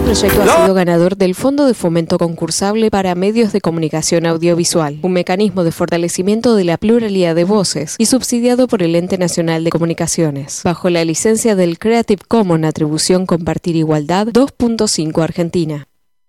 proyecto ha sido ganador del Fondo de Fomento Concursable para Medios de Comunicación Audiovisual, un mecanismo de fortalecimiento de la pluralidad de voces y subsidiado por el Ente Nacional de Comunicaciones, bajo la licencia del Creative Commons Atribución Compartir Igualdad 2.5 Argentina.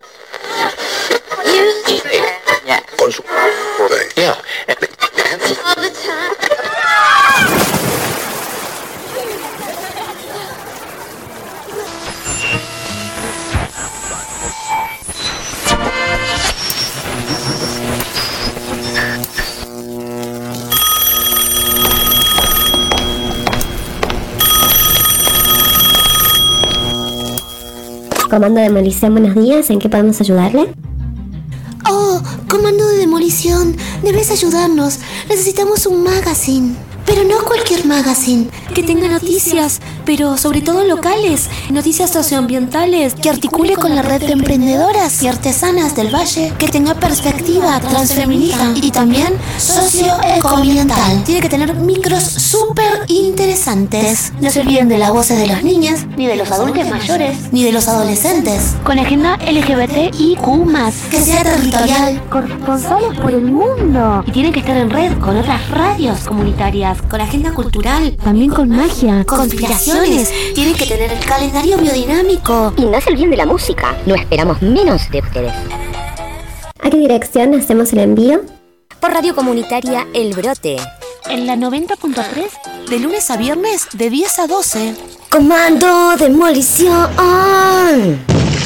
Comando de demolición, buenos días, ¿en qué podemos ayudarle? Oh, comando de demolición, debes ayudarnos. Necesitamos un magazine. Pero no cualquier magazine, que tenga noticias, pero sobre todo locales, noticias socioambientales, que articule con la red de emprendedoras y artesanas del Valle, que tenga perspectiva transfeminista y también socioecoambiental. Tiene que tener micros súper interesantes. No se olviden de las voces de las niñas, ni de los adultos mayores, ni de los adolescentes. Con agenda LGBTIQ+, que sea territorial, corresponsales por el mundo. Y tienen que estar en red con otras radios comunitarias, con agenda cultural, también con magia, conspiraciones. Tienen que tener el calendario biodinámico. Y no se olviden de la música, no esperamos menos de ustedes. ¿A qué dirección hacemos el envío? Por Radio Comunitaria El Brote. En la 90.3, de lunes a viernes, de 10 a 12. Comando Demolición.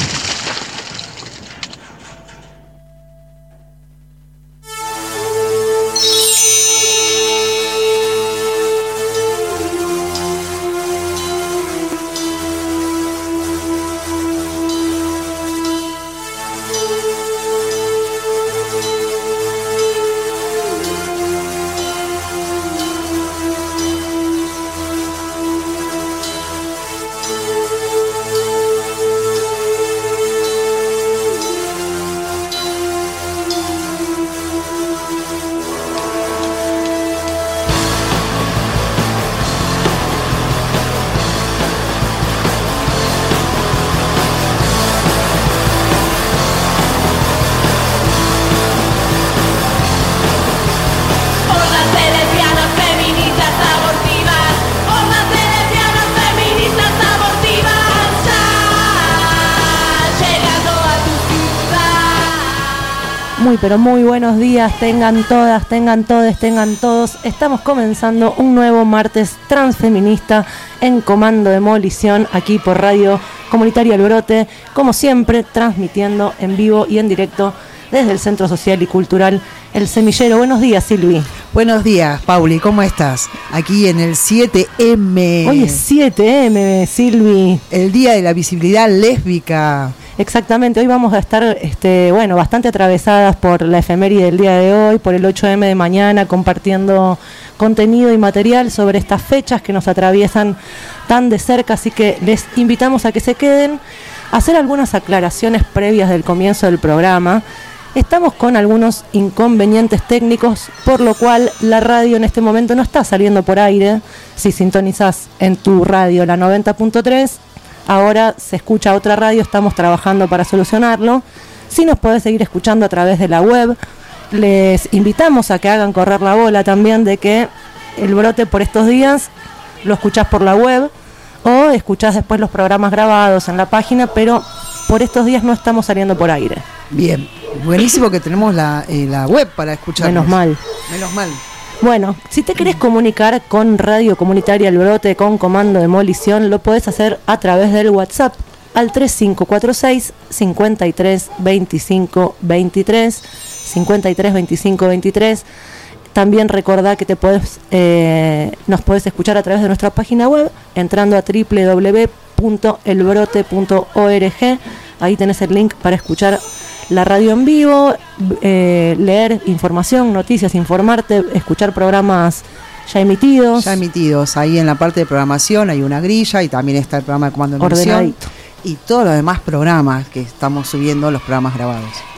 Muy pero muy buenos días, tengan todas, tengan todes, tengan todos. Estamos comenzando un nuevo martes transfeminista en Comando Demolición, aquí por Radio Comunitaria El Brote, como siempre transmitiendo en vivo y en directo desde el Centro Social y Cultural El Semillero. Buenos días, Silvi. Buenos días, Pauli, ¿cómo estás? Aquí en el 7M. Hoy es 7M, Silvi. El Día de la Visibilidad Lésbica. Exactamente, hoy vamos a estar bastante atravesadas por la efeméride del día de hoy, por el 8M de mañana, compartiendo contenido y material sobre estas fechas que nos atraviesan tan de cerca, así que les invitamos a que se queden, a hacer algunas aclaraciones previas del comienzo del programa. Estamos con algunos inconvenientes técnicos, por lo cual la radio en este momento no está saliendo por aire. Si sintonizás en tu radio la 90.3, ahora se escucha otra radio, estamos trabajando para solucionarlo. Si nos podés seguir escuchando a través de la web, les invitamos a que hagan correr la bola también de que El Brote por estos días lo escuchás por la web o escuchás después los programas grabados en la página, pero por estos días no estamos saliendo por aire. Bien, buenísimo que tenemos la web para escucharnos. Menos mal. Menos mal. Bueno, si te querés comunicar con Radio Comunitaria El Brote, con Comando Demolición, lo podés hacer a través del WhatsApp al 3546 53 25 23, 53 25 23. También recordá que nos podés escuchar a través de nuestra página web entrando a www.elbrote.org. Ahí tenés el link para escuchar la radio en vivo, leer información, noticias, informarte, escuchar programas ya emitidos. Ya emitidos, ahí en la parte de programación hay una grilla y también está el programa de Comando de Demolición. Ordenadito. Y todos los demás programas que estamos subiendo, los programas grabados.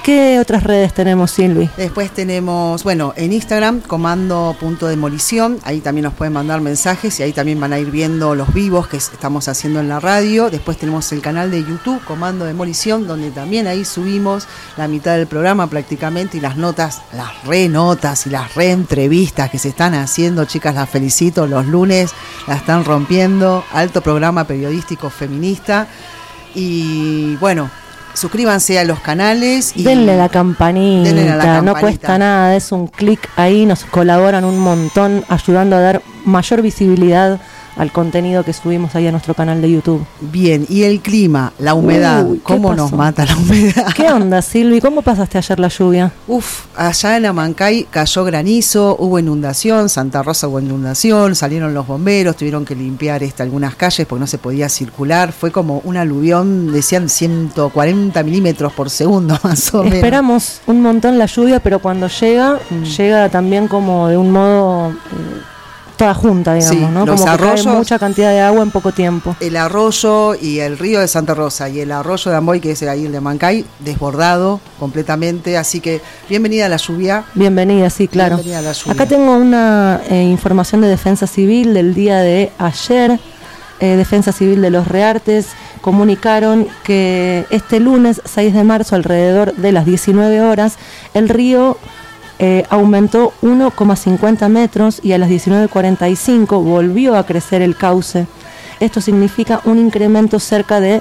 ¿Qué otras redes tenemos, Silvi? Después tenemos, bueno, en Instagram, comando.demolición, ahí también nos pueden mandar mensajes y ahí también van a ir viendo los vivos que estamos haciendo en la radio. Después tenemos el canal de YouTube, Comando Demolición, donde también ahí subimos la mitad del programa prácticamente y las notas, las re-notas y las re-entrevistas que se están haciendo, chicas, las felicito, los lunes la están rompiendo, alto programa periodístico feminista y bueno, suscríbanse a los canales y denle a la campanita, no cuesta nada, es un clic ahí, nos colaboran un montón ayudando a dar mayor visibilidad al contenido que subimos ahí a nuestro canal de YouTube. Bien, y el clima, la humedad, ¿cómo nos mata la humedad? ¿Qué onda, Silvi? ¿Cómo pasaste ayer la lluvia? Allá en Amancay cayó granizo, hubo inundación, Santa Rosa hubo inundación, salieron los bomberos, tuvieron que limpiar algunas calles porque no se podía circular, fue como un aluvión, decían 140 milímetros por segundo más o menos. Esperamos un montón la lluvia, pero cuando llega también como de un modo... toda junta, digamos, sí, ¿no? Como arroyos, que cae mucha cantidad de agua en poco tiempo. El arroyo y el río de Santa Rosa y el arroyo de Amboy, que es ahí el de Mancay, desbordado completamente, así que bienvenida a la lluvia. Bienvenida, sí, claro. Bienvenida a la lluvia. Acá tengo una información de Defensa Civil del día de ayer. Defensa Civil de Los Reartes comunicaron que este lunes 6 de marzo, alrededor de las 19 horas, el río aumentó 1,50 metros y a las 19:45 volvió a crecer el cauce. Esto significa un incremento cerca de...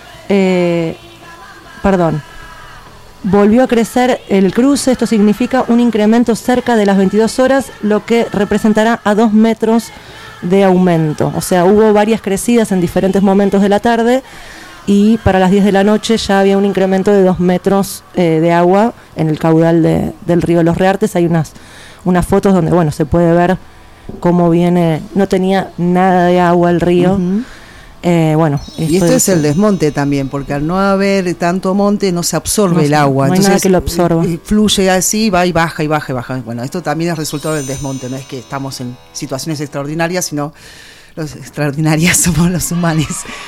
volvió a crecer el cruce, esto significa un incremento cerca de las 22 horas, lo que representará a 2 metros de aumento. O sea, hubo varias crecidas en diferentes momentos de la tarde, y para las 10 de la noche ya había un incremento de 2 metros de agua en el caudal del río Los Reartes. Hay unas fotos donde, bueno, se puede ver cómo viene, no tenía nada de agua el río. Uh-huh. Y esto es el desmonte también, porque al no haber tanto monte no se absorbe el agua. No hay nada que lo absorba. Fluye así, va y baja y baja y baja. Bueno, esto también es resultado del desmonte, no es que estamos en situaciones extraordinarias, sino... los extraordinarios somos los humanos.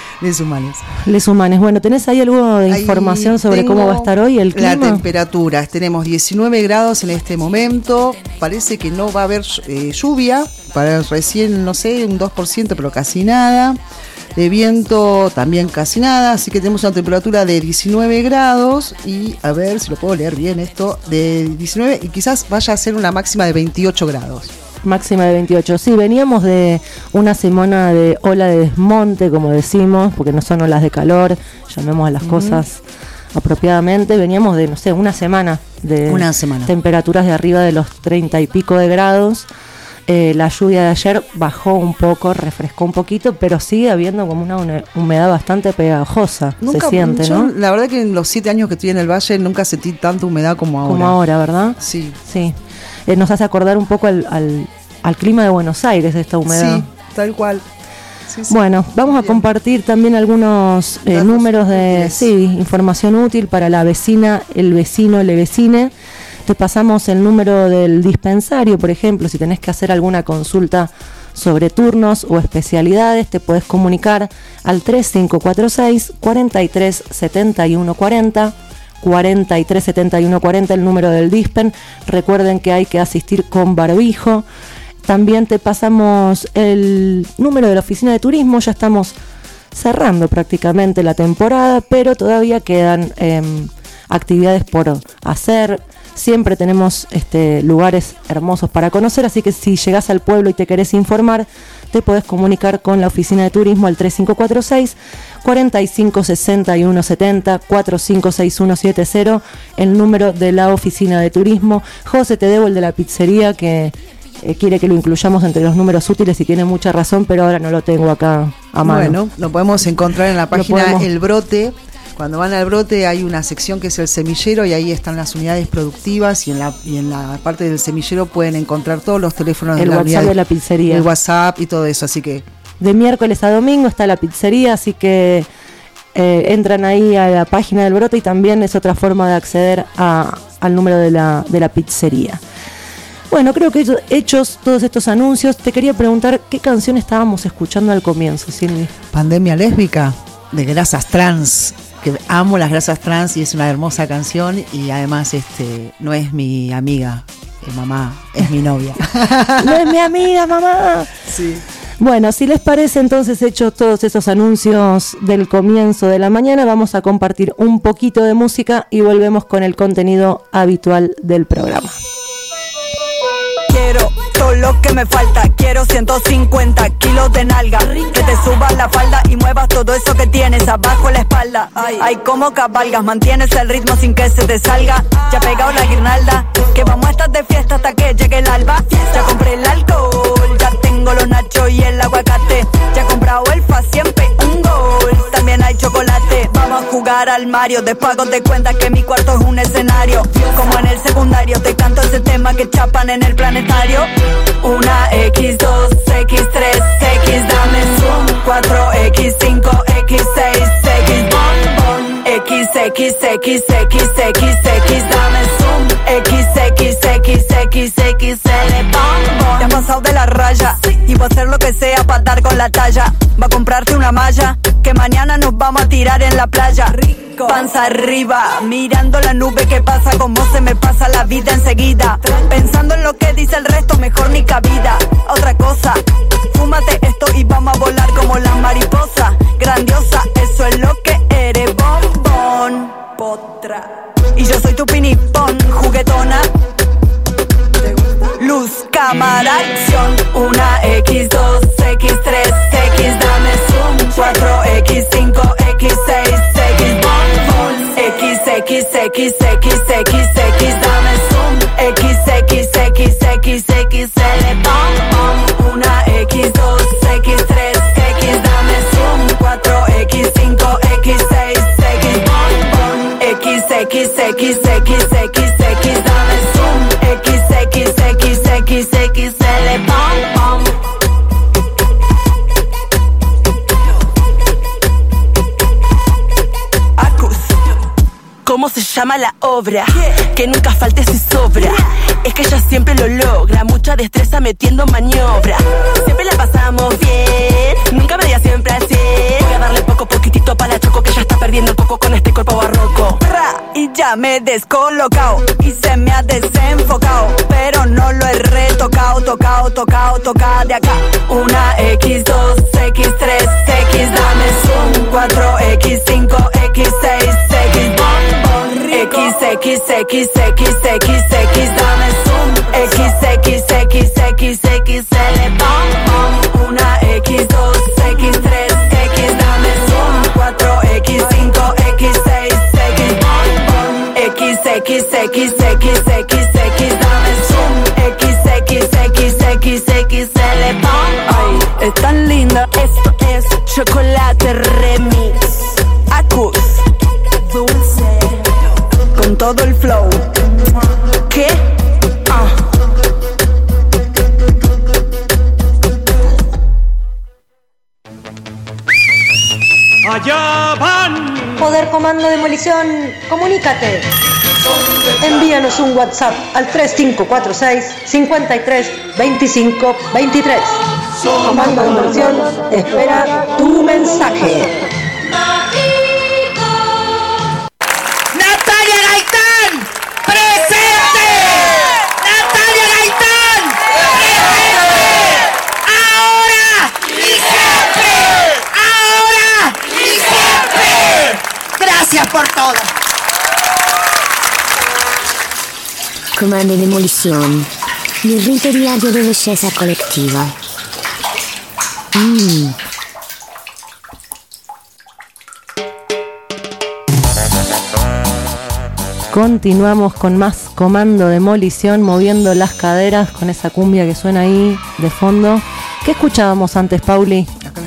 Les humanos. Bueno, ¿tenés ahí algo de información sobre cómo va a estar hoy el clima? La temperatura, tenemos 19 grados en este momento, parece que no va a haber lluvia, para recién, no sé, un 2%, pero casi nada. De viento también casi nada, así que tenemos una temperatura de 19 grados y a ver si lo puedo leer bien esto, de 19 y quizás vaya a ser una máxima de 28 grados. Máxima de 28. Sí, veníamos de una semana de ola de desmonte, como decimos, porque no son olas de calor, llamemos a las cosas apropiadamente. Veníamos de, no sé, una semana de temperaturas de arriba de los 30 y pico de grados. La lluvia de ayer bajó un poco, refrescó un poquito, pero sigue habiendo como una humedad bastante pegajosa. Se siente, ¿no? La verdad que en los 7 años que estoy en el Valle nunca sentí tanta humedad como ahora. Como ahora, ¿verdad? Sí. Nos hace acordar un poco al clima de Buenos Aires, esta humedad. Sí, tal cual. Sí. Bueno, vamos a compartir también algunos números de información útil para la vecina, el vecino, le vecine. Te pasamos el número del dispensario, por ejemplo, si tenés que hacer alguna consulta sobre turnos o especialidades, te podés comunicar al 3546 43 71 40. 43 71 40, el número del dispen. Recuerden que hay que asistir con barbijo. También te pasamos el número de la oficina de turismo. Ya estamos cerrando prácticamente la temporada, pero todavía quedan actividades por hacer. Siempre tenemos lugares hermosos para conocer, así que si llegás al pueblo y te querés informar, te podés comunicar con la oficina de turismo al 3546 45 61 70 456170, el número de la oficina de turismo. José, te debo el de la pizzería, que quiere que lo incluyamos entre los números útiles y tiene mucha razón, pero ahora no lo tengo acá a mano. Bueno, lo podemos encontrar en la página El Brote. Cuando van al Brote hay una sección que es el semillero y ahí están las unidades productivas y en la parte del semillero pueden encontrar todos los teléfonos de la unidad. El WhatsApp de la pizzería. El WhatsApp y todo eso, así que... De miércoles a domingo está la pizzería, así que entran ahí a la página del Brote y también es otra forma de acceder al número de la pizzería. Bueno, creo que hechos todos estos anuncios, te quería preguntar qué canción estábamos escuchando al comienzo, Silvi. Pandemia lésbica, de Grasas Trans. que amo las grasas trans y es una hermosa canción, y además no es mi amiga, mamá, es mi novia. No es mi amiga, mamá. Sí. Bueno, si les parece, entonces, hechos todos esos anuncios del comienzo de la mañana, vamos a compartir un poquito de música y volvemos con el contenido habitual del programa. Quiero todo lo que me falta, quiero 150 kilos de nalga, que te subas la falda y muevas todo eso que tienes abajo la espalda. Ay, como cabalgas, mantienes el ritmo sin que se te salga. Ya pegado la guirnalda, que vamos a estar de fiesta hasta que llegue el alba. Ya compré el alcohol, ya tengo los nachos y el aguacate. Ya he comprado el fa, siempre un gol, también hay chocolate. Vamos a jugar al Mario, después hago de cuenta que mi cuarto es un escenario. Como en el secundario, te canto ese tema que chapan en el planetario. Una X, 2, X, 3, X, dame zoom. 4, X, 5, X, 6, X, bon, bon. X, X, X, X, X, X, dame zoom. X, X, X, X, X, L, bon, bon. Te has pasado de la raya y voy a hacer lo que sea para dar con la talla. Va a comprarte una malla, que mañana nos vamos a tirar en la playa. Panza arriba, mirando la nube que pasa, como se me pasa la vida enseguida. Pensando en lo que dice el resto, mejor ni cabida. Otra cosa, fúmate esto y vamos a volar como las mariposas. Grandiosa, eso es lo que eres, bombón, potra. Y yo soy tu pinipón, juguetona. Luz, cámara, acción. Una X, 2, X, 3, X, dame zoom. 4, X, 5, X, 6, X, bon, X, X, X, X, X, X, dame zoom. X, X, X, X, X, L, bon. Una X, 2, X, 3, X, dame zoom. 4, X, 5, X, 6, X, bon. X, X, X, X, X, X, dame zoom. X, X, X, X, X, L, bon. ¿Cómo se llama la obra? Que nunca falte si sobra. Es que ella siempre lo logra, mucha destreza metiendo maniobra. Siempre la pasamos bien, nunca me diga siempre así. Voy a darle poquitito para la choco, que ya está perdiendo el coco con este cuerpo barroco. Y ya me he descolocado y se me ha desenfocado, pero no lo he retocado, tocado de acá. Una X, 2, X, 3, X, dame zoom. 4, X, 5, X, 6, X, bon. X, X, X, X, X, X, dame zoom. X, X, X, X, X, L, bon. Una X, 2, X, 3, X, dame zoom. 4, X, 5, X, 6, X, bon. X, X, X, X, X, X, dame zoom. X, X, X, X, X, L, bon. Ay, es tan linda, esto es Chocolate Remix. Acus, dulce, con todo el flow. ¿Qué? Allá van. Poder Comando Demolición, comunícate. Envíanos un WhatsApp al 3546 53 25 23. Comando Demolición espera tu mensaje. ¡Natalia Gaitán! ¡Presente! ¡Natalia Gaitán! ¡Presente! ¡Ahora y siempre! ¡Ahora y siempre! Gracias por todo. Comando Demolición, il rito diario de belleza colectiva. Continuamos con más Comando Demolición, moviendo las caderas con esa cumbia que suena ahí de fondo. ¿Qué escuchábamos antes, Pauli?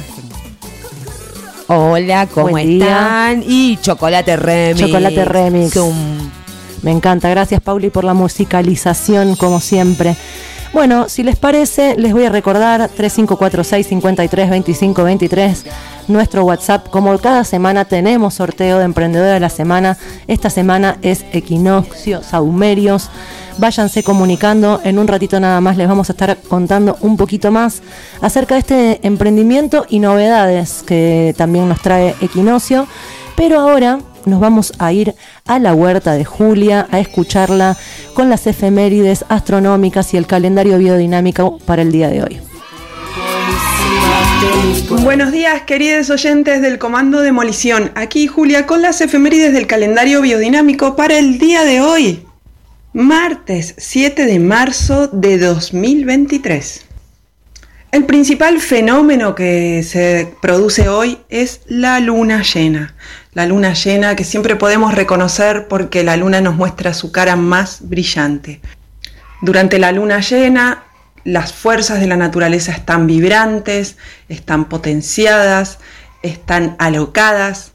Hola, ¿cómo están? Y Chocolate Remix. Chocolate Remix. Me encanta. Gracias, Pauli, por la musicalización, como siempre. Bueno, si les parece, les voy a recordar 3546 53 25 23, nuestro WhatsApp. Como cada semana tenemos sorteo de Emprendedora de la Semana. Esta semana es Equinoccio Saumerios. Váyanse comunicando. En un ratito nada más les vamos a estar contando un poquito más acerca de este emprendimiento y novedades que también nos trae Equinoccio. Pero ahora nos vamos a ir a la huerta de Julia a escucharla con las efemérides astronómicas y el calendario biodinámico para el día de hoy. Buenos días, queridos oyentes del Comando Demolición. Aquí Julia con las efemérides del calendario biodinámico para el día de hoy, martes 7 de marzo de 2023. El principal fenómeno que se produce hoy es la luna llena. La luna llena que siempre podemos reconocer porque la luna nos muestra su cara más brillante. Durante la luna llena, las fuerzas de la naturaleza están vibrantes, están potenciadas, están alocadas.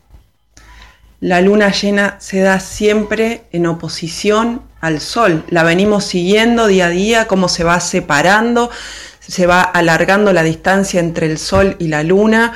La luna llena se da siempre en oposición al sol. La venimos siguiendo día a día, cómo se va separando, se va alargando la distancia entre el sol y la luna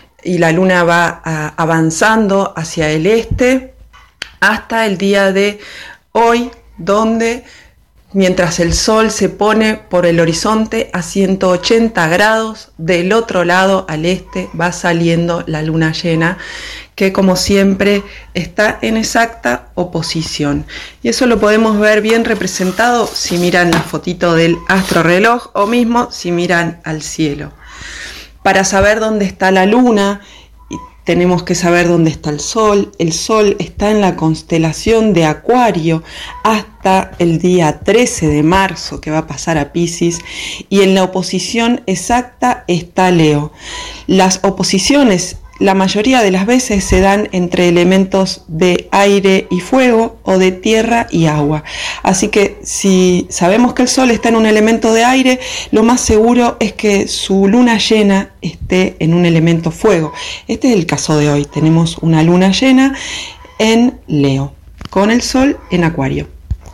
va avanzando hacia el este hasta el día de hoy, donde mientras el sol se pone por el horizonte a 180 grados, del otro lado al este va saliendo la luna llena, que como siempre está en exacta oposición. Y eso lo podemos ver bien representado si miran la fotito del astrorreloj o mismo si miran al cielo. Para saber dónde está la luna, tenemos que saber dónde está el sol. El sol está en la constelación de Acuario hasta el día 13 de marzo, que va a pasar a Piscis, y en la oposición exacta está Leo. Las oposiciones, la mayoría de las veces, se dan entre elementos de aire y fuego o de tierra y agua. Así que si sabemos que el sol está en un elemento de aire, lo más seguro es que su luna llena esté en un elemento fuego. Este es el caso de hoy. Tenemos una luna llena en Leo, con el sol en Acuario.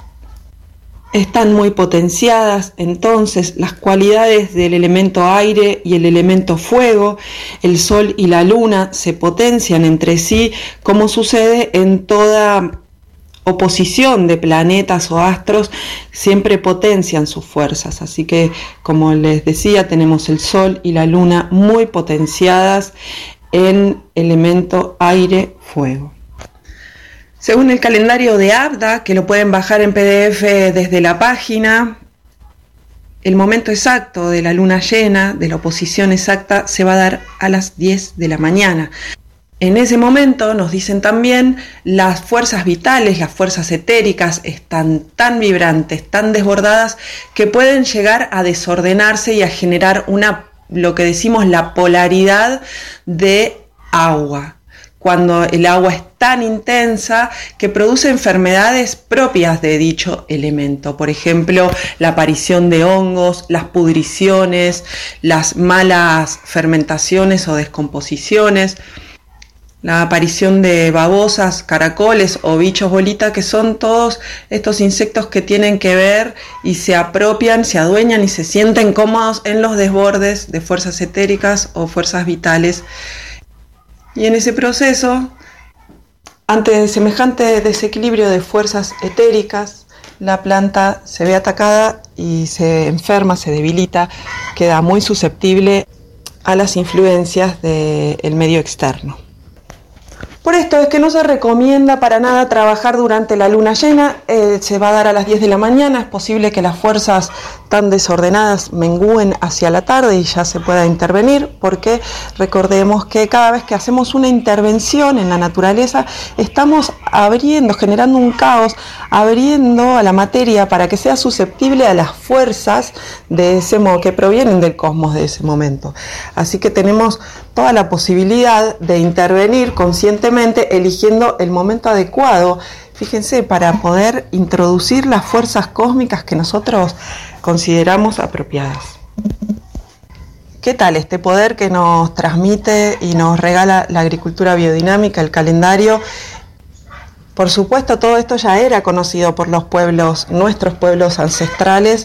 Están muy potenciadas entonces las cualidades del elemento aire y el elemento fuego. El sol y la luna se potencian entre sí, como sucede en toda oposición de planetas o astros, siempre potencian sus fuerzas. Así que, como les decía, tenemos el sol y la luna muy potenciadas en elemento aire-fuego. Según el calendario de Abda, que lo pueden bajar en PDF desde la página, el momento exacto de la luna llena, de la oposición exacta, se va a dar a las 10 de la mañana. En ese momento, nos dicen también, las fuerzas vitales, las fuerzas etéricas están tan vibrantes, tan desbordadas, que pueden llegar a desordenarse y a generar lo que decimos la polaridad de agua. Cuando el agua es tan intensa que produce enfermedades propias de dicho elemento. Por ejemplo, la aparición de hongos, las pudriciones, las malas fermentaciones o descomposiciones, la aparición de babosas, caracoles o bichos bolita, que son todos estos insectos que tienen que ver y se apropian, se adueñan y se sienten cómodos en los desbordes de fuerzas etéricas o fuerzas vitales. Y en ese proceso, ante semejante desequilibrio de fuerzas etéricas, la planta se ve atacada y se enferma, se debilita, queda muy susceptible a las influencias del medio externo. Por esto es que no se recomienda para nada trabajar durante la luna llena. Se va a dar a las 10 de la mañana, es posible que las fuerzas tan desordenadas mengúen hacia la tarde y ya se pueda intervenir, porque recordemos que cada vez que hacemos una intervención en la naturaleza, estamos generando un caos, abriendo a la materia para que sea susceptible a las fuerzas de ese que provienen del cosmos de ese momento. Así que tenemos toda la posibilidad de intervenir conscientemente, eligiendo el momento adecuado, fíjense, para poder introducir las fuerzas cósmicas que nosotros consideramos apropiadas. ¿Qué tal este poder que nos transmite y nos regala la agricultura biodinámica, el calendario? Por supuesto, todo esto ya era conocido por los pueblos, nuestros pueblos ancestrales.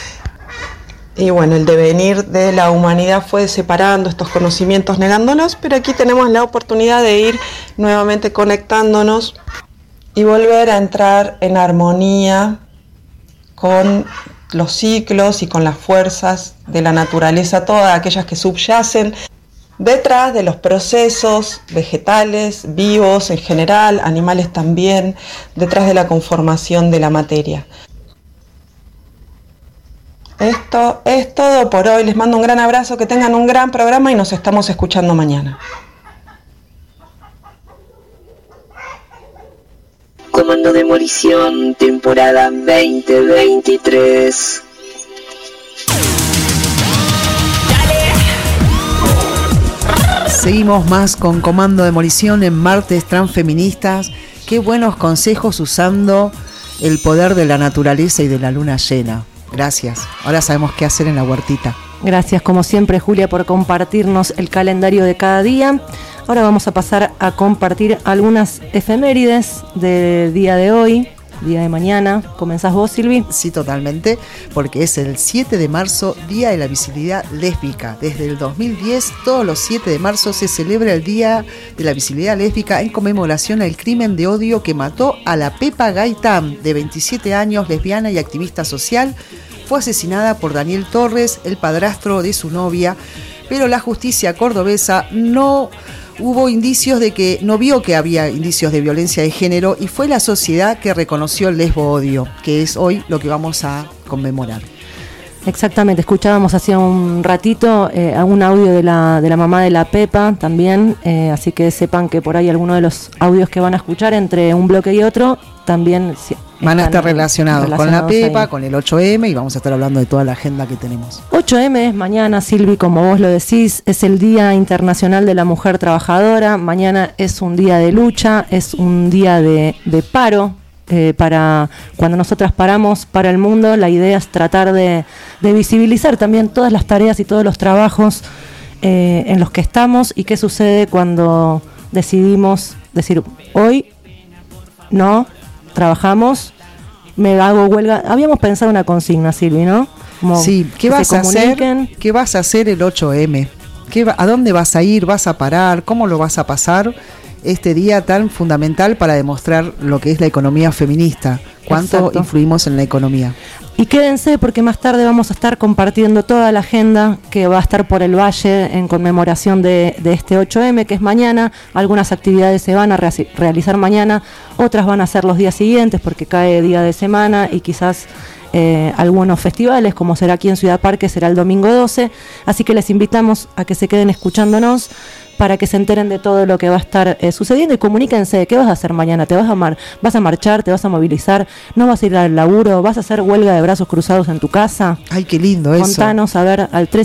Y bueno, el devenir de la humanidad fue separando estos conocimientos, negándonos, pero aquí tenemos la oportunidad de ir nuevamente conectándonos y volver a entrar en armonía con los ciclos y con las fuerzas de la naturaleza, todas aquellas que subyacen detrás de los procesos vegetales, vivos en general, animales también, detrás de la conformación de la materia. Esto es todo por hoy. Les mando un gran abrazo, que tengan un gran programa y nos estamos escuchando mañana. Comando Demolición, temporada 2023. Seguimos más con Comando Demolición en Martes Transfeministas. Qué buenos consejos usando el poder de la naturaleza y de la luna llena. Gracias. Ahora sabemos qué hacer en la huertita. Gracias, como siempre, Julia, por compartirnos el calendario de cada día. Ahora vamos a pasar a compartir algunas efemérides del día de hoy, día de mañana. ¿Comenzás vos, Silvi? Sí, totalmente, porque es el 7 de marzo, Día de la Visibilidad Lésbica. Desde el 2010, todos los 7 de marzo se celebra el Día de la Visibilidad Lésbica en conmemoración al crimen de odio que mató a la Pepa Gaitán, de 27 años, lesbiana y activista social. Fue asesinada por Daniel Torres, el padrastro de su novia, pero la justicia cordobesa no vio que había indicios de violencia de género, y fue la sociedad que reconoció el lesbo odio, que es hoy lo que vamos a conmemorar. Exactamente, escuchábamos hace un ratito un audio de la mamá de la Pepa también, así que sepan que por ahí alguno de los audios que van a escuchar entre un bloque y otro también van a estar relacionados con la Pepa, ahí, con el 8M, y vamos a estar hablando de toda la agenda que tenemos. 8M es mañana, Silvi, como vos lo decís, es el Día Internacional de la Mujer Trabajadora. Mañana es un día de lucha, es un día de paro. Para cuando nosotras paramos para el mundo, la idea es tratar de visibilizar también todas las tareas y todos los trabajos en los que estamos, y qué sucede cuando decidimos decir hoy no trabajamos, me hago huelga. Habíamos pensado una consigna, Silvi, ¿no? Como sí, ¿qué vas a hacer? ¿Qué vas a hacer el 8M? ¿A dónde vas a ir? ¿Vas a parar? ¿Cómo lo vas a pasar? Este día tan fundamental para demostrar lo que es la economía feminista, cuánto Exacto. influimos en la economía. Y quédense, porque más tarde vamos a estar compartiendo toda la agenda que va a estar por el Valle en conmemoración de este 8M, que es mañana. Algunas actividades se van a realizar mañana, otras van a ser los días siguientes porque cae día de semana, y quizás algunos festivales, como será aquí en Ciudad Parque, será el domingo 12. Así que les invitamos a que se queden escuchándonos para que se enteren de todo lo que va a estar sucediendo, y comuníquense. ¿Qué vas a hacer mañana? ¿Te vas a marchar? ¿Te vas a movilizar? ¿No vas a ir al laburo? ¿Vas a hacer huelga de brazos cruzados en tu casa? Ay, qué lindo eso. Contanos, a ver, al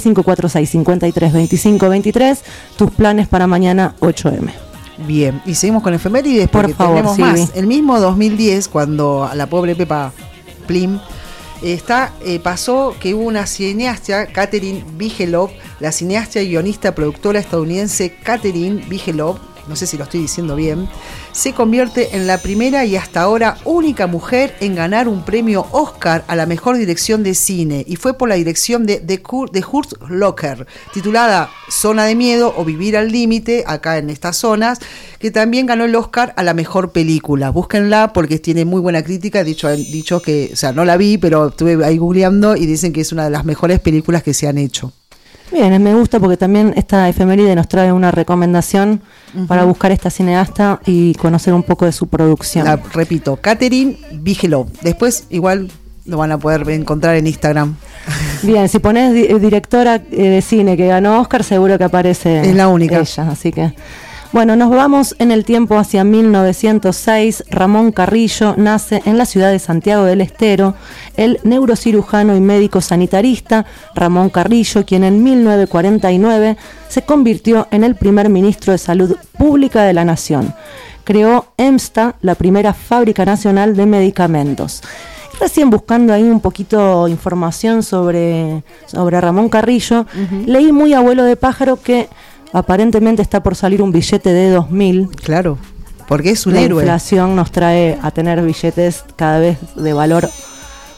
3546-532523 tus planes para mañana 8M. Bien, y seguimos con efemérides porque por favor, tenemos Silvi. más. El mismo 2010, cuando a la pobre Pepa Plim pasó que hubo una cineasta, Catherine Bigelow, la cineasta y guionista productora estadounidense Catherine Bigelow, no sé si lo estoy diciendo bien, se convierte en la primera y hasta ahora única mujer en ganar un premio Oscar a la mejor dirección de cine, y fue por la dirección de Hurt Locker, titulada Zona de Miedo o Vivir al Límite, acá en estas zonas, que también ganó el Oscar a la mejor película. Búsquenla porque tiene muy buena crítica. Dicho que, o sea, no la vi, pero estuve ahí googleando y dicen que es una de las mejores películas que se han hecho. Bien, me gusta porque también esta efeméride nos trae una recomendación para buscar esta cineasta y conocer un poco de su producción. Repito, Catherine Bigelow. Después igual lo van a poder encontrar en Instagram. Bien, si pones directora de cine que ganó Oscar, seguro que aparece. Es la única. Ella, así que... Bueno, nos vamos en el tiempo hacia 1906. Ramón Carrillo nace en la ciudad de Santiago del Estero. El neurocirujano y médico sanitarista Ramón Carrillo, quien en 1949 se convirtió en el primer ministro de Salud Pública de la Nación. Creó EMSTA, la primera fábrica nacional de medicamentos. Recién buscando ahí un poquito información sobre Ramón Carrillo, leí muy abuelo de pájaro que aparentemente está por salir un billete de 2.000. Claro, porque es un héroe. La inflación nos trae a tener billetes cada vez de valor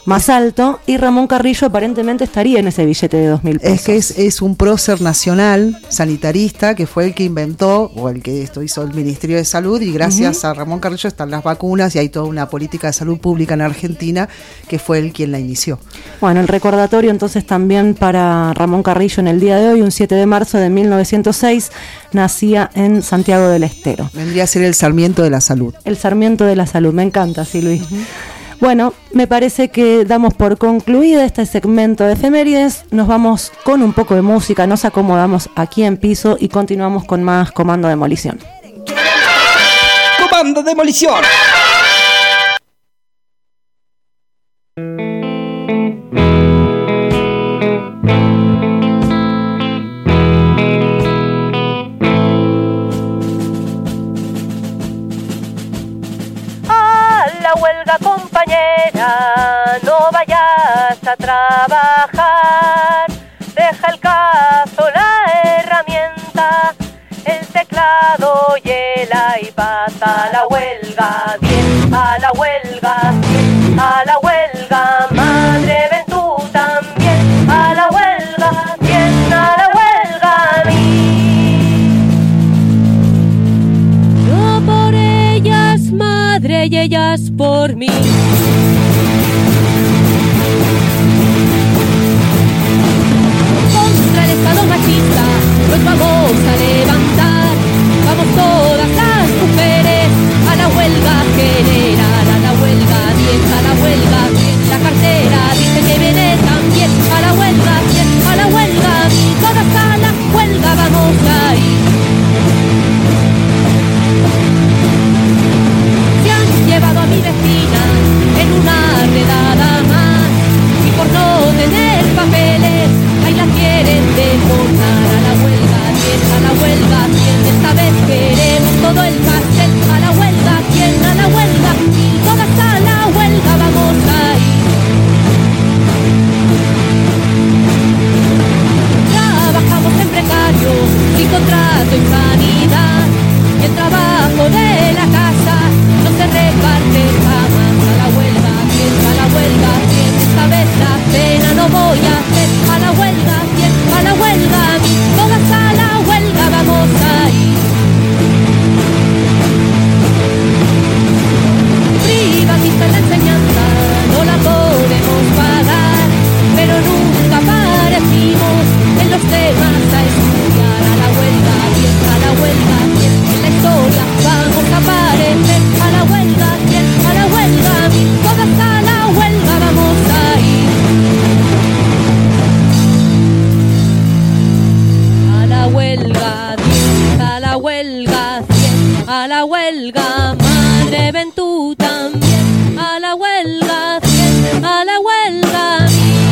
más alto, y Ramón Carrillo aparentemente estaría en ese billete de 2.000 pesos. Es que es un prócer nacional sanitarista que fue el que inventó, o el que esto hizo el Ministerio de Salud, y gracias a Ramón Carrillo están las vacunas y hay toda una política de salud pública en Argentina que fue él quien la inició. Bueno, el recordatorio entonces también para Ramón Carrillo en el día de hoy, un 7 de marzo de 1906, nacía en Santiago del Estero. Vendría a ser el Sarmiento de la Salud. El Sarmiento de la Salud, me encanta, sí, Luis. Bueno, me parece que damos por concluida este segmento de efemérides. Nos vamos con un poco de música, nos acomodamos aquí en piso y continuamos con más Comando Demolición. ¡Comando Demolición! La huelga, compañera, no vayas a trabajar, deja el caso, la herramienta, el teclado y el iPad. A la huelga, bien, a la huelga, bien, a la huelga, madre, ven tú también, a la huelga, bien, a la huelga, yo por ellas, madre, y ellas por mí. Contra el Estado machista nos vamos a levantar, vamos todas las mujeres a la huelga general, a la huelga 10, a la huelga 10, la cartera dice que viene también, a la huelga 10, a la huelga 10, todas a la huelga vamos a ir. Llevado a mi vecina en una redada más y por no tener papeles ahí la quieren deportar. A la huelga 10, a la huelga 10, esta vez queremos todo el pastel. A la huelga 10, a la huelga y todas a la huelga vamos a ir. Trabajamos en precario, sin contrato y sanidad, y el trabajo de la casa no se reparte jamás. A la huelga 10, a la huelga 10, esta vez la pena no voy a hacer. A la huelga 10, a la huelga 10, todas a la huelga vamos a ir. Privatiza la enseñanza, no la podemos pagar, pero nunca parecimos en los temas a estudiar. A la huelga 10, a la huelga 10, en la historia vamos a aparecer. A la huelga 10, a la huelga 10, todas a la huelga vamos a ir. A la huelga 10, a la huelga 10, a la huelga, madre, ven tú también. A la huelga 10, a la huelga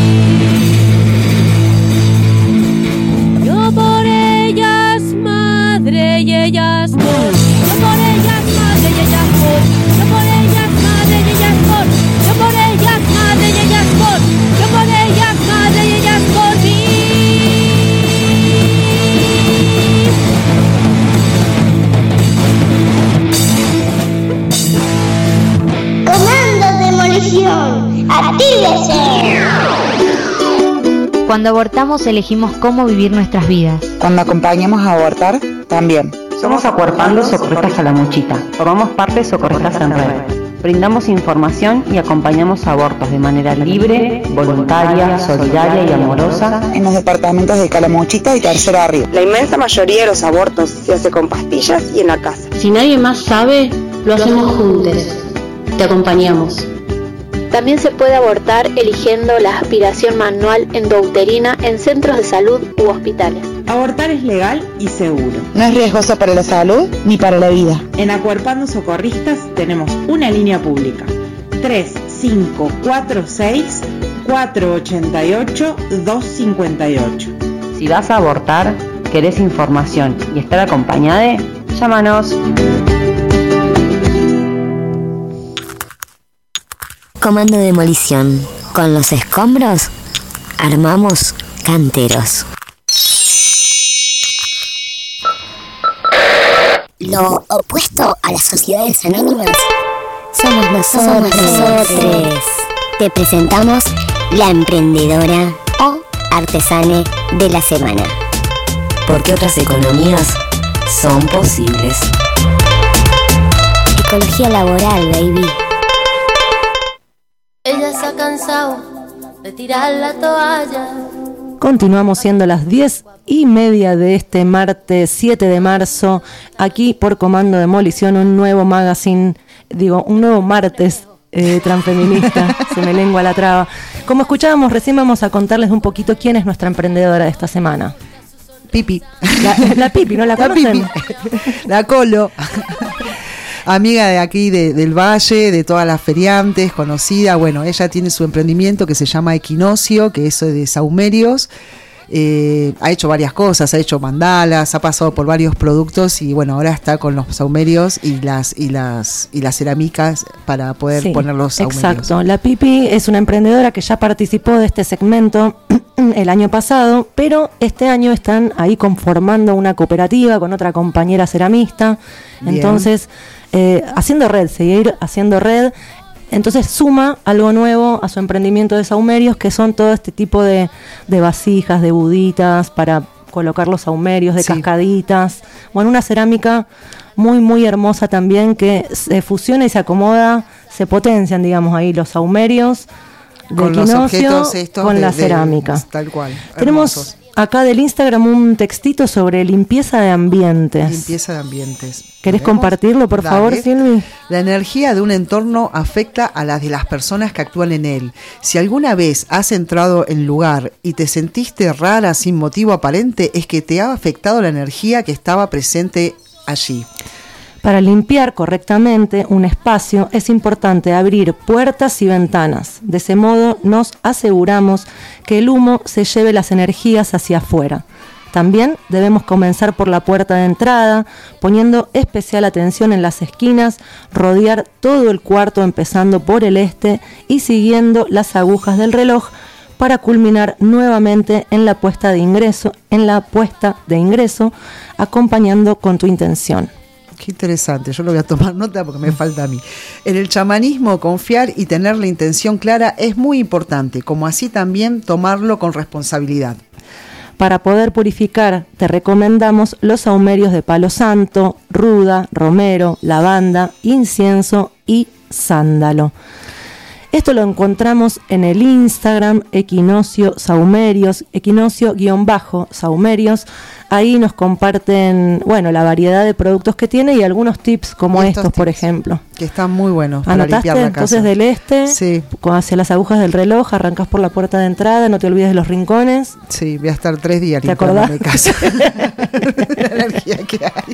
10. Yo por ellas, madre, y ellas por. Yo por ellas, madre, y ellas por. Yo por ellas, madre, y ellas por. Yo por ellas, madre, y ellas por. Yo por ellas, madre, y ellas por mí. Comando Demolición, ¡actívese! Cuando abortamos elegimos cómo vivir nuestras vidas. Cuando acompañamos a abortar, también. Somos Acuerpando Socorristas Calamuchita. Formamos parte de Socorristas en Red. Brindamos información y acompañamos abortos de manera libre, voluntaria, solidaria y amorosa en los departamentos de Calamuchita y Tercera Río. La inmensa mayoría de los abortos se hace con pastillas y en la casa. Si nadie más sabe, lo hacemos juntos. Te acompañamos. También se puede abortar eligiendo la aspiración manual endouterina en centros de salud u hospitales. Abortar es legal y seguro. No es riesgoso para la salud ni para la vida. En Acuerpando Socorristas tenemos una línea pública: 3546 488 258. Si vas a abortar, querés información y estar acompañada, llámanos. Comando Demolición. Con los escombros armamos canteros. Lo opuesto a las sociedades anónimas somos nosotros. te presentamos la emprendedora o artesane de la semana. Porque otras economías son posibles. Ecología laboral, baby. Ella se ha cansado de tirar la toalla. Continuamos siendo las 10:30 de este martes 7 de marzo, aquí por Comando Demolición, un nuevo magazine, un nuevo martes transfeminista, se me lengua la traba. Como escuchábamos recién, vamos a contarles un poquito quién es nuestra emprendedora de esta semana. Pipi. La Pipi, ¿no la conocen? La Colo. Amiga de aquí, del Valle, de todas las feriantes, conocida. Bueno, ella tiene su emprendimiento que se llama Equinoccio, que es de saumerios. Ha hecho varias cosas, ha hecho mandalas, ha pasado por varios productos y bueno, ahora está con los saumerios y las cerámicas para poder poner los saumerios. Exacto, la Pipi es una emprendedora que ya participó de este segmento el año pasado, pero este año están ahí conformando una cooperativa con otra compañera ceramista. Bien. Entonces, seguir haciendo red. Entonces suma algo nuevo a su emprendimiento de saumerios, que son todo este tipo de vasijas, de buditas para colocar los saumerios, de cascaditas. Bueno, una cerámica muy, muy hermosa también, que se fusiona y se acomoda, se potencian, digamos, ahí los saumerios de Equinoccio con la cerámica. Tal cual. Tenemos hermosos. Acá del Instagram un textito sobre limpieza de ambientes. Limpieza de ambientes. ¿Querés compartirlo, por favor, Silvi? La energía de un entorno afecta a las de las personas que actúan en él. Si alguna vez has entrado en lugar y te sentiste rara sin motivo aparente, es que te ha afectado la energía que estaba presente allí. Para limpiar correctamente un espacio es importante abrir puertas y ventanas. De ese modo nos aseguramos que el humo se lleve las energías hacia afuera. También debemos comenzar por la puerta de entrada, poniendo especial atención en las esquinas, rodear todo el cuarto empezando por el este y siguiendo las agujas del reloj para culminar nuevamente en la puesta de ingreso, acompañando con tu intención. Qué interesante, yo lo voy a tomar nota porque me falta a mí. En el chamanismo, confiar y tener la intención clara es muy importante, como así también tomarlo con responsabilidad. Para poder purificar, te recomendamos los saumerios de palo santo, ruda, romero, lavanda, incienso y sándalo. Esto lo encontramos en el Instagram Equinoccio Saumerios, Equinoccio_Saumerios. Ahí nos comparten, la variedad de productos que tiene y algunos tips como estos, por ejemplo. Que están muy buenos para limpiar la casa. Entonces del este, hacia las agujas del reloj, arrancás por la puerta de entrada, no te olvides de los rincones. Sí, voy a estar 3 días limpiando mi casa. La energía que hay.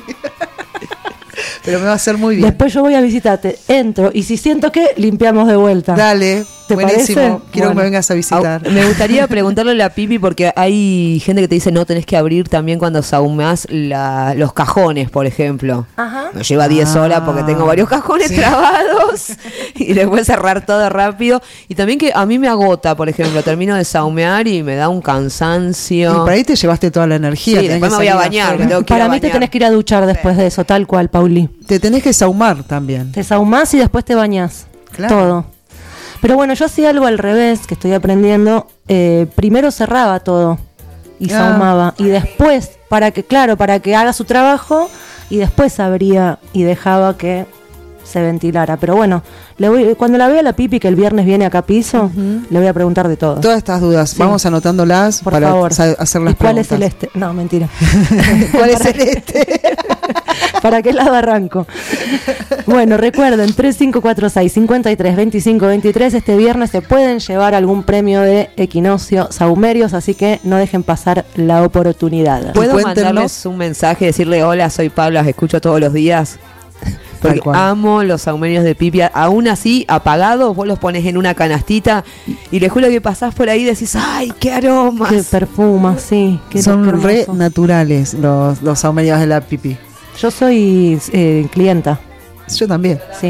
Pero me va a hacer muy bien. Después yo voy a visitarte, entro y si siento que limpiamos de vuelta. Dale, ¿te buenísimo. parece? Quiero que me vengas a visitar. Me gustaría preguntarle a la Pipi porque hay gente que te dice no tenés que abrir también cuando sahumás los cajones, por ejemplo. Ajá. Me lleva 10 horas porque tengo varios cajones trabados y después cerrar todo rápido. Y también que a mí me agota, por ejemplo, termino de sahumear y me da un cansancio. Y por ahí te llevaste toda la energía. Sí, después me voy a bañar. Para mí te tenés que ir a duchar después de eso, tal cual, Pauli. Te tenés que sahumar también. Te sahumás y después te bañás. Claro. Todo. Pero bueno, yo hacía algo al revés, que estoy aprendiendo. Primero cerraba todo y sahumaba. Y después, para que haga su trabajo, y después abría y dejaba que se ventilara. Pero bueno, cuando la vea la Pipi, que el viernes viene acá a piso, le voy a preguntar de todo. Todas estas dudas, vamos anotándolas por para favor. hacer las preguntas. ¿Cuál es el este? No, mentira. ¿Cuál es el este? ¿Para qué lado arranco? Bueno, recuerden, 3546-532523. Este viernes se pueden llevar algún premio de Equinoccio Saumerios, así que no dejen pasar la oportunidad. ¿Puedo mandarles un mensaje, decirle hola, soy Pablo, las escucho todos los días? Porque amo los saumerios de Pipi. Aún así, apagados, vos los pones en una canastita y les juro que pasás por ahí y decís, ¡ay, qué aromas! Qué perfumas, sí. Son re naturales los saumerios de la Pipi. Yo soy clienta. Yo también. Sí.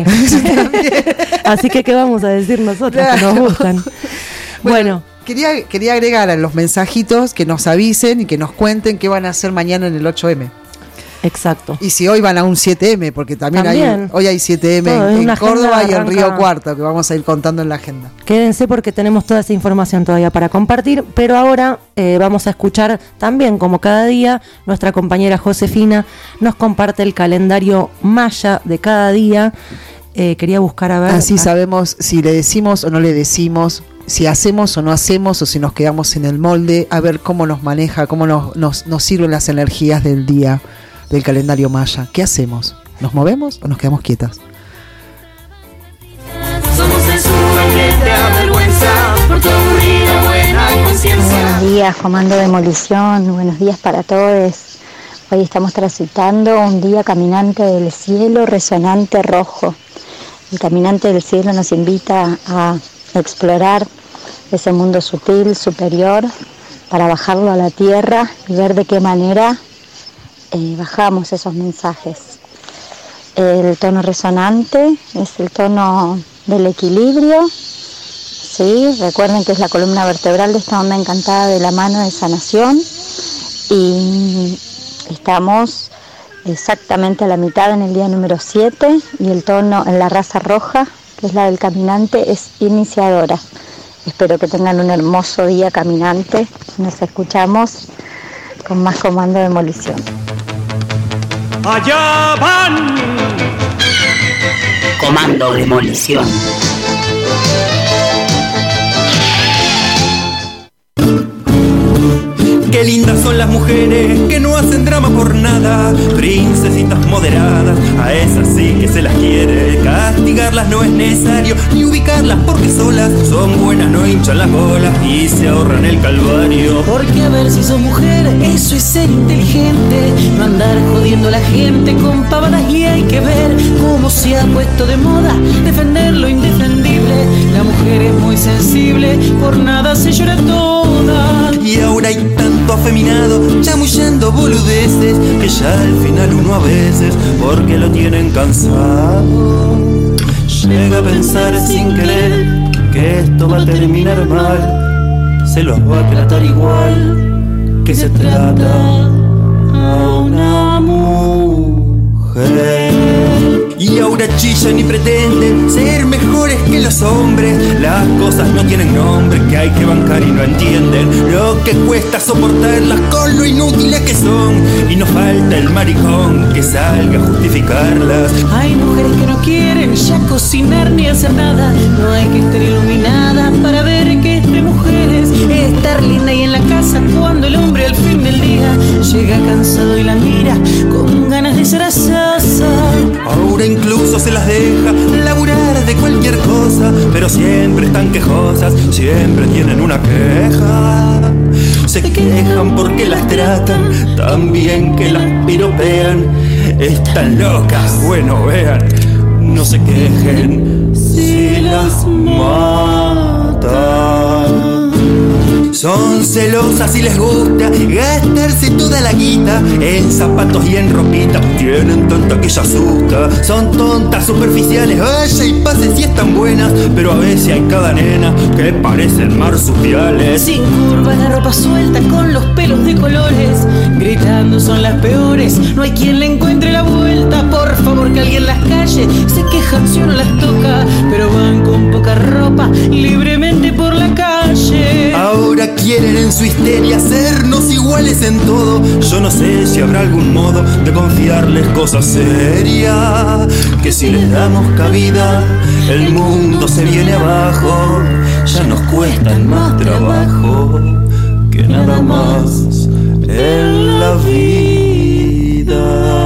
Así que, ¿qué vamos a decir nosotros? Claro. Que nos gustan. Bueno. Quería agregar a los mensajitos que nos avisen y que nos cuenten qué van a hacer mañana en el 8M. Exacto. Y si hoy van a un 7M, porque también hoy hay 7M en Córdoba y en Río Cuarto, que vamos a ir contando en la agenda. Quédense porque tenemos toda esa información todavía para compartir, pero ahora vamos a escuchar también, como cada día, nuestra compañera Josefina nos comparte el calendario maya de cada día. Quería buscar a ver. Así sabemos si le decimos o no le decimos, si hacemos o no hacemos, o si nos quedamos en el molde, a ver cómo nos maneja, cómo nos sirven las energías del día, del calendario maya. ¿Qué hacemos? ¿Nos movemos o nos quedamos quietas? Buenos días, Comando Demolición, buenos días para todos. Hoy estamos transitando un día caminante del cielo resonante rojo. El caminante del cielo nos invita a explorar ese mundo sutil, superior, para bajarlo a la tierra y ver de qué manera bajamos esos mensajes. El tono resonante es el tono del equilibrio. Sí, recuerden que es la columna vertebral de esta onda encantada de la mano de sanación, y estamos exactamente a la mitad en el día número 7, y el tono en la raza roja, que es la del caminante, es iniciadora. Espero que tengan un hermoso día caminante. Nos escuchamos con más Comando Demolición. ¡Allá van! Comando Demolición. Qué lindas son las mujeres que no hacen drama por nada, princesitas moderadas, a esas sí que se las quiere. Castigarlas no es necesario, ni ubicarlas porque solas son buenas, no hinchan las bolas y se ahorran el calvario. Porque a ver si sos mujer, eso es ser inteligente, no andar jodiendo a la gente con pavadas, y hay que ver cómo se ha puesto de moda defender lo indefendible. La mujer es muy sensible, por nada se llora toda. Y ahora hay tanto afeminado chamullando boludeces que ya al final uno a veces, porque lo tienen cansado, llega a pensar sin querer que esto va a terminar mal. Se los va a tratar igual que se trata a una mujer. Y ahora chillan y pretenden ser mejores que los hombres. Las cosas no tienen nombre, que hay que bancar y no entienden lo que cuesta soportarlas con lo inútiles que son. Y nos falta el maricón que salga a justificarlas. Hay mujeres que no quieren ya cocinar ni hacer nada. No hay que estar iluminada para ver que es de mujeres. Estar linda y en la casa cuando el hombre al fin del día llega cansado y la mira con ganas de ser asasa. Ahora incluso se las deja laburar de cualquier cosa, pero siempre están quejosas, siempre tienen una queja. Se quejan porque las tratan tan bien que las piropean. Están locas, bueno, vean, no se quejen si las matan. Son celosas y les gusta gastarse toda la guita en zapatos y en ropita. Tienen tanta que ella asusta. Son tontas, superficiales, vaya y pase si están buenas, pero a veces hay cada nena que parecen marsupiales. Sin curvas, la ropa suelta con los pelos de colores, gritando son las peores, no hay quien le encuentre la vuelta. Por favor que alguien las calle, se quejan si uno las toca, pero van con poca ropa libremente por la calle. Ahora quieren en su histeria hacernos iguales en todo. Yo no sé si habrá algún modo de confiarles cosas serias, que si les damos cabida el mundo se viene abajo. Ya nos cuestan más trabajo que nada más en la vida.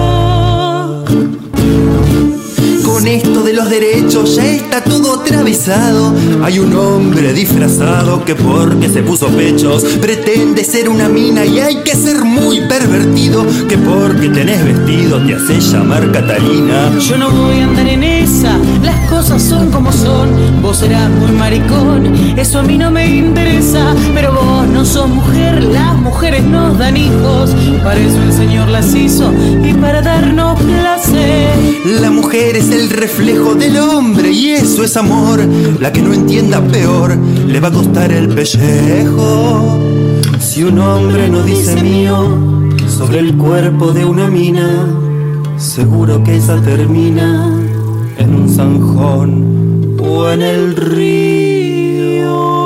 Con esto de los derechos ya está todo atravesado. Hay un hombre disfrazado que porque se puso pechos pretende ser una mina, y hay que ser muy pervertido que porque tenés vestido te haces llamar Catalina. Yo no voy a andar en esa, las cosas son como son. Vos serás muy maricón, eso a mí no me interesa, pero vos no sos mujer, las mujeres nos dan hijos. Para eso el Señor las hizo y para darnos placer. La mujer es el reflejo del hombre y eso es amor. La que no entienda peor le va a costar el pellejo. Si un hombre no dice mío, sobre el cuerpo de una mina, seguro que esa termina en un zanjón o en el río.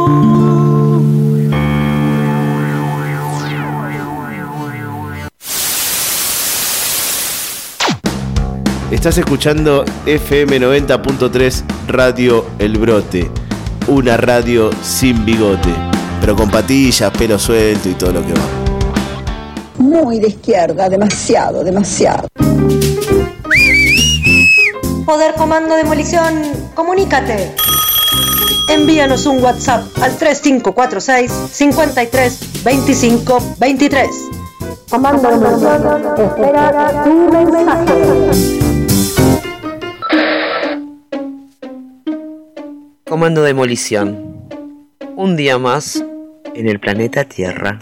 Estás escuchando FM 90.3 Radio El Brote, una radio sin bigote, pero con patillas, pelo suelto y todo lo que va. Muy de izquierda, demasiado. Poder Comando Demolición, comunícate. Envíanos un WhatsApp al 3546 53 25 23. Comando Demolición, espera tu mensaje. Comando Demolición. Un día más en el planeta Tierra.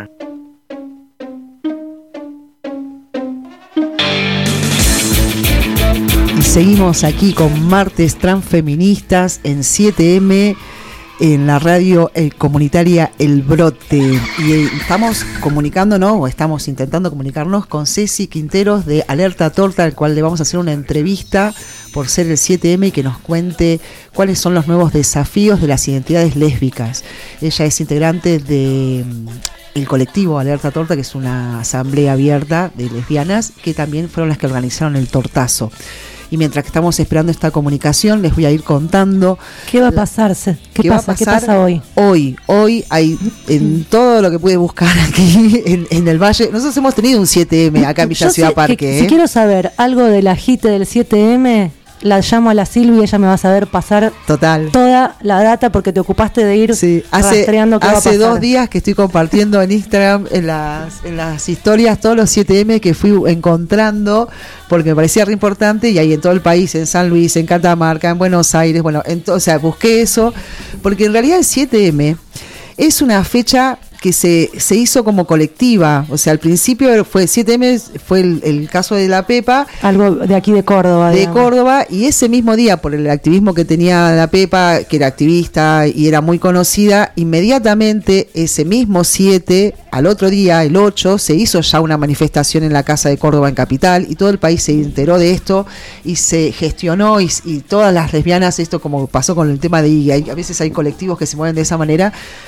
Y seguimos aquí con Martes Transfeministas en 7M en la radio comunitaria El Brote. Y estamos comunicándonos, o estamos intentando comunicarnos con Ceci Quinteros de Alerta Torta, al cual le vamos a hacer una entrevista por ser el 7M y que nos cuente cuáles son los nuevos desafíos de las identidades lésbicas. Ella es integrante de el colectivo Alerta Torta, que es una asamblea abierta de lesbianas que también fueron las que organizaron el tortazo. Y mientras que estamos esperando esta comunicación, les voy a ir contando ¿qué va a pasarse? ¿Qué pasa hoy? Hoy hay en todo lo que pude buscar aquí en el Valle. Nosotros hemos tenido un 7M acá en Villa Ciudad Parque. Si quiero saber algo del agite del 7M, la llamo a la Silvia y ella me va a saber pasar toda la data, porque te ocupaste de ir rastreando qué va a pasar. Hace 2 días que estoy compartiendo en Instagram en las historias todos los 7M que fui encontrando, porque me parecía re importante, y ahí en todo el país, en San Luis, en Catamarca, en Buenos Aires, busqué eso, porque en realidad el 7M es una fecha que se hizo como colectiva. O sea, al principio fue 7M, fue el caso de la Pepa. Algo de aquí de Córdoba. Córdoba, y ese mismo día, por el activismo que tenía la Pepa, que era activista y era muy conocida, inmediatamente ese mismo 7, al otro día, el 8, se hizo ya una manifestación en la Casa de Córdoba en Capital, y todo el país se enteró de esto y se gestionó, y todas las lesbianas, esto como pasó con el tema de IG, a veces hay colectivos que se mueven de esa manera,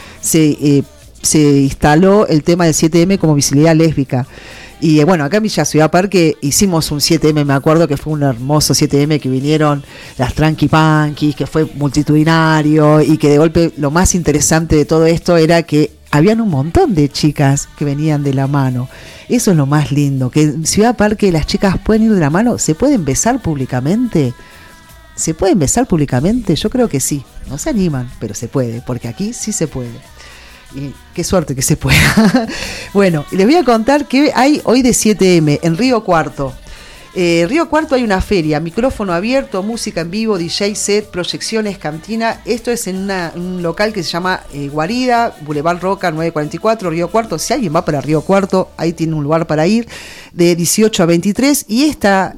se instaló el tema del 7M como visibilidad lésbica. Y bueno, acá en Villa Ciudad Parque hicimos un 7M, me acuerdo que fue un hermoso 7M, que vinieron las Tranqui Punkis, que fue multitudinario, y que de golpe lo más interesante de todo esto era que habían un montón de chicas que venían de la mano. Eso es lo más lindo, que en Ciudad Parque las chicas pueden ir de la mano. ¿Se pueden besar públicamente? ¿Se pueden besar públicamente? Yo creo que sí. No se animan, pero se puede, porque aquí sí se puede. Y qué suerte que se pueda. Bueno, les voy a contar que hay hoy de 7M en Río Cuarto. Río Cuarto hay una feria, micrófono abierto, música en vivo, DJ set, proyecciones, cantina. Esto es en un local que se llama Guarida, Boulevard Roca 944, Río Cuarto. Si alguien va para Río Cuarto, ahí tiene un lugar para ir, de 18 a 23. Y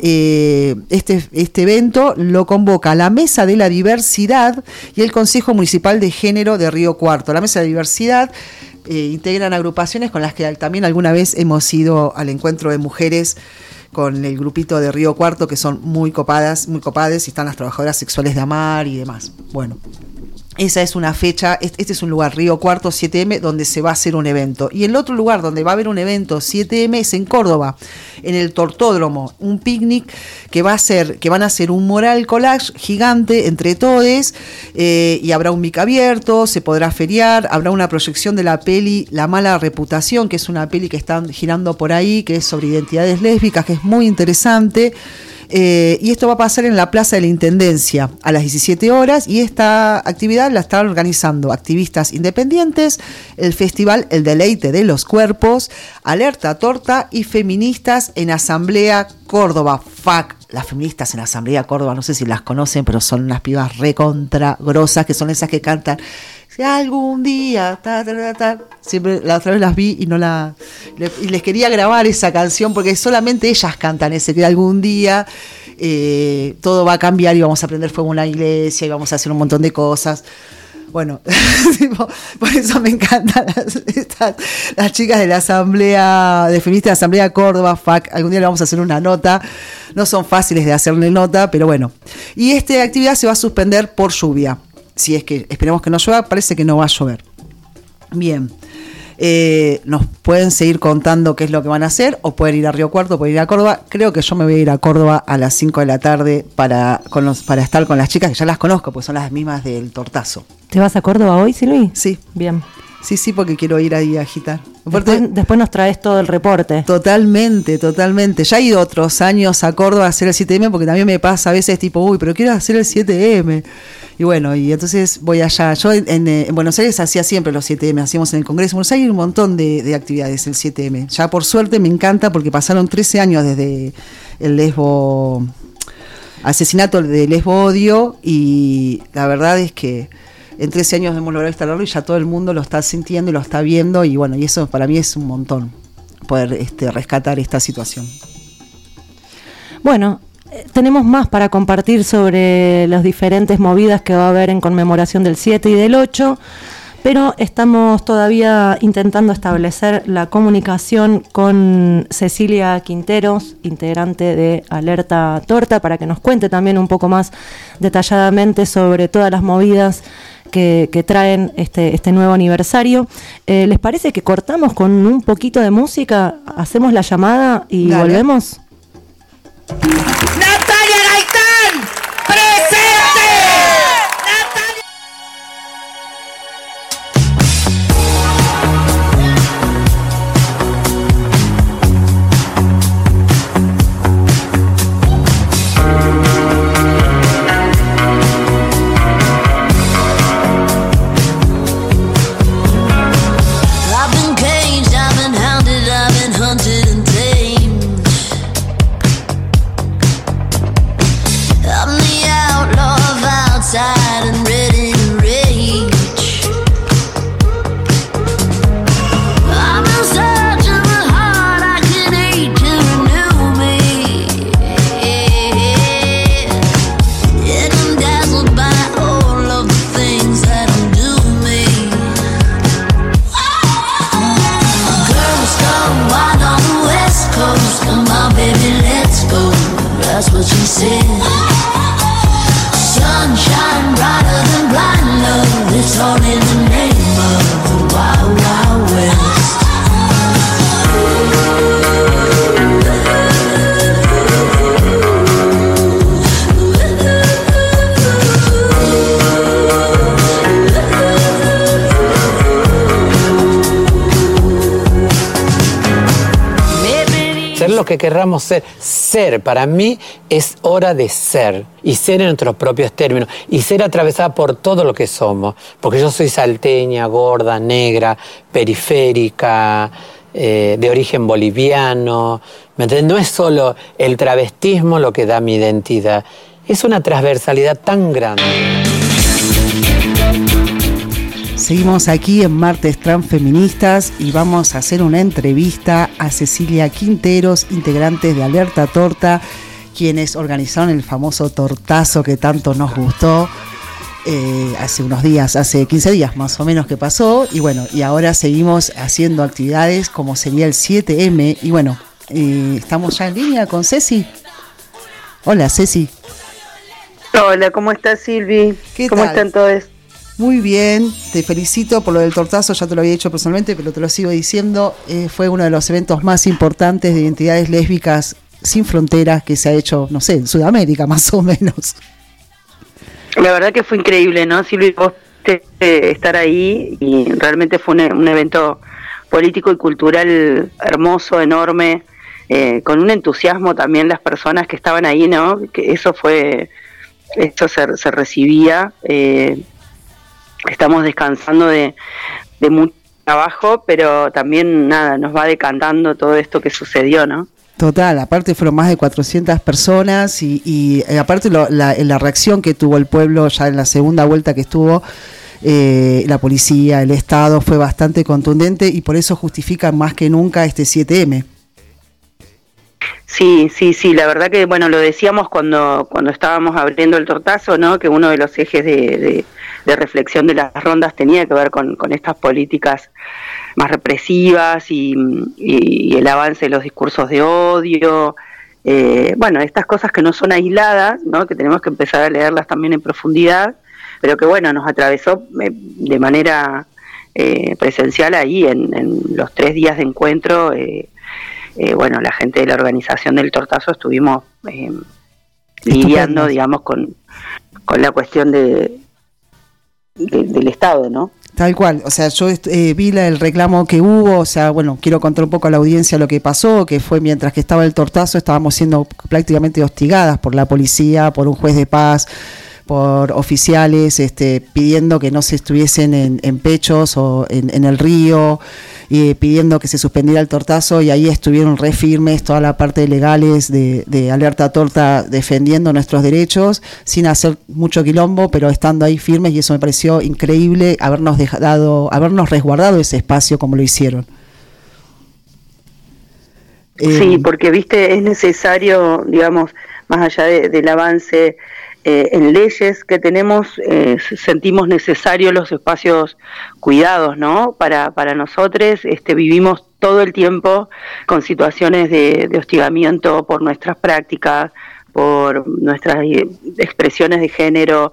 este evento lo convoca la Mesa de la Diversidad y el Consejo Municipal de Género de Río Cuarto. La Mesa de Diversidad integran agrupaciones con las que también alguna vez hemos ido al encuentro de mujeres con el grupito de Río Cuarto, que son muy copades, y están las trabajadoras sexuales de Amar y demás. Bueno, esa es una fecha, este es un lugar, Río Cuarto 7M, donde se va a hacer un evento. Y el otro lugar donde va a haber un evento 7M es en Córdoba, en el Tortódromo, un picnic que van a hacer un mural collage gigante entre todes, y habrá un mic abierto, se podrá feriar, habrá una proyección de la peli La Mala Reputación, que es una peli que están girando por ahí, que es sobre identidades lésbicas, que es muy interesante. Y esto va a pasar en la Plaza de la Intendencia a las 17 horas, y esta actividad la están organizando activistas independientes, el festival El Deleite de los Cuerpos, Alerta Torta y Feministas en Asamblea Córdoba. Las feministas en Asamblea Córdoba, no sé si las conocen, pero son unas pibas recontra grosas, que son esas que cantan si algún día, siempre la otra vez las vi y les quería grabar esa canción, porque solamente ellas cantan ese, que algún día todo va a cambiar y vamos a prender fuego en una iglesia y vamos a hacer un montón de cosas. Bueno, por eso me encantan las chicas de la Asamblea, de Feministas de la Asamblea Córdoba, FAC. Algún día le vamos a hacer una nota. No son fáciles de hacerle nota, pero bueno. Y esta actividad se va a suspender por lluvia. Si es que esperemos que no llueva, parece que no va a llover. Bien. Nos pueden seguir contando qué es lo que van a hacer, o pueden ir a Río Cuarto, pueden ir a Córdoba. Creo que yo me voy a ir a Córdoba a las 5 de la tarde para estar con las chicas, que ya las conozco, porque son las mismas del Tortazo. ¿Te vas a Córdoba hoy, Silvi? Sí. Bien. Sí, porque quiero ir ahí a agitar. Después nos traes todo el reporte. Totalmente. Ya he ido otros años a Córdoba a hacer el 7M, porque también me pasa a veces tipo, pero quiero hacer el 7M. Y bueno, y entonces voy allá. Yo en Buenos Aires hacía siempre los 7M, hacíamos en el Congreso. En Buenos Aires hay un montón de actividades el 7M. Ya por suerte me encanta, porque pasaron 13 años desde el asesinato de Lesbo Odio, y la verdad es que en 13 años hemos logrado instalarlo y ya todo el mundo lo está sintiendo y lo está viendo, y bueno, y eso para mí es un montón, poder rescatar esta situación. Bueno, tenemos más para compartir sobre las diferentes movidas que va a haber en conmemoración del 7 y del 8, pero estamos todavía intentando establecer la comunicación con Cecilia Quinteros, integrante de Alerta Torta, para que nos cuente también un poco más detalladamente sobre todas las movidas que traen este nuevo aniversario. ¿Les parece que cortamos con un poquito de música? Hacemos la llamada y Dale. Volvemos. ¡Natalia Gaitán! ¡Presente! I've been caged, I've been hounded, I've been hunted and tamed. I'm the outlaw of outside and ready to rage. I'm in search of a heart I can hate to renew me. Yet I'm dazzled by all of the things that undo me. Girls gone wild on the west coast. Come on, baby, let's go. That's what she said. Sunshine brighter than blind love. It's all in the name of the Wild Wild West. Ser lo que querramos ser. Ser, para mí, es hora de ser. Y ser en nuestros propios términos. Y ser atravesada por todo lo que somos. Porque yo soy salteña, gorda, negra, periférica, de origen boliviano. ¿Me entiendes? No es solo el travestismo lo que da mi identidad. Es una transversalidad tan grande. Seguimos aquí en Martes Transfeministas y vamos a hacer una entrevista a Cecilia Quinteros, integrantes de Alerta Torta, quienes organizaron el famoso tortazo que tanto nos gustó hace unos días, hace 15 días más o menos que pasó, y bueno, y ahora seguimos haciendo actividades como sería el 7M, y bueno, estamos ya en línea con Ceci. Hola, Ceci. Hola, ¿cómo estás, Silvi? ¿Cómo están todos? Muy bien, te felicito por lo del tortazo, ya te lo había dicho personalmente, pero te lo sigo diciendo, fue uno de los eventos más importantes de identidades lésbicas sin fronteras que se ha hecho, no sé, en Sudamérica más o menos. La verdad que fue increíble, ¿no, Silvia? Vos estar ahí, y realmente fue un evento político y cultural hermoso, enorme, con un entusiasmo también las personas que estaban ahí, ¿no? Que eso se recibía. Estamos descansando de mucho trabajo, pero también nos va decantando todo esto que sucedió, ¿no? Total, aparte fueron más de 400 personas y aparte la reacción que tuvo el pueblo ya en la segunda vuelta que estuvo, la policía, el Estado, fue bastante contundente y por eso justifica más que nunca este 7M. Sí, la verdad que, bueno, lo decíamos cuando estábamos abriendo el tortazo, ¿no? Que uno de los ejes de reflexión de las rondas tenía que ver con estas políticas más represivas y el avance de los discursos de odio. Bueno, estas cosas que no son aisladas, ¿no? Que tenemos que empezar a leerlas también en profundidad, pero que bueno, nos atravesó de manera presencial ahí en los 3 días de encuentro. Bueno, la gente de la organización del Tortazo estuvimos lidiando, digamos, con la cuestión del Estado, ¿no? Tal cual, o sea, yo vi el reclamo que hubo, o sea, bueno, quiero contar un poco a la audiencia lo que pasó, que fue mientras que estaba el Tortazo, estábamos siendo prácticamente hostigadas por la policía, por un juez de paz, por oficiales, pidiendo que no se estuviesen en pechos o en el río, y pidiendo que se suspendiera el Tortazo, y ahí estuvieron re firmes toda la parte de legales de Alerta Torta defendiendo nuestros derechos, sin hacer mucho quilombo, pero estando ahí firmes, y eso me pareció increíble, habernos resguardado ese espacio como lo hicieron. Sí, porque viste, es necesario, digamos, más allá del avance en leyes que tenemos, sentimos necesarios los espacios cuidados, ¿no? Para nosotros, vivimos todo el tiempo con situaciones de hostigamiento por nuestras prácticas, por nuestras expresiones de género,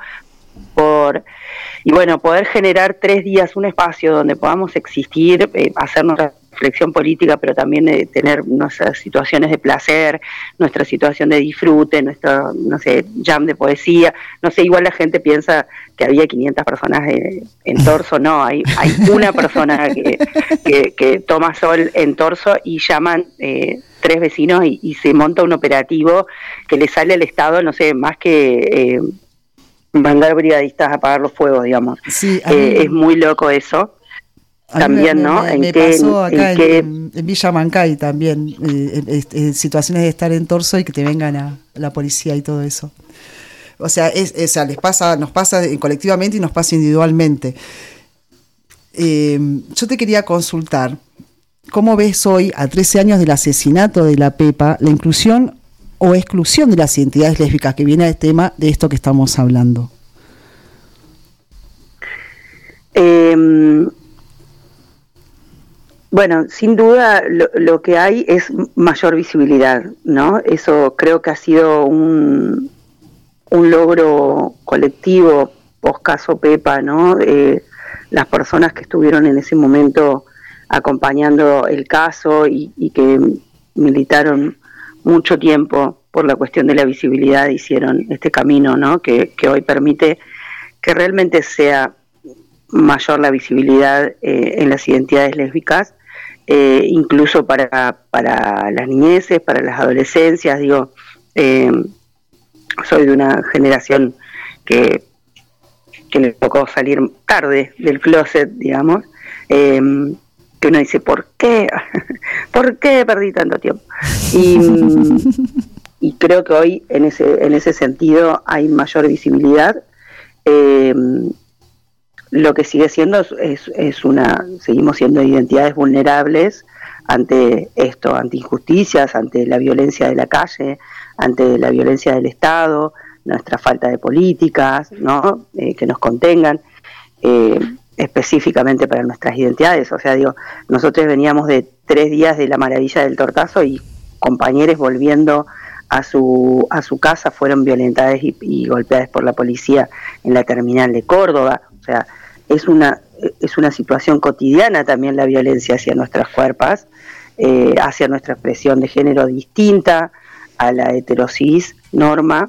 y bueno, poder generar 3 días un espacio donde podamos existir, hacernos reflexión política, pero también tener nuestras situaciones de placer, nuestra situación de disfrute, nuestro, no sé, jam de poesía, no sé, igual la gente piensa que había 500 personas en Torso, no, hay una persona que toma sol en Torso y llaman 3 vecinos y se monta un operativo que le sale al Estado, no sé, más que mandar brigadistas a apagar los fuegos, digamos. Sí, es muy loco eso. También, ¿no? Me pasó acá en Villa Mancay también, en situaciones de estar en Torso y que te vengan la policía y todo eso. O sea, nos pasa colectivamente y nos pasa individualmente. Yo te quería consultar, ¿cómo ves hoy, a 13 años del asesinato de la Pepa, la inclusión o exclusión de las identidades lésbicas, que viene al tema de esto que estamos hablando? Bueno, sin duda lo que hay es mayor visibilidad, ¿no? Eso creo que ha sido un logro colectivo post caso Pepa, ¿no? Las personas que estuvieron en ese momento acompañando el caso y que militaron mucho tiempo por la cuestión de la visibilidad, hicieron este camino, ¿no? Que hoy permite que realmente sea mayor la visibilidad en las identidades lésbicas. Incluso para las niñeces, para las adolescencias, digo, soy de una generación que le tocó salir tarde del closet, digamos, que uno dice, ¿por qué? ¿Por qué perdí tanto tiempo? Y creo que hoy en ese sentido hay mayor visibilidad. Lo que sigue siendo seguimos siendo identidades vulnerables ante esto, ante injusticias, ante la violencia de la calle, ante la violencia del Estado, nuestra falta de políticas, ¿no? Que nos contengan, específicamente para nuestras identidades. O sea, digo, nosotros veníamos de 3 días de la maravilla del Tortazo y compañeros volviendo a su casa fueron violentadas y golpeadas por la policía en la terminal de Córdoba. O sea, es una situación cotidiana también la violencia hacia nuestras cuerpos, hacia nuestra expresión de género distinta a la heterosis norma.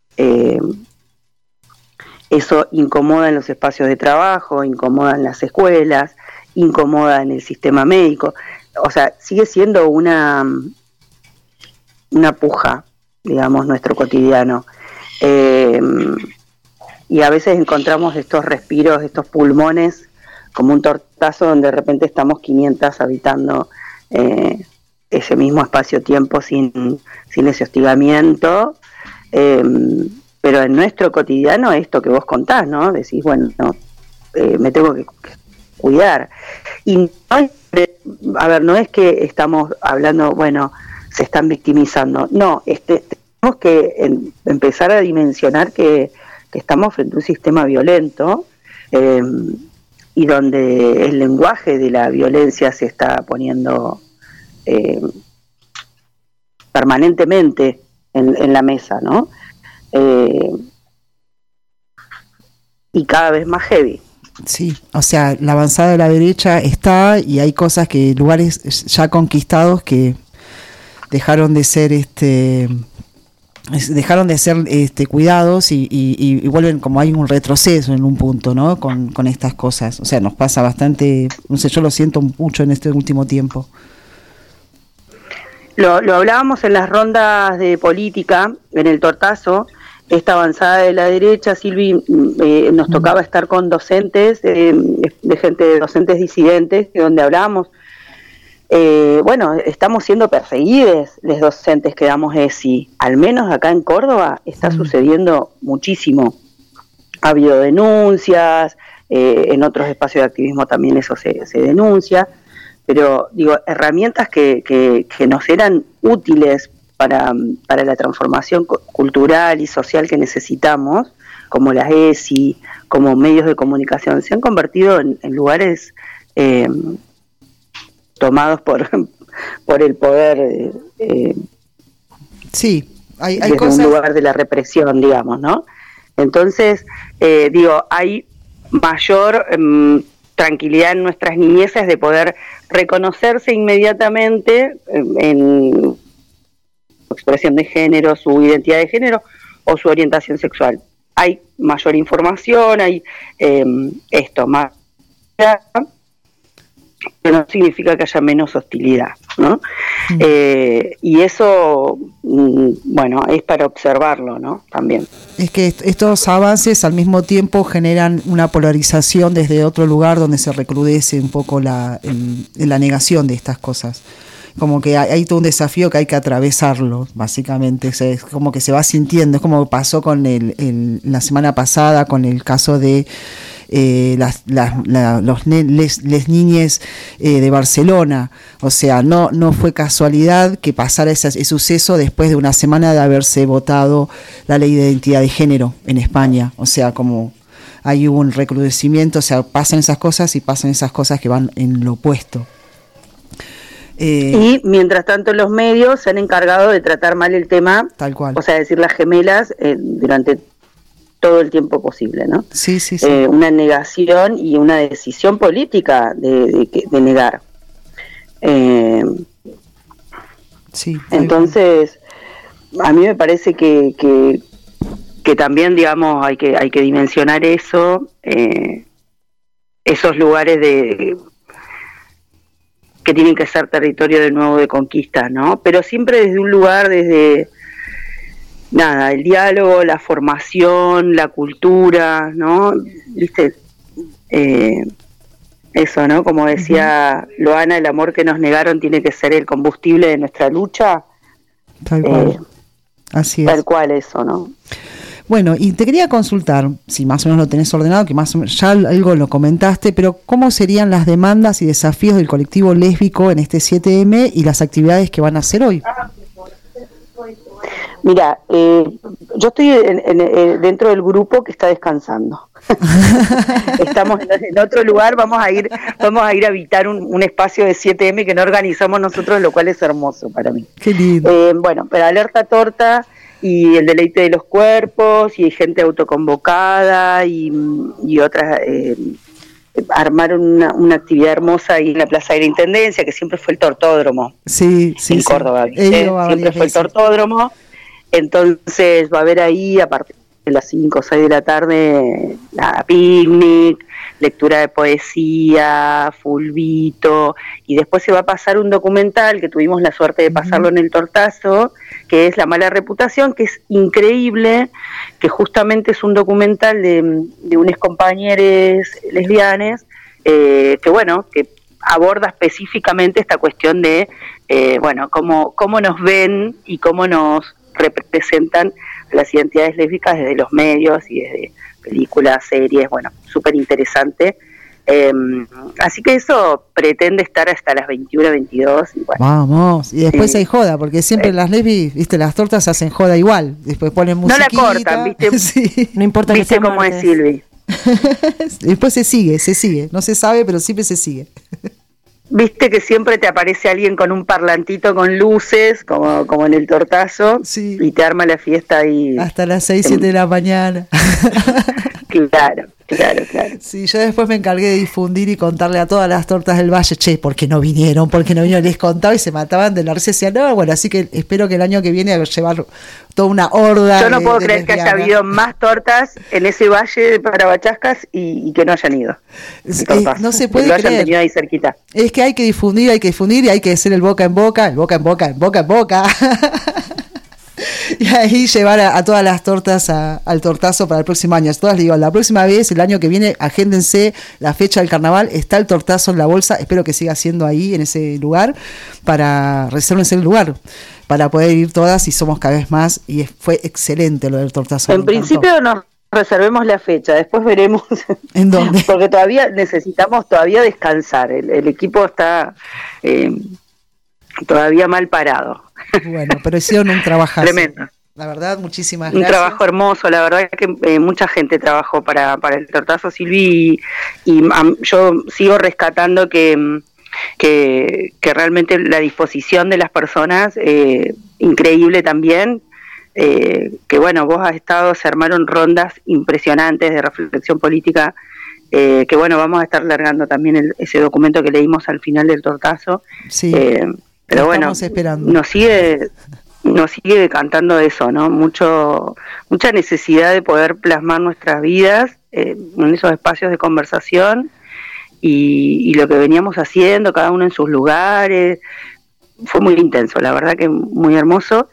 Eso incomoda en los espacios de trabajo, incomoda en las escuelas, incomoda en el sistema médico. O sea, sigue siendo una puja, digamos, nuestro cotidiano. Y a veces encontramos estos respiros, estos pulmones, como un Tortazo donde de repente estamos 500 habitando ese mismo espacio-tiempo sin ese hostigamiento. Pero en nuestro cotidiano, esto que vos contás, ¿no? Decís, bueno, me tengo que cuidar. Y no es que estamos hablando, bueno, se están victimizando. No, tenemos que empezar a dimensionar que estamos frente a un sistema violento y donde el lenguaje de la violencia se está poniendo permanentemente en la mesa, ¿no? Y cada vez más heavy. Sí, o sea, la avanzada de la derecha está, y hay cosas que, lugares ya conquistados que dejaron de ser cuidados y vuelven, como hay un retroceso en un punto, ¿no? Con estas cosas. O sea, nos pasa bastante, no sé, yo lo siento mucho en este último tiempo. Lo hablábamos en las rondas de política, en el tortazo, esta avanzada de la derecha, Silvi, nos tocaba estar con docentes, de gente, docentes disidentes, donde hablábamos, bueno, estamos siendo perseguidos los docentes que damos ESI, al menos acá en Córdoba está sucediendo muchísimo. Ha habido denuncias, en otros espacios de activismo también eso se denuncia, pero digo, herramientas que nos eran útiles para la transformación cultural y social que necesitamos, como las ESI, como medios de comunicación, se han convertido en lugares tomados por el poder, sí, hay desde cosas, un lugar de la represión, digamos, ¿no? Entonces, hay mayor tranquilidad en nuestras niñeces de poder reconocerse inmediatamente en su expresión de género, su identidad de género o su orientación sexual. Hay mayor información, hay más, pero no significa que haya menos hostilidad, ¿no? Y eso, bueno, es para observarlo, ¿no? También. Es que estos avances al mismo tiempo generan una polarización desde otro lugar donde se recrudece un poco la negación de estas cosas. Como que hay todo un desafío que hay que atravesarlo, básicamente. Es como que se va sintiendo, es como pasó con la semana pasada con el caso de les niñes de Barcelona. O sea, no fue casualidad que pasara ese suceso después de una semana de haberse votado la ley de identidad de género en España. O sea, como hay un recrudecimiento, o sea, pasan esas cosas y pasan esas cosas que van en lo opuesto. Y mientras tanto los medios se han encargado de tratar mal el tema, tal cual, o sea, decir las gemelas durante todo el tiempo posible, ¿no? Sí. Una negación y una decisión política de negar. Sí. Entonces, a mí me parece que también, digamos, hay que dimensionar eso, esos lugares que tienen que ser territorio de nuevo de conquista, ¿no? Pero siempre desde un lugar, desde el diálogo, la formación, la cultura, ¿no? ¿Viste? Eso, ¿no? Como decía Loana, el amor que nos negaron tiene que ser el combustible de nuestra lucha. Tal cual. Así es. Tal cual eso, ¿no? Bueno, y te quería consultar, si más o menos lo tenés ordenado, que más o menos ya algo lo comentaste, pero ¿cómo serían las demandas y desafíos del colectivo lésbico en este 7M y las actividades que van a hacer hoy? Mira, yo estoy dentro del grupo que está descansando. Estamos en otro lugar, vamos a ir a habitar un espacio de 7M que no organizamos nosotros, lo cual es hermoso para mí. Qué lindo. Bueno, pero Alerta Torta y el deleite de los cuerpos, y hay gente autoconvocada y otras armaron una actividad hermosa ahí en la Plaza de la Intendencia, que siempre fue el tortódromo. Sí, en Córdoba, siempre fue el tortódromo. Entonces va a haber ahí, a partir de las 5 o 6 de la tarde, picnic, lectura de poesía, fulbito, y después se va a pasar un documental que tuvimos la suerte de pasarlo en el Tortazo, que es La mala reputación, que es increíble, que justamente es un documental de unos compañeros lesbianes, que aborda específicamente esta cuestión de, cómo nos ven y cómo nos representan las identidades lésbicas desde los medios y desde películas, series, súper interesante. Así que eso pretende estar hasta las 21, 22. Y vamos, y después hay joda, porque siempre las lesbis, viste, las tortas se hacen joda igual, después ponen musiquita. No la cortan, viste. Sí. No importa viste cómo es Silvi. Después se sigue, no se sabe, pero siempre se sigue. Viste que siempre te aparece alguien con un parlantito con luces, como en el tortazo, sí. Y te arma la fiesta ahí. Hasta las 6, 7 de la mañana. Claro. Sí, yo después me encargué de difundir y contarle a todas las tortas del Valle, ¿por qué no vinieron? Les contaba y se mataban de la risa. Decían, no, bueno, así que espero que el año que viene a llevar toda una horda. Yo no puedo creer que haya habido más tortas en ese valle para Bachascas y que no hayan ido. No se puede creer. Lo hayan tenido ahí cerquita. Es que hay que difundir y hay que hacer el boca en boca. Y ahí llevar a todas las tortas al tortazo para el próximo año. Todas le digo, la próxima vez, el año que viene, agéndense la fecha del carnaval, está el tortazo en la bolsa, espero que siga siendo ahí, en ese lugar, resérvense el lugar, para poder ir todas y somos cada vez más, y fue excelente lo del tortazo. En principio nos reservemos la fecha, después veremos en dónde. Porque necesitamos descansar, el equipo está todavía mal parado. Bueno, pero hicieron un trabajazo. Tremendo. La verdad, muchísimas gracias. Un trabajo hermoso, la verdad que mucha gente trabajó para el tortazo, Silvi, y yo sigo rescatando que realmente la disposición de las personas, increíble también, que bueno, vos has estado, se armaron rondas impresionantes de reflexión política, que bueno, vamos a estar largando también ese documento que leímos al final del tortazo. Sí. Pero bueno, esperando. nos sigue decantando eso, ¿no? Mucha necesidad de poder plasmar nuestras vidas en esos espacios de conversación y lo que veníamos haciendo, cada uno en sus lugares. Fue muy intenso, la verdad que muy hermoso.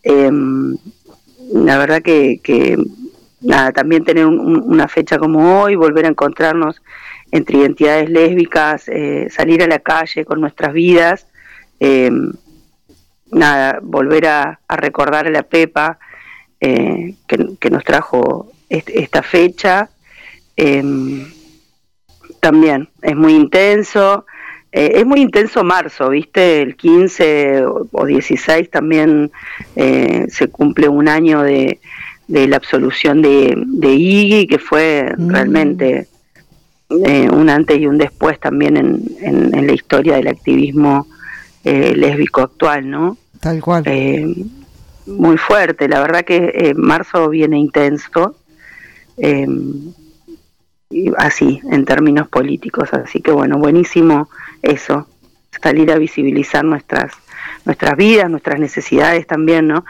La verdad que nada, también tener una fecha como hoy, volver a encontrarnos entre identidades lésbicas, salir a la calle con nuestras vidas. Nada, volver a recordar a la Pepa que nos trajo esta fecha. También es muy intenso marzo, ¿viste? El 15 o 16 también se cumple un año de la absolución de Iggy, que fue realmente un antes y un después también en la historia del activismo lésbico actual, ¿no? Tal cual. Muy fuerte, la verdad que marzo viene intenso, y así, en términos políticos, así que bueno, buenísimo eso, salir a visibilizar nuestras vidas, nuestras necesidades también, ¿no?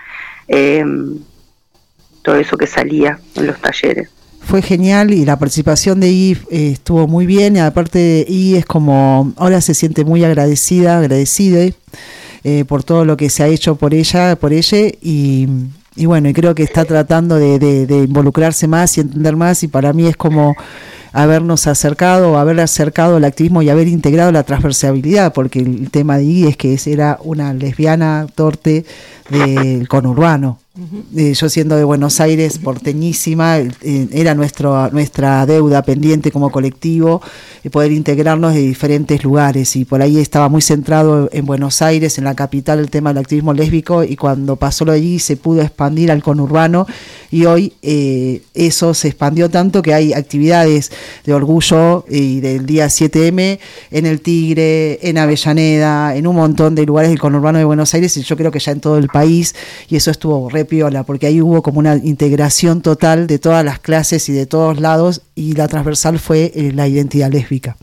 Todo eso que salía en los talleres. Fue genial y la participación de I estuvo muy bien, y aparte I es como, ahora se siente muy agradecida por todo lo que se ha hecho por ella y bueno, y creo que está tratando de involucrarse más y entender más, y para mí es como haber acercado al activismo y haber integrado la transversalidad, porque el tema de I es que era una lesbiana torte del conurbano. Yo siendo de Buenos Aires, porteñísima, era nuestra deuda pendiente como colectivo, poder integrarnos de diferentes lugares, y por ahí estaba muy centrado en Buenos Aires, en la capital, el tema del activismo lésbico, y cuando pasó lo allí se pudo expandir al conurbano, y hoy eso se expandió tanto que hay actividades de orgullo y del día 7M en el Tigre, en Avellaneda, en un montón de lugares del conurbano de Buenos Aires, y yo creo que ya en todo el país, y eso estuvo re piola, porque ahí hubo como una integración total de todas las clases y de todos lados, y la transversal fue la identidad lésbica.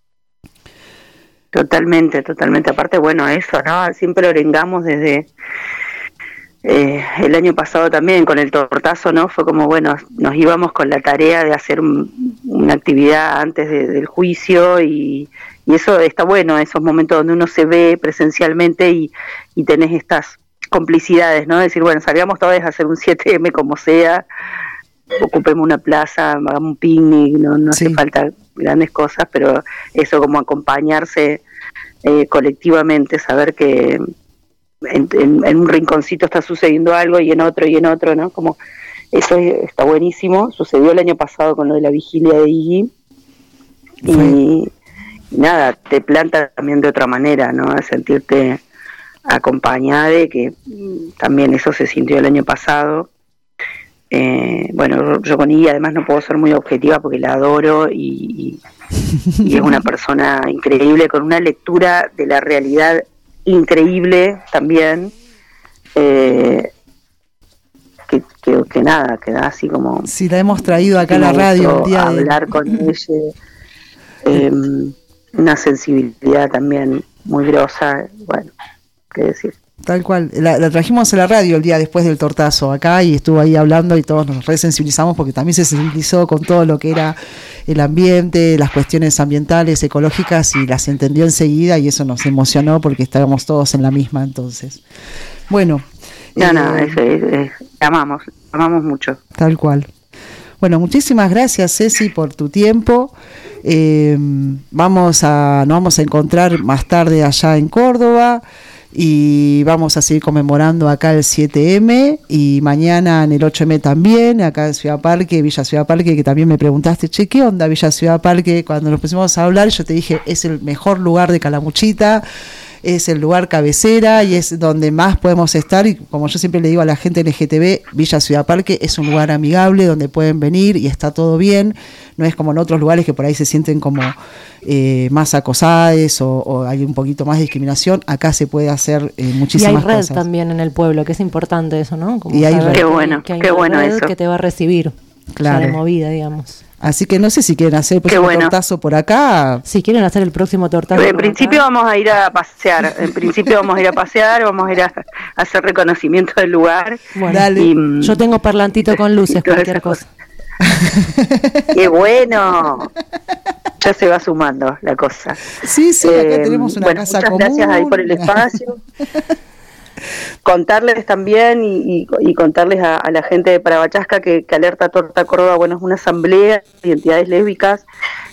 Totalmente, aparte bueno, eso, ¿no? Siempre orengamos desde el año pasado también con el tortazo, ¿no? Fue como, bueno, nos íbamos con la tarea de hacer una actividad antes del juicio, y eso está bueno, esos momentos donde uno se ve presencialmente y tenés estas complicidades, ¿no? Decir, bueno, salgamos todos a hacer un 7M como sea, ocupemos una plaza, hagamos un picnic, no hace falta grandes cosas, pero eso, como acompañarse colectivamente, saber que en un rinconcito está sucediendo algo y en otro, ¿no? Como eso está buenísimo. Sucedió el año pasado con lo de la vigilia de Iggy, y nada, te planta también de otra manera, ¿no? A sentirte acompañada, que también eso se sintió el año pasado. bueno, yo con ella además no puedo ser muy objetiva porque la adoro y es una persona increíble, con una lectura de la realidad increíble también, que nada, que da así como... Sí, la hemos traído acá a la radio un día. Hablar con ella, una sensibilidad también muy grosa, bueno, qué decir. Tal cual, la trajimos a la radio el día después del tortazo acá y estuvo ahí hablando y todos nos resensibilizamos porque también se sensibilizó con todo lo que era el ambiente, las cuestiones ambientales, ecológicas, y las entendió enseguida y eso nos emocionó porque estábamos todos en la misma entonces. Bueno. Amamos mucho. Tal cual. Bueno, muchísimas gracias, Ceci, por tu tiempo. Nos vamos a encontrar más tarde allá en Córdoba. Y vamos a seguir conmemorando acá el 7M y mañana en el 8M también, acá en Ciudad Parque, Villa Ciudad Parque, que también me preguntaste, che, ¿qué onda Villa Ciudad Parque? Cuando nos pusimos a hablar yo te dije, es el mejor lugar de Calamuchita, es el lugar cabecera y es donde más podemos estar, y como yo siempre le digo a la gente LGTB, Villa Ciudad Parque es un lugar amigable donde pueden venir y está todo bien, no es como en otros lugares que por ahí se sienten como más acosadas o hay un poquito más de discriminación. Acá se puede hacer muchísimas cosas. Y hay red también en el pueblo, que es importante eso, ¿no? Como y hay red. Qué bueno eso. Que te va a recibir, claro, de movida, digamos. Así que no sé si quieren hacer el próximo tortazo por acá. Si quieren hacer el próximo tortazo. En principio vamos a ir a pasear. Vamos a ir a hacer reconocimiento del lugar. Bueno, dale. Yo tengo parlantito con luces, cualquier cosa. ¡Qué bueno! Ya se va sumando la cosa. Sí, acá tenemos una casa común. Muchas gracias ahí por el espacio. Contarles también y contarles a la gente de Parabachasca que Alerta Torta Córdoba, bueno, es una asamblea de entidades lésbicas.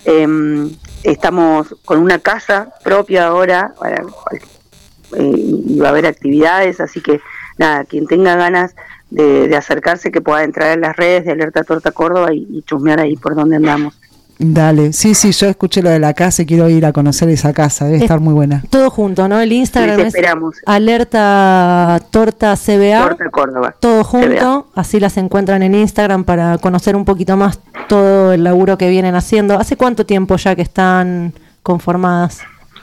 Estamos con una casa propia ahora y va a haber actividades, así que nada, quien tenga ganas de acercarse, que pueda entrar en las redes de Alerta Torta Córdoba y chusmear ahí por donde andamos. Dale, sí, yo escuché lo de la casa y quiero ir a conocer esa casa, debe estar muy buena. Todo junto, ¿no? El Instagram es Alerta Torta CBA, Torta Córdoba. Todo junto, CBA. Así las encuentran en Instagram para conocer un poquito más todo el laburo que vienen haciendo. ¿Hace cuánto tiempo ya que están conformadas?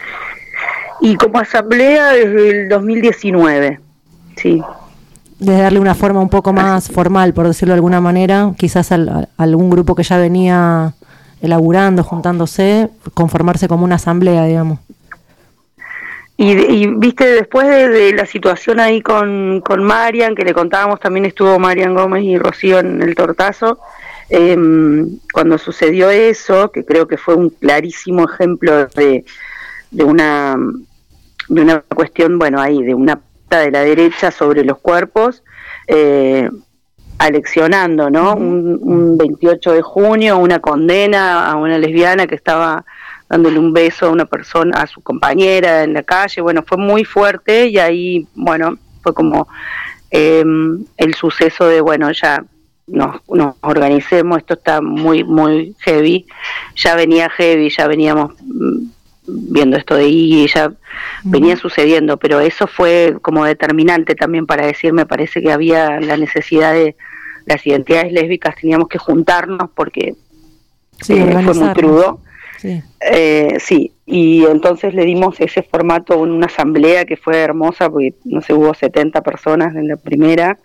Y como asamblea desde el 2019, sí. De darle una forma un poco más formal, por decirlo de alguna manera, quizás algún grupo que ya venía elaborando, juntándose, conformarse como una asamblea, digamos. Y viste, después de la situación ahí con Marian, que le contábamos, también estuvo Marian Gómez y Rocío en el tortazo, cuando sucedió eso, que creo que fue un clarísimo ejemplo de una cuestión, bueno, ahí, de una de la derecha sobre los cuerpos, aleccionando, ¿no? Un 28 de junio, una condena a una lesbiana que estaba dándole un beso a una persona, a su compañera en la calle. Bueno, fue muy fuerte y ahí, bueno, fue como el suceso de, bueno, ya nos organicemos, esto está muy, muy heavy. Ya venía heavy, ya veníamos viendo esto de Iggy, ya venía sucediendo, pero eso fue como determinante también para decir, me parece que había la necesidad de las identidades lésbicas, teníamos que juntarnos porque fue muy crudo. Sí, y entonces le dimos ese formato en una asamblea que fue hermosa, porque no sé, hubo 70 personas en la primera,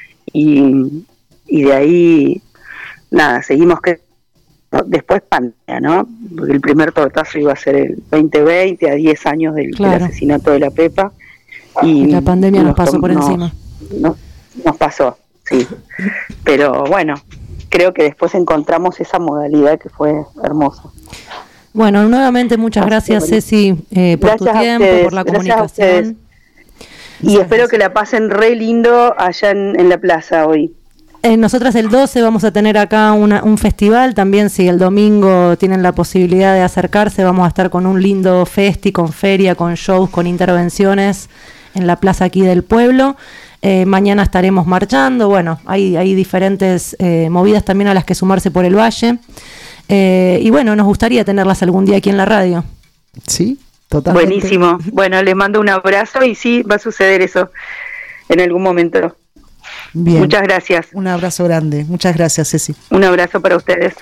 y de ahí, nada, seguimos que después pandemia, ¿no? Porque el primer tortazo iba a ser el 2020, a 10 años del asesinato de la Pepa. Y la pandemia nos pasó por encima. Nos pasó, sí. Pero bueno, creo que después encontramos esa modalidad que fue hermosa. Bueno, nuevamente muchas gracias, Ceci, por tu tiempo, por la comunicación. Y espero que la pasen re lindo allá en la plaza hoy. Nosotras el 12 vamos a tener acá un festival, también si el domingo tienen la posibilidad de acercarse, vamos a estar con un lindo festi, con feria, con shows, con intervenciones en la plaza aquí del pueblo. Mañana estaremos marchando, bueno, hay diferentes movidas también a las que sumarse por el valle. Y bueno, nos gustaría tenerlas algún día aquí en la radio. Sí, totalmente. Buenísimo. Bueno, les mando un abrazo y sí, va a suceder eso en algún momento. Bien. Muchas gracias. Un abrazo grande. Muchas gracias, Ceci. Un abrazo para ustedes.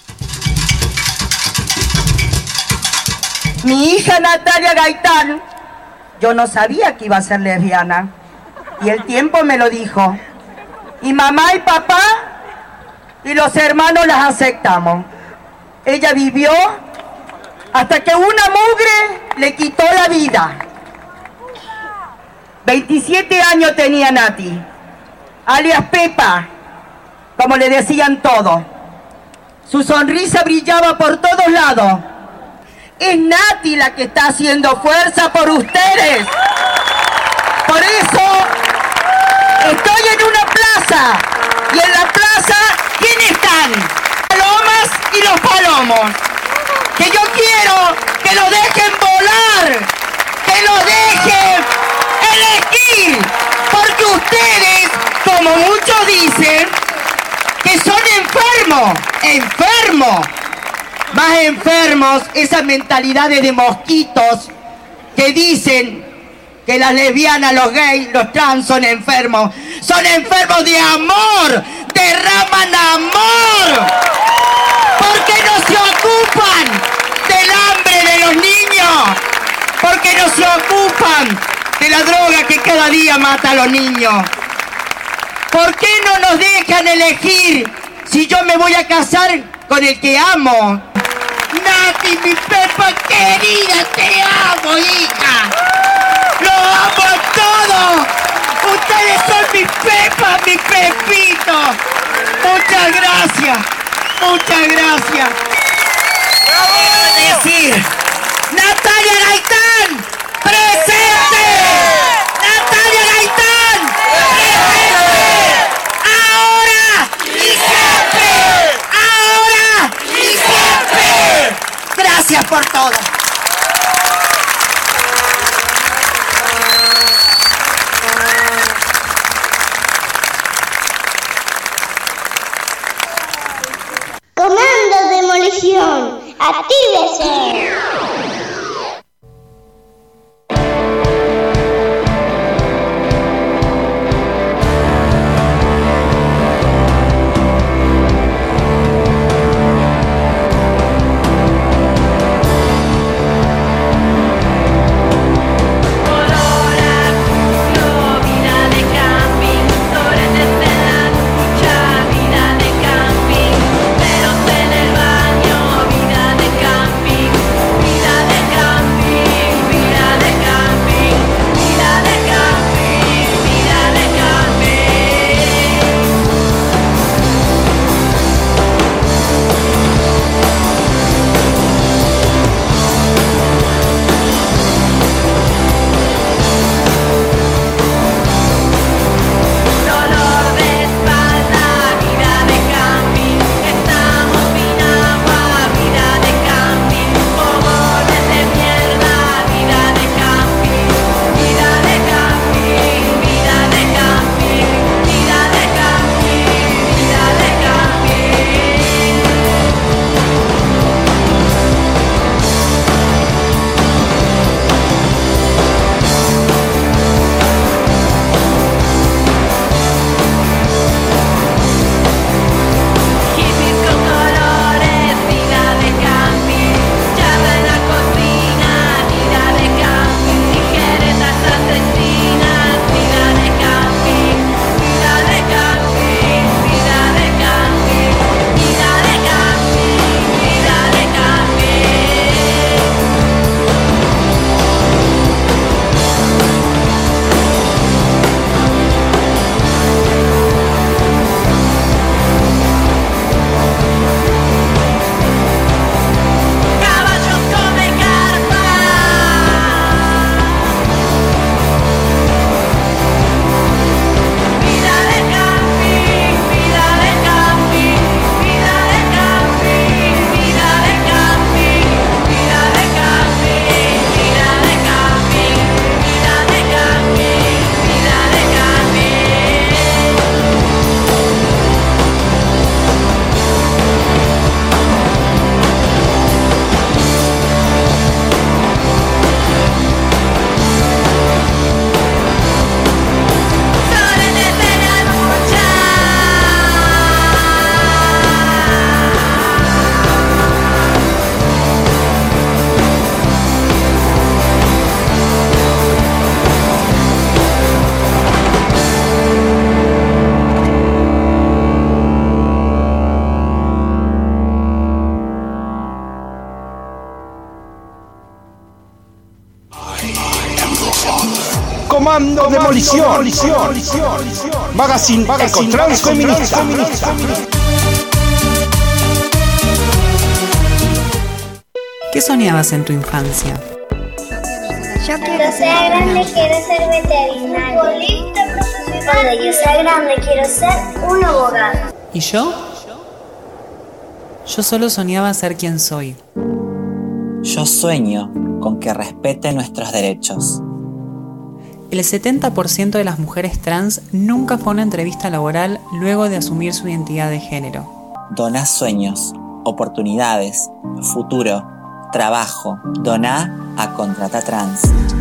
Mi hija Natalia Gaitán, yo no sabía que iba a ser lesbiana. Y el tiempo me lo dijo. Y mamá y papá y los hermanos las aceptamos. Ella vivió hasta que una mugre le quitó la vida. 27 años tenía Nati, alias Pepa, como le decían todos. Su sonrisa brillaba por todos lados. Es Nati la que está haciendo fuerza por ustedes. Por eso estoy en una plaza. Y en la plaza, ¿quiénes están? Palomas y los palomos. Que yo quiero que los dejen volar. Que los dejen elegir. Porque ustedes, como muchos dicen, que son enfermos. Más enfermos, esas mentalidades de mosquitos que dicen que las lesbianas, los gays, los trans son enfermos. Son enfermos de amor, derraman amor. ¿Por qué no se ocupan del hambre de los niños? ¿Por qué no se ocupan de la droga que cada día mata a los niños? ¿Por qué no nos dejan elegir si yo me voy a casar con el que amo? Nati, mi Pepa querida, te amo, hija. Lo amo a todos. Ustedes son mi Pepa, mi Pepito. Muchas gracias. Quiero decir, Natalia Gaitán, presente. Natalia Gaitán, presente. Ahora y siempre. Ahora y siempre. Gracias por todo. Comando Demolición, actívese. Vida Comando Demolición. Magazine Ecotransfeminista. ¿Qué soñabas en tu infancia? Yo quiero ser grande, quiero ser veterinario. Cuando yo sea grande, quiero ser un abogado. ¿Y yo? Yo solo soñaba ser quien soy. Yo sueño con que respete nuestros derechos. El 70% de las mujeres trans nunca fue a una entrevista laboral luego de asumir su identidad de género. Doná sueños, oportunidades, futuro, trabajo. Doná a Contrata Trans.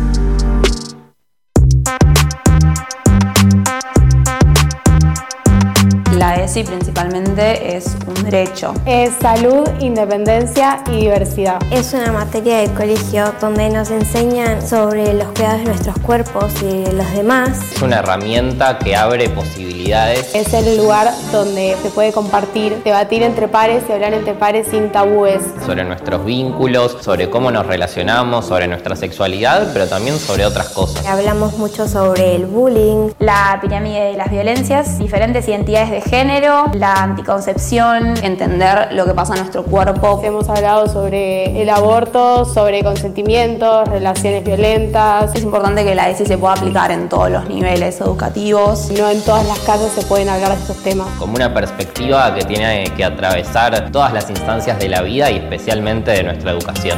La ESI principalmente es un derecho. Es salud, independencia y diversidad. Es una materia del colegio donde nos enseñan sobre los cuidados de nuestros cuerpos y de los demás. Es una herramienta que abre posibilidades. Es el lugar donde se puede compartir, debatir entre pares y hablar entre pares sin tabúes. Sobre nuestros vínculos, sobre cómo nos relacionamos, sobre nuestra sexualidad, pero también sobre otras cosas. Hablamos mucho sobre el bullying, la pirámide de las violencias, diferentes identidades de género, la anticoncepción, entender lo que pasa en nuestro cuerpo. Hemos hablado sobre el aborto, sobre consentimiento, relaciones violentas. Es importante que la ESI se pueda aplicar en todos los niveles educativos. No en todas las casas se pueden hablar de estos temas. Como una perspectiva que tiene que atravesar todas las instancias de la vida y especialmente de nuestra educación.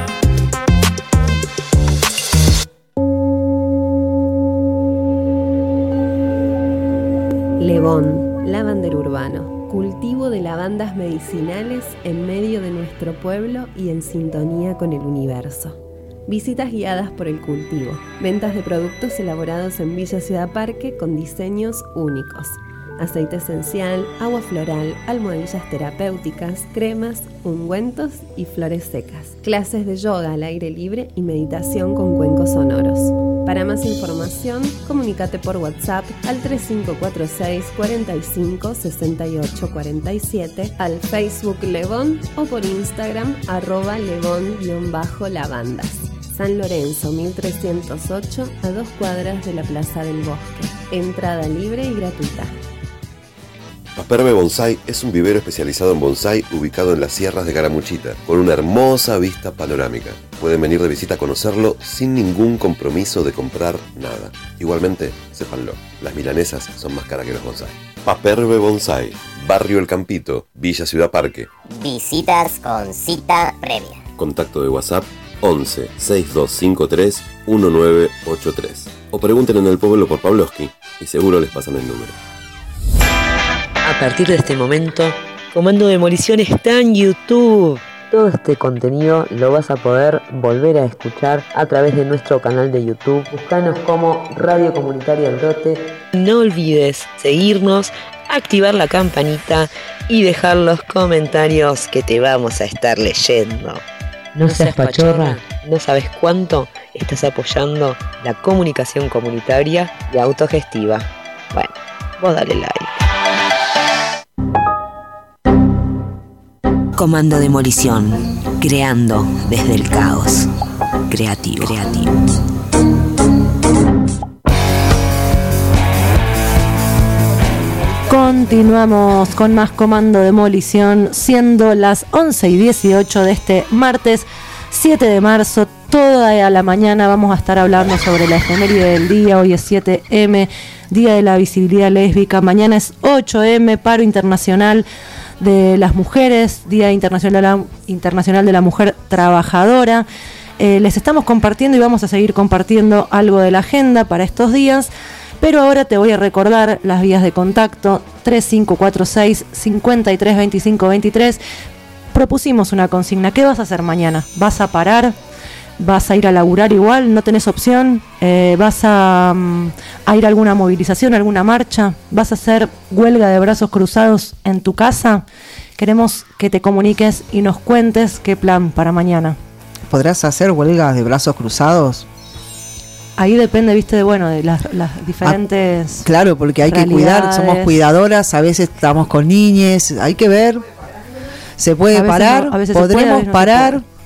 Levón, lavandero urbano, cultivo de lavandas medicinales en medio de nuestro pueblo y en sintonía con el universo. Visitas guiadas por el cultivo, ventas de productos elaborados en Villa Ciudad Parque con diseños únicos. Aceite esencial, agua floral, almohadillas terapéuticas, cremas, ungüentos y flores secas. Clases de yoga al aire libre y meditación con cuencos sonoros. Para más información, comunícate por WhatsApp al 3546 45 68 47, al Facebook Levón o por Instagram @levón_lavandas. San Lorenzo 1308, a 2 cuadras de la Plaza del Bosque. Entrada libre y gratuita. Paperbe Bonsai es un vivero especializado en bonsai ubicado en las sierras de Caramuchita, con una hermosa vista panorámica. Pueden venir de visita a conocerlo sin ningún compromiso de comprar nada. Igualmente, sépanlo, las milanesas son más caras que los bonsai. Paperbe Bonsai, Barrio El Campito, Villa Ciudad Parque. Visitas con cita previa. Contacto de WhatsApp 11 6253 1983. O pregunten en el pueblo por Pavlovsky y seguro les pasan el número. A partir de este momento, Comando Demolición está en YouTube. Todo este contenido lo vas a poder volver a escuchar a través de nuestro canal de YouTube. Búscanos como Radio Comunitaria El Brote. No olvides seguirnos, activar la campanita y dejar los comentarios que te vamos a estar leyendo. No seas pachorra, no sabes cuánto estás apoyando la comunicación comunitaria y autogestiva. Bueno, vos dale like. Comando Demolición, creando desde el caos. Creativo. Continuamos con más Comando Demolición, siendo las 11:18 de este martes 7 de marzo. Toda la mañana vamos a estar hablando sobre la efeméride del día. Hoy es 7M, Día de la Visibilidad Lésbica. Mañana es 8M, Paro Internacional de las Mujeres, Día Internacional de la Mujer Trabajadora. Les estamos compartiendo y vamos a seguir compartiendo algo de la agenda para estos días, pero ahora te voy a recordar las vías de contacto: 3546 53 25 23. Propusimos una consigna. ¿Qué vas a hacer mañana? ¿Vas a parar? ¿Vas a ir a laburar igual? ¿No tenés opción? ¿Vas a ir a alguna movilización, a alguna marcha? ¿Vas a hacer huelga de brazos cruzados en tu casa? Queremos que te comuniques y nos cuentes qué plan para mañana. ¿Podrás hacer huelgas de brazos cruzados? Ahí depende, viste, de las diferentes claro, porque hay que cuidar, somos cuidadoras, a veces estamos con niñes, hay que ver, se puede parar, podremos parar.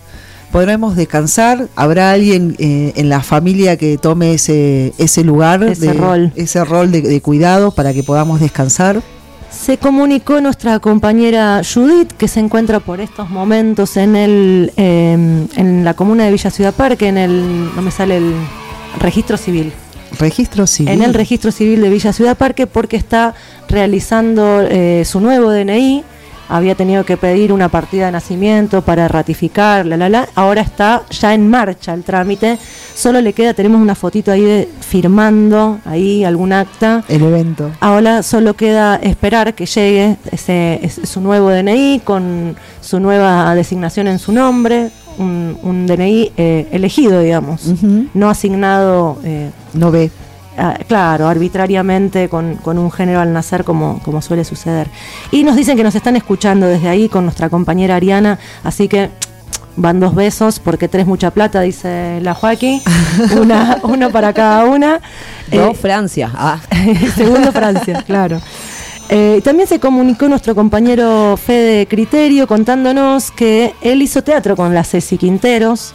podremos descansar. ¿Habrá alguien en la familia que tome ese lugar, ese rol de cuidado para que podamos descansar? Se comunicó nuestra compañera Judith, que se encuentra por estos momentos en la comuna de Villa Ciudad Parque, no me sale el registro civil. Registro civil. En el registro civil de Villa Ciudad Parque, porque está realizando su nuevo DNI. Había tenido que pedir una partida de nacimiento para ratificar, ahora está ya en marcha el trámite. Solo le queda, tenemos una fotito ahí firmando ahí algún acta. El evento. Ahora solo queda esperar que llegue su nuevo DNI con su nueva designación en su nombre, un DNI elegido, digamos, no asignado. No ve. Claro, arbitrariamente con un género al nacer, como suele suceder. Y nos dicen que nos están escuchando desde ahí con nuestra compañera Ariana, así que van 2 besos, porque 3 mucha plata, dice la Joaquín, una para cada una. Francia. Segundo Francia, claro. También se comunicó nuestro compañero Fede Criterio contándonos que él hizo teatro con la Ceci Quinteros.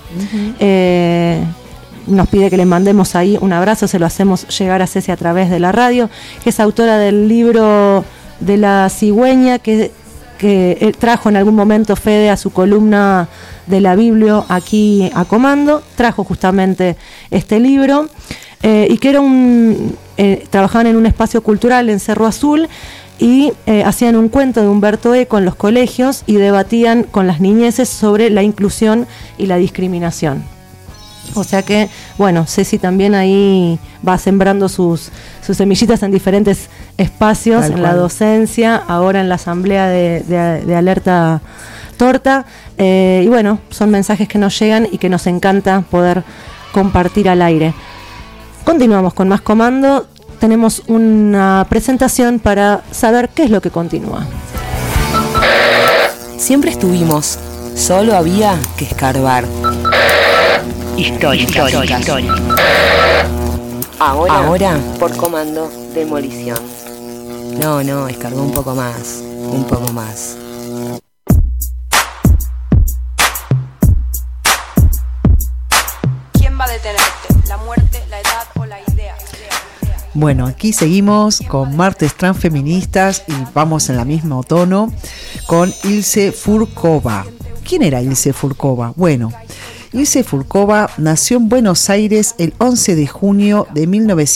Nos pide que le mandemos ahí un abrazo, se lo hacemos llegar a Ceci a través de la radio, que es autora del libro de la cigüeña que él trajo en algún momento Fede a su columna de la Biblia aquí a Comando. Trajo justamente este libro y que era trabajaban en un espacio cultural en Cerro Azul y hacían un cuento de Humberto Eco en los colegios y debatían con las niñeces sobre la inclusión y la discriminación. O sea que, bueno, Ceci también ahí va sembrando sus semillitas en diferentes espacios, en la docencia, ahora en la asamblea de Alerta Torta. Y bueno, son mensajes que nos llegan y que nos encanta poder compartir al aire. Continuamos con más Comando. Tenemos una presentación para saber qué es lo que continúa. Siempre estuvimos, solo había que escarbar. Histórica. Ahora, por Comando, demolición. No, escarbó un poco más. ¿Quién va a detenerte? ¿La muerte, la edad o la idea? Bueno, aquí seguimos con Martes Transfeministas y vamos en la misma tono con Ilse Furcova. ¿Quién era Ilse Furcova? Bueno, Ilse Furcova nació en Buenos Aires el 11 de junio de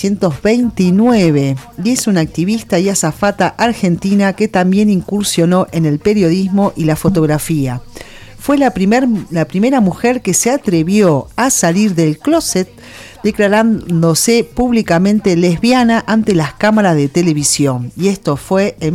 1929 y es una activista y azafata argentina que también incursionó en el periodismo y la fotografía. Fue la primera mujer que se atrevió a salir del closet declarándose públicamente lesbiana ante las cámaras de televisión. Y esto fue en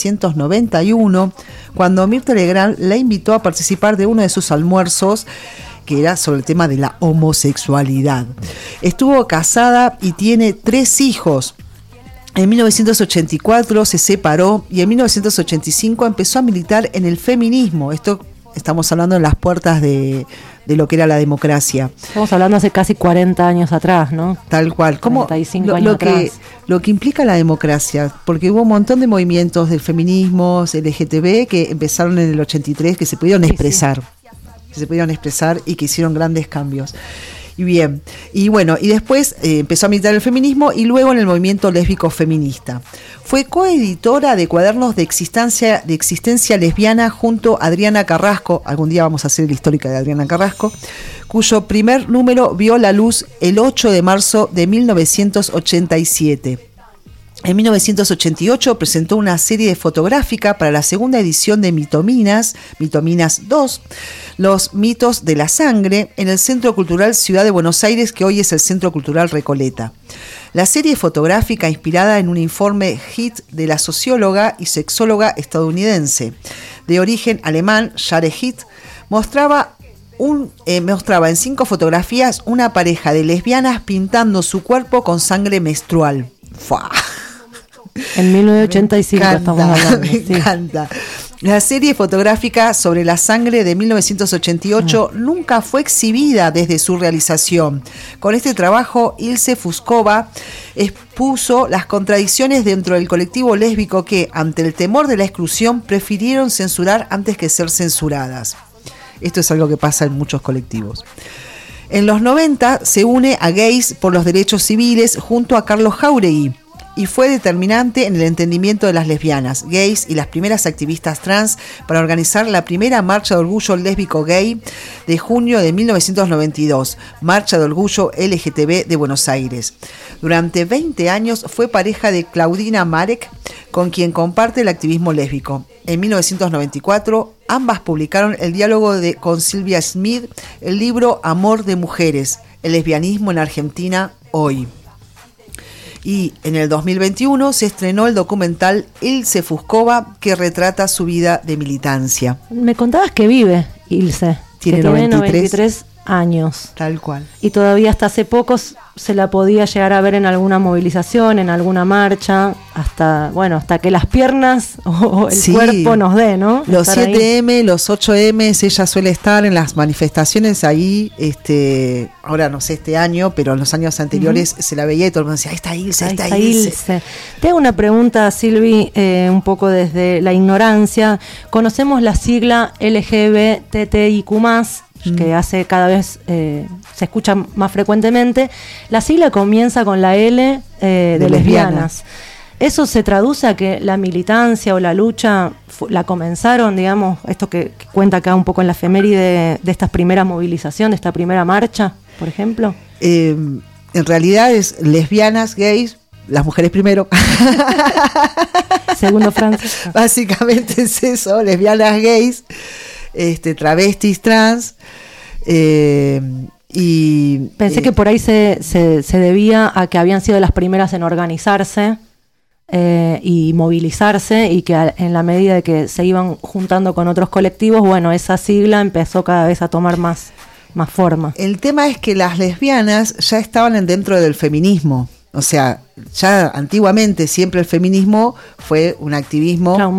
1991, cuando Mirta Legrand la invitó a participar de uno de sus almuerzos que era sobre el tema de la homosexualidad. Estuvo casada y tiene 3 hijos. En 1984 se separó y en 1985 empezó a militar en el feminismo. Esto estamos hablando en las puertas de lo que era la democracia. Estamos hablando hace casi 40 años atrás, ¿no? Tal cual. 45 años atrás. Lo que implica la democracia, porque hubo un montón de movimientos del feminismo, LGTB, que empezaron en el 83, que se pudieron expresar. Que se pudieron expresar y que hicieron grandes cambios. Y bien, y bueno, y después empezó a militar el feminismo y luego en el movimiento lésbico feminista. Fue coeditora de cuadernos de existencia lesbiana junto a Adriana Carrasco. Algún día vamos a hacer la histórica de Adriana Carrasco, cuyo primer número vio la luz el 8 de marzo de 1987. En 1988 presentó una serie fotográfica para la segunda edición de Mitominas 2, Los mitos de la sangre, en el Centro Cultural Ciudad de Buenos Aires, que hoy es el Centro Cultural Recoleta. La serie fotográfica, inspirada en un informe HIT de la socióloga y sexóloga estadounidense de origen alemán, Share HIT, mostraba en 5 fotografías una pareja de lesbianas pintando su cuerpo con sangre menstrual. ¡Fua! En 1985 estamos hablando. Me encanta. La serie fotográfica sobre la sangre de 1988 nunca fue exhibida desde su realización. Con este trabajo, Ilse Furcova expuso las contradicciones dentro del colectivo lésbico que, ante el temor de la exclusión, prefirieron censurar antes que ser censuradas. Esto es algo que pasa en muchos colectivos. En los 90 se une a Gays por los Derechos Civiles junto a Carlos Jáuregui y fue determinante en el entendimiento de las lesbianas, gays y las primeras activistas trans para organizar la primera marcha de orgullo lésbico gay de junio de 1992, Marcha de Orgullo LGTB de Buenos Aires. Durante 20 años fue pareja de Claudina Marek, con quien comparte el activismo lésbico. En 1994, ambas publicaron el diálogo con Silvia Smith, el libro Amor de Mujeres, el lesbianismo en Argentina hoy. Y en el 2021 se estrenó el documental Ilse Fuscova, que retrata su vida de militancia. Me contabas que vive Ilse. Tiene 93 años. Tal cual. Y todavía hasta hace poco se la podía llegar a ver en alguna movilización, en alguna marcha, hasta que las piernas o el cuerpo nos dé, ¿no? Los 7M, los 8M, ella suele estar en las manifestaciones ahí, ahora no sé este año, pero en los años anteriores se la veía y todo el mundo decía, ahí está Ilse. Te hago una pregunta, Silvi, un poco desde la ignorancia. Conocemos la sigla LGBTIQ+, que hace cada vez se escucha más frecuentemente. La sigla comienza con la L de lesbianas. ¿Eso se traduce a que la militancia o la lucha la comenzaron, digamos, esto que cuenta acá un poco en la efeméride de esta primera movilización, de esta primera marcha, por ejemplo? En realidad es lesbianas, gays, las mujeres primero. Segundo Francis. Básicamente es eso, lesbianas, gays, travestis, trans, y pensé que por ahí se debía a que habían sido las primeras en organizarse y movilizarse, y que en la medida de que se iban juntando con otros colectivos, bueno, esa sigla empezó cada vez a tomar más forma. El tema es que las lesbianas ya estaban dentro del feminismo. O sea, ya antiguamente siempre el feminismo fue un activismo, un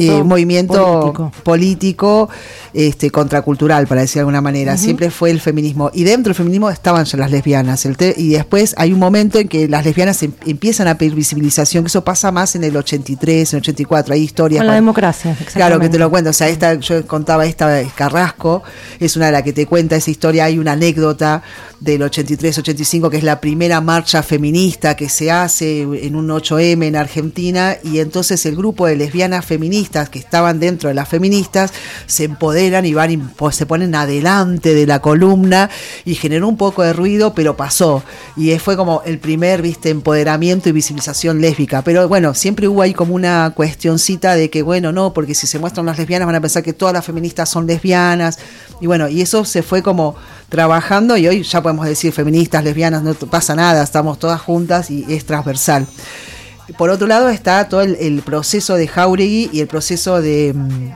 movimiento político, contracultural, para decir de alguna manera. Siempre fue el feminismo. Y dentro del feminismo estaban ya las lesbianas. Y después hay un momento en que las lesbianas empiezan a pedir visibilización, que eso pasa más en el 83, en el 84. Hay historias. Con la democracia, claro, que te lo cuento. O sea, yo contaba esta Carrasco, es una de las que te cuenta esa historia. Hay una anécdota del 83-85, que es la primera marcha feminista que se hace en un 8M en Argentina, y entonces el grupo de lesbianas feministas que estaban dentro de las feministas se empoderan y van y se ponen adelante de la columna, y generó un poco de ruido, pero pasó, y fue como el primer empoderamiento y visibilización lésbica. Pero bueno, siempre hubo ahí como una cuestioncita de que bueno, no, porque si se muestran las lesbianas van a pensar que todas las feministas son lesbianas, y bueno, y eso se fue como trabajando, y hoy ya podemos decir feministas, lesbianas, no pasa nada, estamos todas juntas y es transversal. Por otro lado está todo el proceso de Jáuregui y el proceso de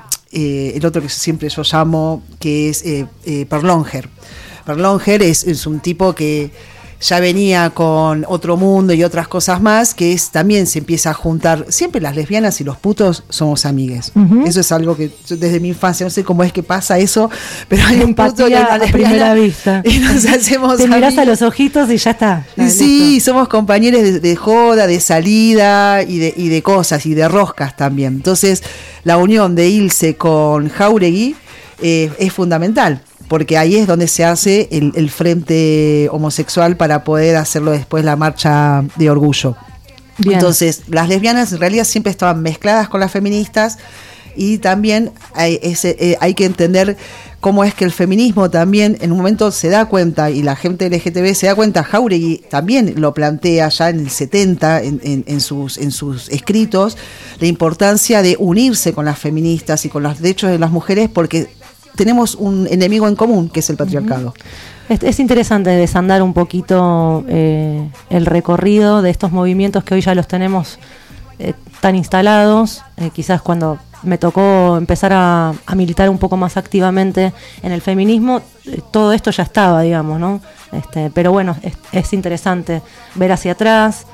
el otro que siempre yo llamo, que es Perlonger. Perlonger es un tipo que ya venía con Otro Mundo y otras cosas más, que también se empieza a juntar. Siempre las lesbianas y los putos somos amigues. Eso es algo que desde mi infancia, no sé cómo es que pasa eso, pero hay un puto y una lesbiana, a primera vista. Y nos hacemos te mirás a los ojitos y ya está. Sí, somos compañeros de joda, de salida y de cosas, y de roscas también. Entonces, la unión de Ilse con Jáuregui es fundamental, porque ahí es donde se hace el frente homosexual para poder hacerlo después la marcha de orgullo. Bien. Entonces, las lesbianas en realidad siempre estaban mezcladas con las feministas, y también hay que entender cómo es que el feminismo también en un momento se da cuenta, y la gente LGTB se da cuenta. Jáuregui también lo plantea ya en el 70 en sus escritos, la importancia de unirse con las feministas y con los derechos de las mujeres, porque tenemos un enemigo en común, que es el patriarcado. Es interesante desandar un poquito el recorrido de estos movimientos que hoy ya los tenemos tan instalados. Quizás cuando me tocó empezar a militar un poco más activamente en el feminismo, todo esto ya estaba, digamos, ¿no? Pero bueno, es interesante ver hacia atrás,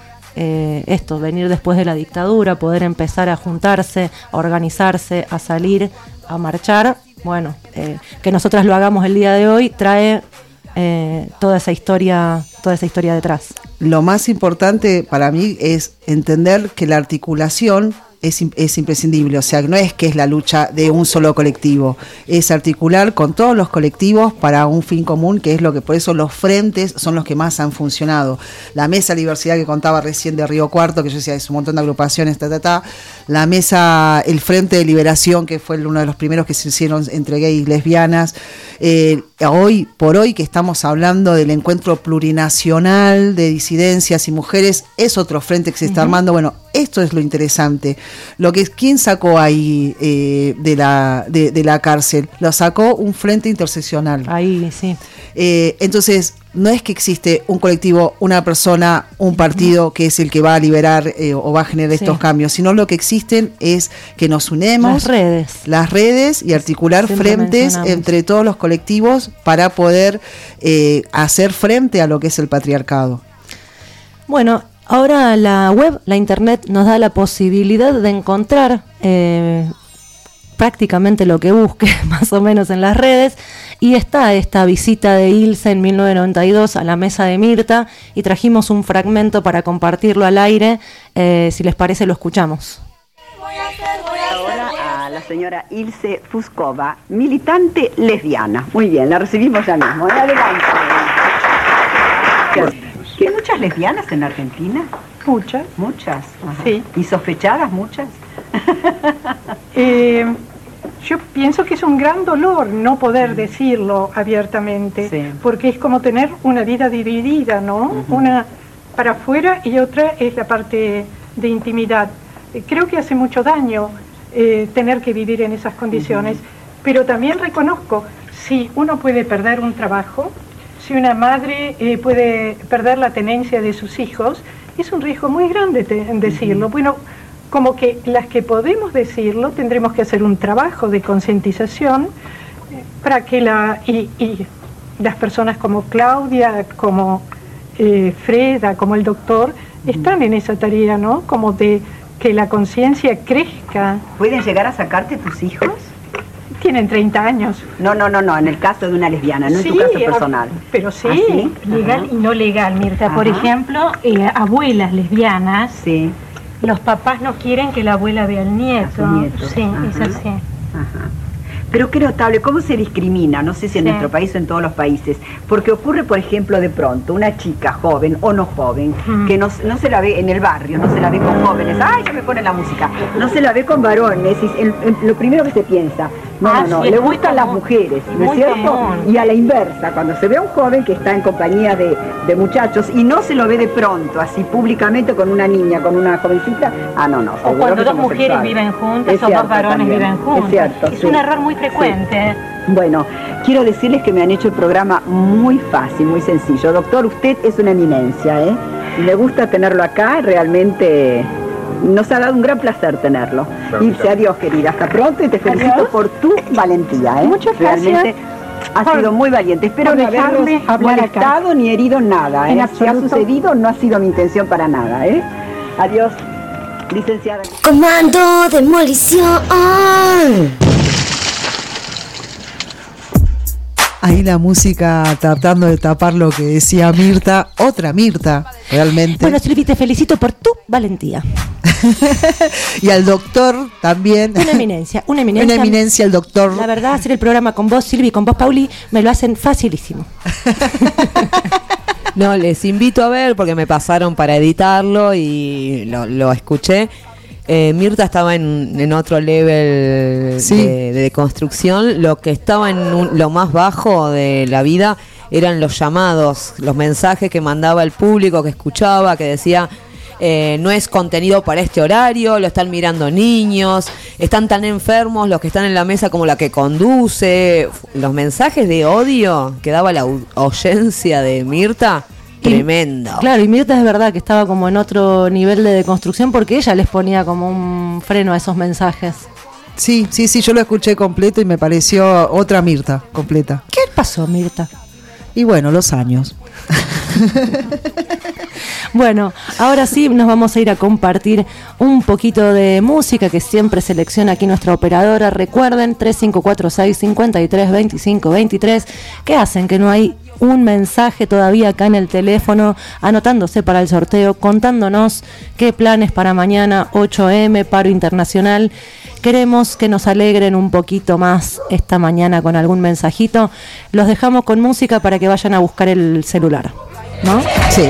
venir después de la dictadura, poder empezar a juntarse, a organizarse, a salir, a marchar. Bueno, que nosotras lo hagamos el día de hoy trae toda esa historia detrás. Lo más importante para mí es entender que la articulación es imprescindible, o sea, no es que es la lucha de un solo colectivo, es articular con todos los colectivos para un fin común, que es lo que, por eso los frentes son los que más han funcionado. La mesa de diversidad que contaba recién de Río Cuarto, que yo decía, es un montón de agrupaciones, la mesa, el Frente de Liberación, que fue uno de los primeros que se hicieron entre gays y lesbianas, hoy por hoy que estamos hablando del encuentro plurinacional de disidencias y mujeres, es otro frente que se está armando. Bueno, esto es lo interesante. ¿Quién sacó ahí de la cárcel? Lo sacó un frente interseccional. Ahí, sí. Entonces, no es que existe un colectivo, una persona, un partido que es el que va a liberar o va a generar estos cambios, sino lo que existen es que nos unemos, las redes y articular frentes entre todos los colectivos para poder hacer frente a lo que es el patriarcado. Bueno, ahora la web, la internet, nos da la posibilidad de encontrar prácticamente lo que busque, más o menos en las redes, y está esta visita de Ilse en 1992 a la mesa de Mirta, y trajimos un fragmento para compartirlo al aire. Si les parece, lo escuchamos. Ahora a la señora Ilse Fuskova, militante lesbiana. Muy bien, la recibimos ya mismo. Adelante. ¿Hay muchas lesbianas en Argentina? Muchas. Muchas. Ajá. Sí. ¿Y sospechadas muchas? Yo pienso que es un gran dolor no poder decirlo abiertamente, porque es como tener una vida dividida, ¿no? Una para afuera y otra es la parte de intimidad. Creo que hace mucho daño tener que vivir en esas condiciones, pero también reconozco, si uno puede perder un trabajo, si una madre puede perder la tenencia de sus hijos, es un riesgo muy grande decirlo. Bueno, como que las que podemos decirlo tendremos que hacer un trabajo de concientización para que y las personas como Claudia, como Freda, como el doctor, están en esa tarea, ¿no? Como de que la conciencia crezca. ¿Pueden llegar a sacarte tus hijos? Tienen 30 años. No, en el caso de una lesbiana, no en tu caso personal. Pero sí, ¿Sí? Legal y no legal, Mirta. Por ejemplo, abuelas lesbianas, los papás no quieren que la abuela vea al nieto. Sí, es así. Ajá. Pero qué notable, cómo se discrimina, no sé si en nuestro país o en todos los países, porque ocurre, por ejemplo, de pronto, una chica joven o no joven, que no se la ve en el barrio, no se la ve con jóvenes, ¡ay, ya me ponen la música! No se la ve con varones, lo primero que se piensa, no, le gustan las mujeres, ¿no es cierto? Y a la inversa, cuando se ve a un joven que está en compañía de muchachos y no se lo ve de pronto, así públicamente con una niña, con una jovencita, no. O cuando dos mujeres viven juntas o dos varones viven juntos. Es cierto, es un error muy frecuente. Sí. Bueno, quiero decirles que me han hecho el programa muy fácil, muy sencillo. Doctor, usted es una eminencia, ¿eh? Y me gusta tenerlo acá, realmente nos ha dado un gran placer tenerlo. Irse, adiós, querida, hasta pronto y te felicito por tu valentía, ¿eh? Muchas gracias. Realmente ha sido muy valiente. Espero no haberlos molestado ni herido nada, ¿eh? Si ha sucedido, no ha sido mi intención para nada, ¿eh? Adiós, licenciada. Comando Demolición. Ahí la música tratando de tapar lo que decía Mirta, otra Mirta, realmente. Bueno, Silvi, te felicito por tu valentía. Y al doctor también. Una eminencia. Una eminencia el doctor. La verdad, hacer el programa con vos, Silvi, con vos, Pauli, me lo hacen facilísimo. No, les invito a ver porque me pasaron para editarlo y lo escuché. Mirta estaba en otro level de construcción. Lo que estaba en lo más bajo de la vida eran los llamados, los mensajes que mandaba el público, que escuchaba, que decía no es contenido para este horario, lo están mirando niños, están tan enfermos los que están en la mesa como la que conduce. Los mensajes de odio que daba la audiencia de Mirta, tremendo. Claro, y Mirta es verdad que estaba como en otro nivel de deconstrucción porque ella les ponía como un freno a esos mensajes. Sí, yo lo escuché completo y me pareció otra Mirta completa. ¿Qué pasó, Mirta? Y bueno, los años. Bueno, ahora sí nos vamos a ir a compartir un poquito de música que siempre selecciona aquí nuestra operadora. Recuerden, 3546-532523, que hacen que no hay un mensaje todavía acá en el teléfono, anotándose para el sorteo, contándonos qué planes para mañana, 8M, paro internacional. Queremos que nos alegren un poquito más esta mañana con algún mensajito. Los dejamos con música para que vayan a buscar el celular, ¿no? Sí.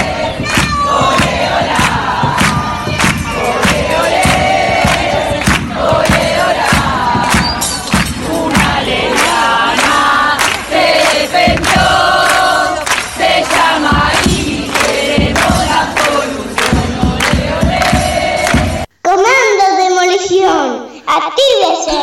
¡Actívese!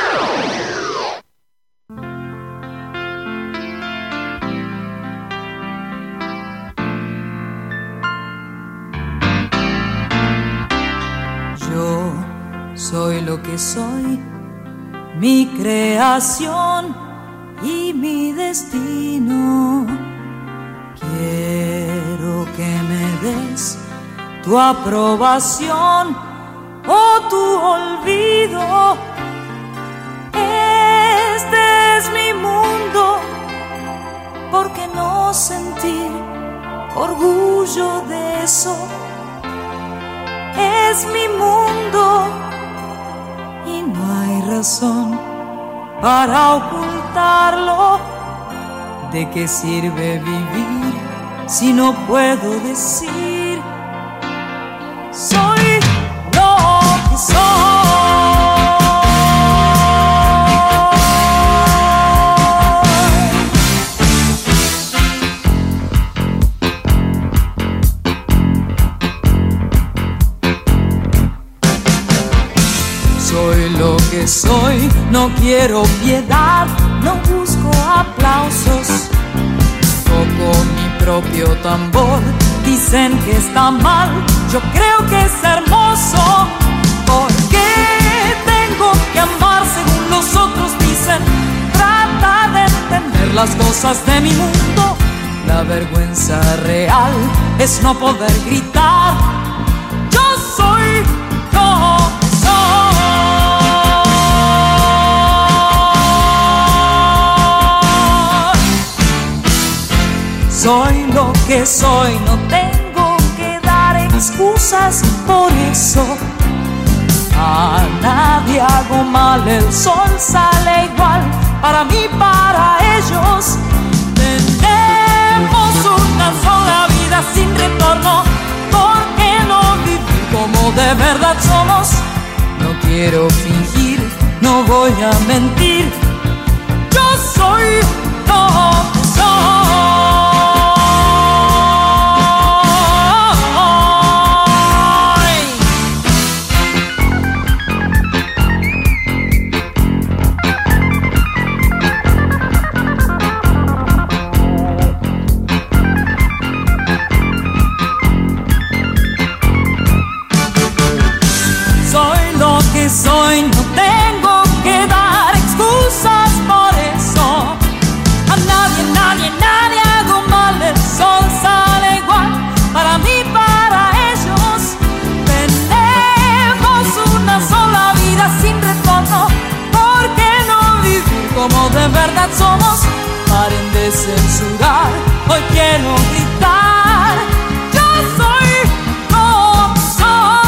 Yo soy lo que soy, mi creación y mi destino. Quiero que me des tu aprobación o tu olvido. Este es mi mundo, ¿por qué no sentir orgullo de eso? Es mi mundo y no hay razón para ocultarlo. ¿De qué sirve vivir si no puedo decir soy lo que soy? Soy lo que soy, no quiero piedad, no busco aplausos. Toco mi propio tambor, dicen que está mal, yo creo que es hermoso. ¿Por qué tengo que amar según los otros dicen? Trata de entender las cosas de mi mundo. La vergüenza real es no poder gritar. Yo soy lo que soy. Soy lo que soy, no tengo que dar excusas por eso. A nadie hago mal, el sol sale igual, para mí, para ellos. Tenemos una sola vida sin retorno, ¿por qué no vivir como de verdad somos? No quiero fingir, no voy a mentir, yo soy lo que soy. Soy, no tengo que dar excusas por eso. A nadie, nadie, nadie hago mal, el sol sale igual, para mí, para ellos. Tenemos una sola vida sin retorno, ¿por qué no vivir como de verdad somos? Paren de censurar, hoy quiero gritar, yo soy lo que soy.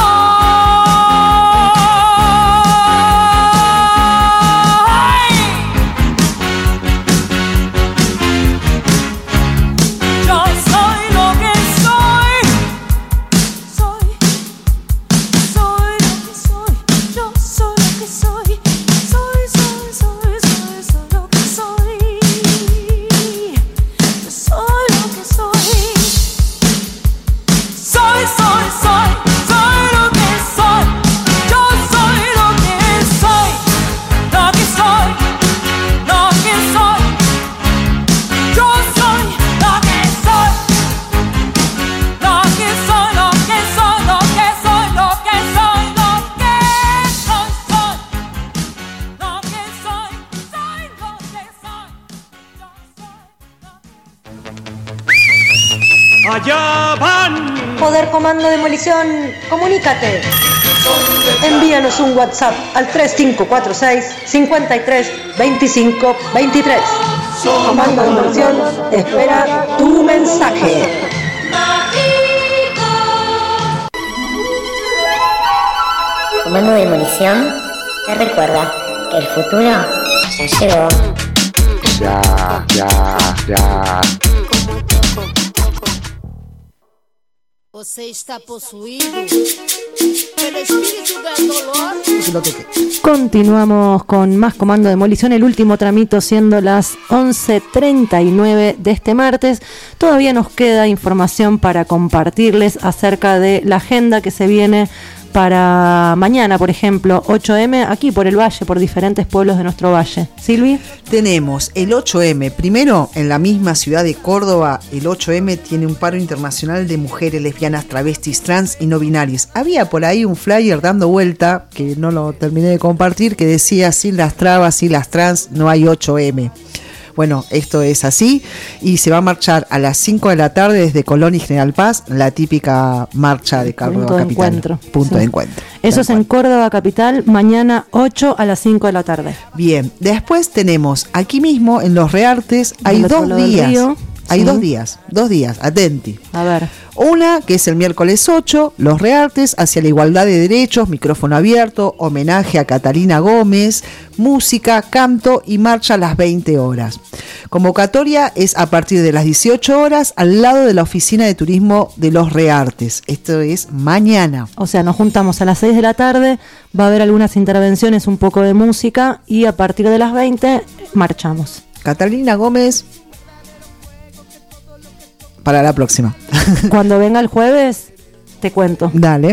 Soy lo que soy. allá van. Poder Comando Demolición, comunícate. Envíanos un WhatsApp al 3546 53 25 23. Comando Demolición espera tu mensaje. Comando Demolición te recuerda que el futuro ya llegó. Ya. Você está possuído pelo espíritu del dolor. Continuamos con más Comando Demolición, el último tramito siendo las 11:39 de este martes. Todavía nos queda información para compartirles acerca de la agenda que se viene para mañana, por ejemplo, 8M, aquí por el Valle, por diferentes pueblos de nuestro Valle. Silvi. Tenemos el 8M. Primero, en la misma ciudad de Córdoba, el 8M tiene un paro internacional de mujeres lesbianas, travestis, trans y no binarias. Había por ahí un flyer dando vuelta, que no lo terminé de compartir, que decía: sin las trabas, sin las trans, no hay 8M. Bueno, esto es así y se va a marchar a las 5 de la tarde desde Colón y General Paz, la típica marcha de Córdoba Capital. Punto de encuentro. Eso es en Córdoba Capital, mañana 8 a las 5 de la tarde. Bien, después tenemos aquí mismo en Los Reartes, hay 2 días. Hay 2 días, atenti. A ver. Una, que es el miércoles 8, Los Reartes, hacia la igualdad de derechos, micrófono abierto, homenaje a Catalina Gómez, música, canto y marcha a las 20 horas. Convocatoria es a partir de las 18 horas al lado de la oficina de turismo de Los Reartes. Esto es mañana. O sea, nos juntamos a las 6 de la tarde, va a haber algunas intervenciones, un poco de música y a partir de las 20 marchamos. Catalina Gómez... para la próxima. Cuando venga el jueves, te cuento. Dale.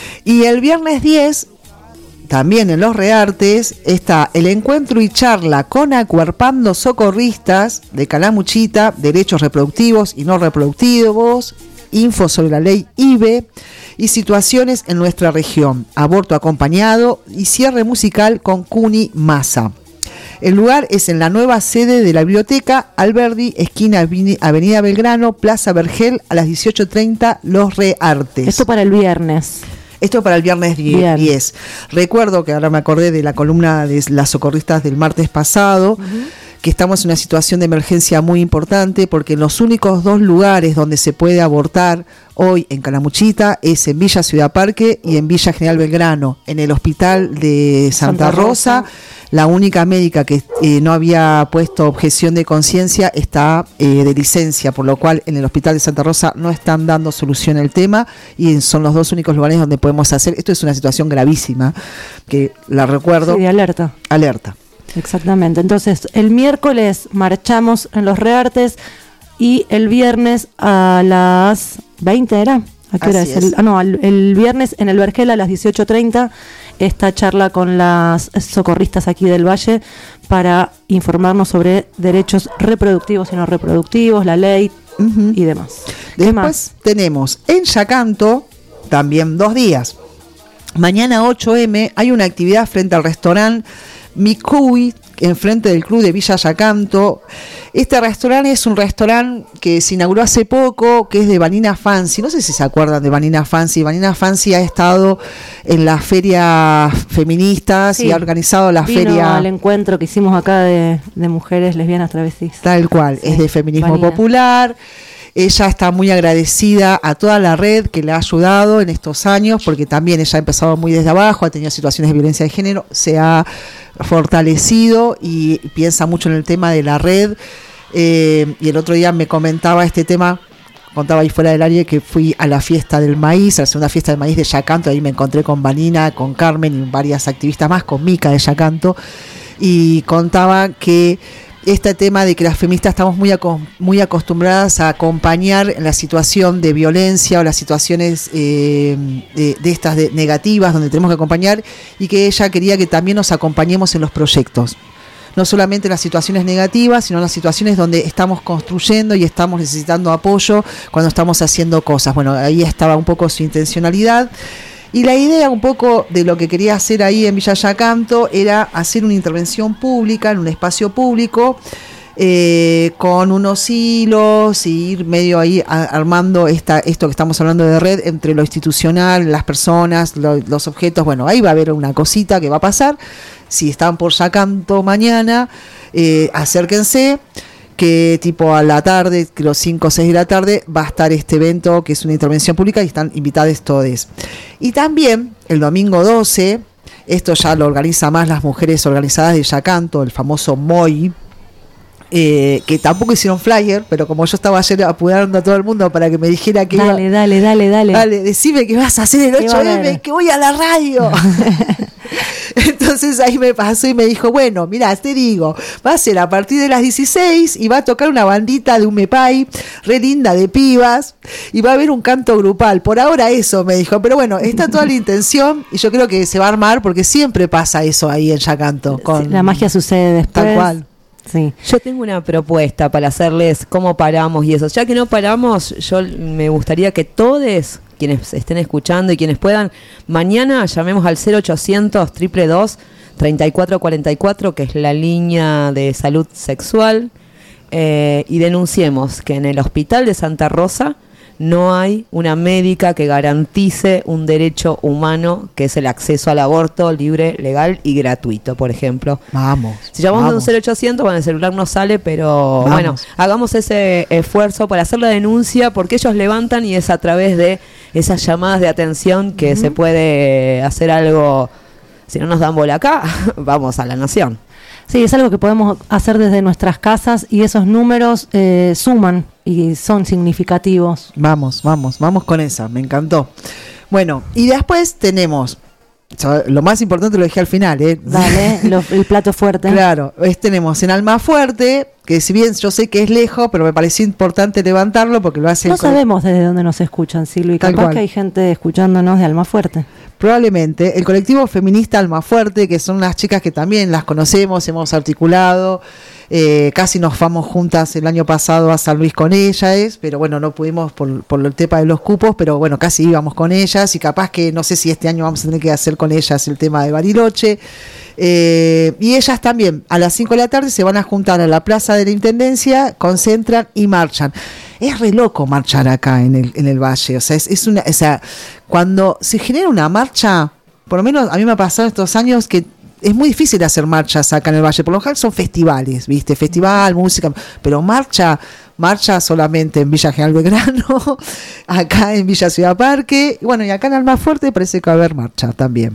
Y el viernes 10, también en Los Reartes, está el encuentro y charla con Acuerpando Socorristas de Calamuchita, derechos reproductivos y no reproductivos, info sobre la ley IBE y situaciones en nuestra región, aborto acompañado y cierre musical con Cuni Massa. El lugar es en la nueva sede de la biblioteca Alberdi, esquina Avenida Belgrano, Plaza Vergel, a las 18:30, Los Reartes. Esto para el viernes. Esto para el viernes 10. Recuerdo que ahora me acordé de la columna de las socorristas del martes pasado, que estamos en una situación de emergencia muy importante porque los únicos 2 lugares donde se puede abortar hoy en Calamuchita es en Villa Ciudad Parque y en Villa General Belgrano. En el hospital de Santa Rosa, la única médica que no había puesto objeción de conciencia está de licencia, por lo cual en el hospital de Santa Rosa no están dando solución al tema y son los 2 únicos lugares donde podemos hacer. Esto es una situación gravísima, que la recuerdo. Sí, de alerta. Alerta. Exactamente. Entonces, el miércoles marchamos en Los Reartes y el viernes a las 20 ¿era? ¿A qué hora es? El viernes en el Vergel a las 18:30 esta charla con las socorristas aquí del Valle para informarnos sobre derechos reproductivos y no reproductivos, la ley y demás. Después tenemos en Yacanto también 2 días. Mañana 8M hay una actividad frente al restaurante Micuy, enfrente del club de Villa Yacanto. Este restaurante es un restaurante que se inauguró hace poco, que es de Vanina Fancy. No sé si se acuerdan de Vanina Fancy. Vanina Fancy ha estado en las ferias feministas y ha organizado la feria. Al encuentro que hicimos acá de mujeres lesbianas travestis. Tal cual, sí, es de feminismo popular. Ella está muy agradecida a toda la red que le ha ayudado en estos años, porque también ella ha empezado muy desde abajo, ha tenido situaciones de violencia de género, se ha fortalecido y piensa mucho en el tema de la red. Y el otro día me comentaba este tema, contaba ahí fuera del área que fui a la fiesta del maíz, a la segunda fiesta del maíz de Yacanto, ahí me encontré con Vanina, con Carmen y varias activistas más, con Mica de Yacanto, y contaba que este tema de que las feministas estamos muy acostumbradas a acompañar en la situación de violencia o las situaciones de estas negativas donde tenemos que acompañar, y que ella quería que también nos acompañemos en los proyectos. No solamente en las situaciones negativas, sino en las situaciones donde estamos construyendo y estamos necesitando apoyo cuando estamos haciendo cosas. Bueno, ahí estaba un poco su intencionalidad. Y la idea un poco de lo que quería hacer ahí en Villa Yacanto era hacer una intervención pública en un espacio público con unos hilos y ir medio ahí armando esto que estamos hablando de red entre lo institucional, las personas, los objetos. Bueno, ahí va a haber una cosita que va a pasar. Si están por Yacanto mañana, acérquense, que tipo a la tarde, los 5 o 6 de la tarde, va a estar este evento que es una intervención pública y están invitados todos. Y también el domingo 12, esto ya lo organiza más las mujeres organizadas de Yacanto, el famoso MOI, que tampoco hicieron flyer, pero como yo estaba ayer apurando a todo el mundo para que me dijera que dale, decime que vas a hacer el 8M, que voy a la radio. Entonces ahí me pasó y me dijo, bueno, mirá, te digo, va a ser a partir de las 16 y va a tocar una bandita de Umepay, re linda, de pibas, y va a haber un canto grupal. Por ahora eso, me dijo, pero bueno, está toda la intención y yo creo que se va a armar porque siempre pasa eso ahí en Yacanto. Sí, la magia sucede después. Tal cual. Sí. Yo tengo una propuesta para hacerles cómo paramos y eso. Ya que no paramos, yo me gustaría que todos quienes estén escuchando y quienes puedan, mañana llamemos al 0800-222-3444, que es la línea de salud sexual, y denunciemos que en el hospital de Santa Rosa no hay una médica que garantice un derecho humano, que es el acceso al aborto libre, legal y gratuito, por ejemplo. Vamos. Si llamamos a un 0800, bueno, el celular no sale, pero bueno, hagamos ese esfuerzo para hacer la denuncia, porque ellos levantan y es a través de esas llamadas de atención que se puede hacer algo. Si no nos dan bola acá, vamos a La Nación. Sí, es algo que podemos hacer desde nuestras casas y esos números suman y son significativos. Vamos con esa, me encantó. Bueno, y después tenemos, lo más importante lo dejé al final, Dale, el plato fuerte. Claro, tenemos en Almafuerte, que si bien yo sé que es lejos, pero me pareció importante levantarlo porque lo hace... No sabemos desde dónde nos escuchan, Silvia, y capaz que hay gente escuchándonos de Almafuerte. Probablemente. El colectivo feminista Almafuerte, que son unas chicas que también las conocemos, hemos articulado, casi nos vamos juntas el año pasado a San Luis con ellas, pero bueno, no pudimos por el tema de los cupos, pero bueno, casi íbamos con ellas y capaz que no sé si este año vamos a tener que hacer con ellas el tema de Bariloche. Y ellas también a las 5 de la tarde se van a juntar a la plaza de la Intendencia, concentran y marchan. Es re loco marchar acá en el valle, o sea, cuando se genera una marcha, por lo menos a mí me ha pasado estos años que es muy difícil hacer marchas acá en el valle, por lo general son festivales, ¿viste? Festival, música, pero marcha solamente en Villa General Belgrano, acá en Villa Ciudad Parque, bueno, y acá en Almafuerte parece que va a haber marcha también.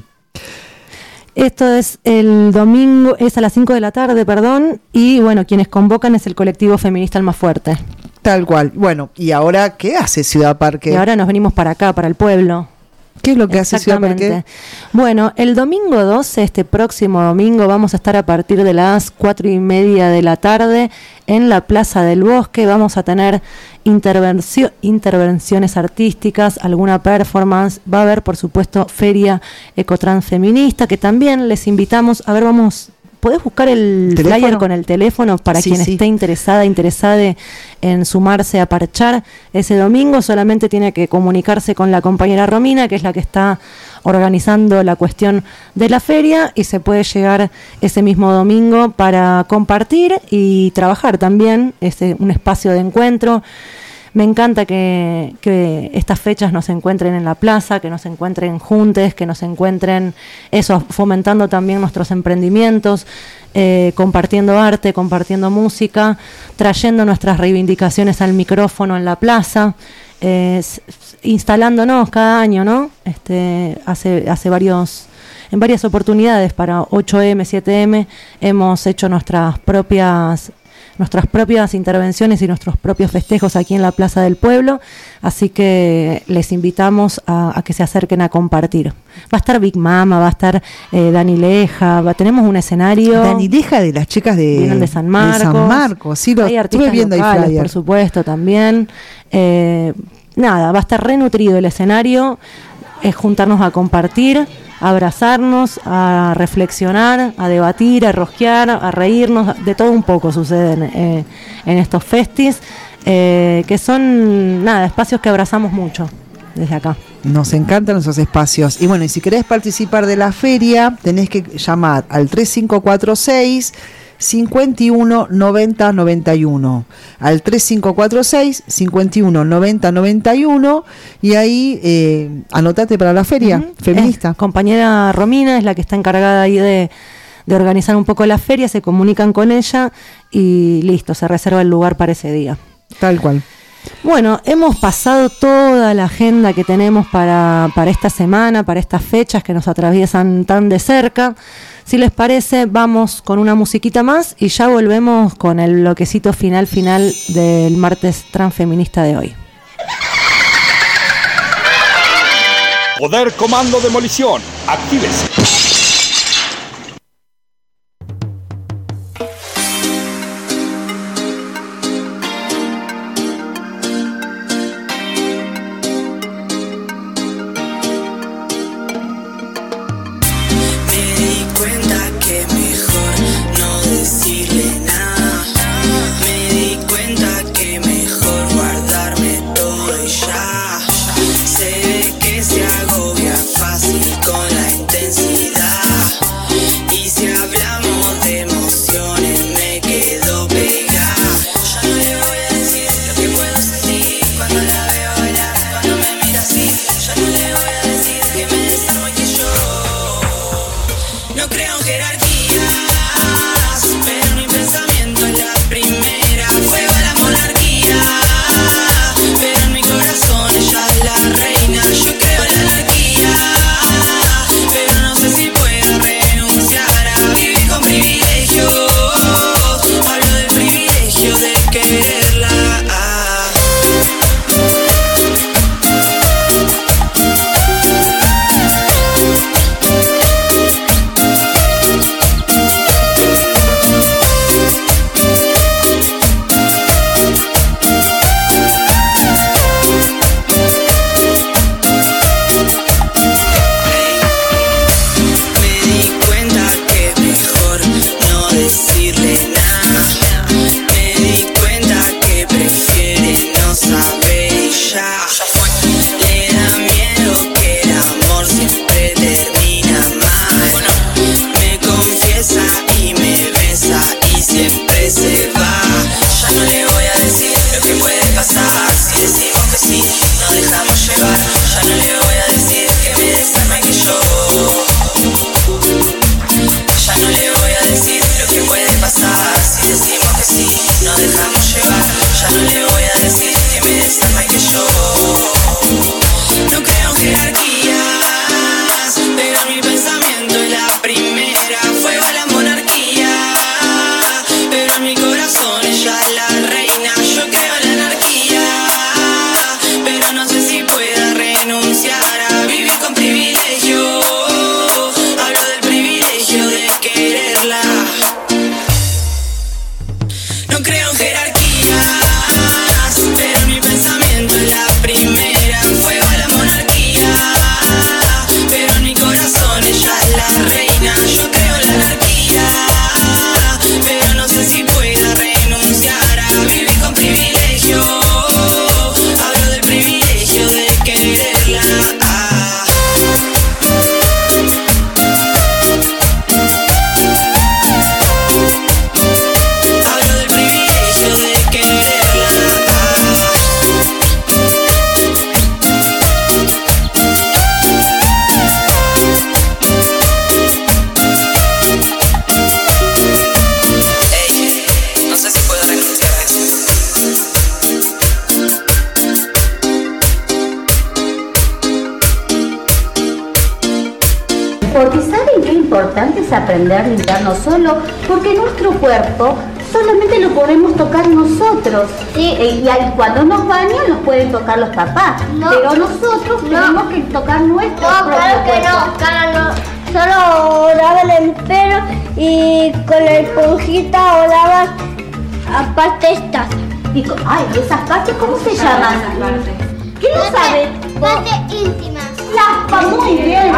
Esto es el domingo, es a las 5 de la tarde, y bueno, quienes convocan es el colectivo feminista Almafuerte. Tal cual. Bueno, ¿y ahora qué hace Ciudad Parque? Y ahora nos venimos para acá, para el pueblo. ¿Qué es lo que hace Ciudad Parque? Bueno, el domingo 12, este próximo domingo, vamos a estar a partir de las 4:30 de la tarde en la Plaza del Bosque. Vamos a tener intervenciones artísticas, alguna performance. Va a haber, por supuesto, feria ecotransfeminista, que también les invitamos. A ver, ¿podés buscar el flyer con el teléfono para quien esté interesada en sumarse a parchar ese domingo? Solamente tiene que comunicarse con la compañera Romina, que es la que está organizando la cuestión de la feria, y se puede llegar ese mismo domingo para compartir y trabajar también. Es un espacio de encuentro. Me encanta que estas fechas nos encuentren en la plaza, que nos encuentren juntes, que nos encuentren fomentando también nuestros emprendimientos, compartiendo arte, compartiendo música, trayendo nuestras reivindicaciones al micrófono en la plaza, instalándonos cada año, ¿no? Hace varias oportunidades para 8M, 7M, hemos hecho nuestras propias intervenciones y nuestros propios festejos aquí en la Plaza del Pueblo, así que les invitamos a que se acerquen a compartir. Va a estar Big Mama, va a estar Dani Leja, tenemos un escenario. Dani Leja, de las chicas vienen de San Marcos. De San Marcos, sí, hay artistas locales, por supuesto, también. Va a estar renutrido el escenario, es juntarnos a compartir, a abrazarnos, a reflexionar, a debatir, a rosquear, a reírnos, de todo un poco sucede en estos festis, que son espacios que abrazamos mucho desde acá. Nos encantan esos espacios. Y bueno, y si querés participar de la feria, tenés que llamar al 3546 51 90 91. Al 3546 51 90 91 y ahí anotate para la feria feminista. Compañera Romina es la que está encargada ahí de organizar un poco la feria, se comunican con ella y listo, se reserva el lugar para ese día. Tal cual. Bueno, hemos pasado toda la agenda que tenemos para esta semana, para estas fechas que nos atraviesan tan de cerca. Si les parece, vamos con una musiquita más y ya volvemos con el bloquecito final del martes transfeminista de hoy. Poder Comando Demolición, actívese. Porque ¿saben qué importante es aprender a limpiarnos solo? Porque nuestro cuerpo solamente lo podemos tocar nosotros. ¿Sí? Y cuando nos bañan los pueden tocar los papás. No, pero nosotros tenemos que tocar nuestro propio cuerpo. Claro, no. Solo lavan el pelo y con la esponjita o lavan aparte estas. ¿Esas partes cómo se llaman? ¿Quién lo sabe? Partes íntimas. Muy bien.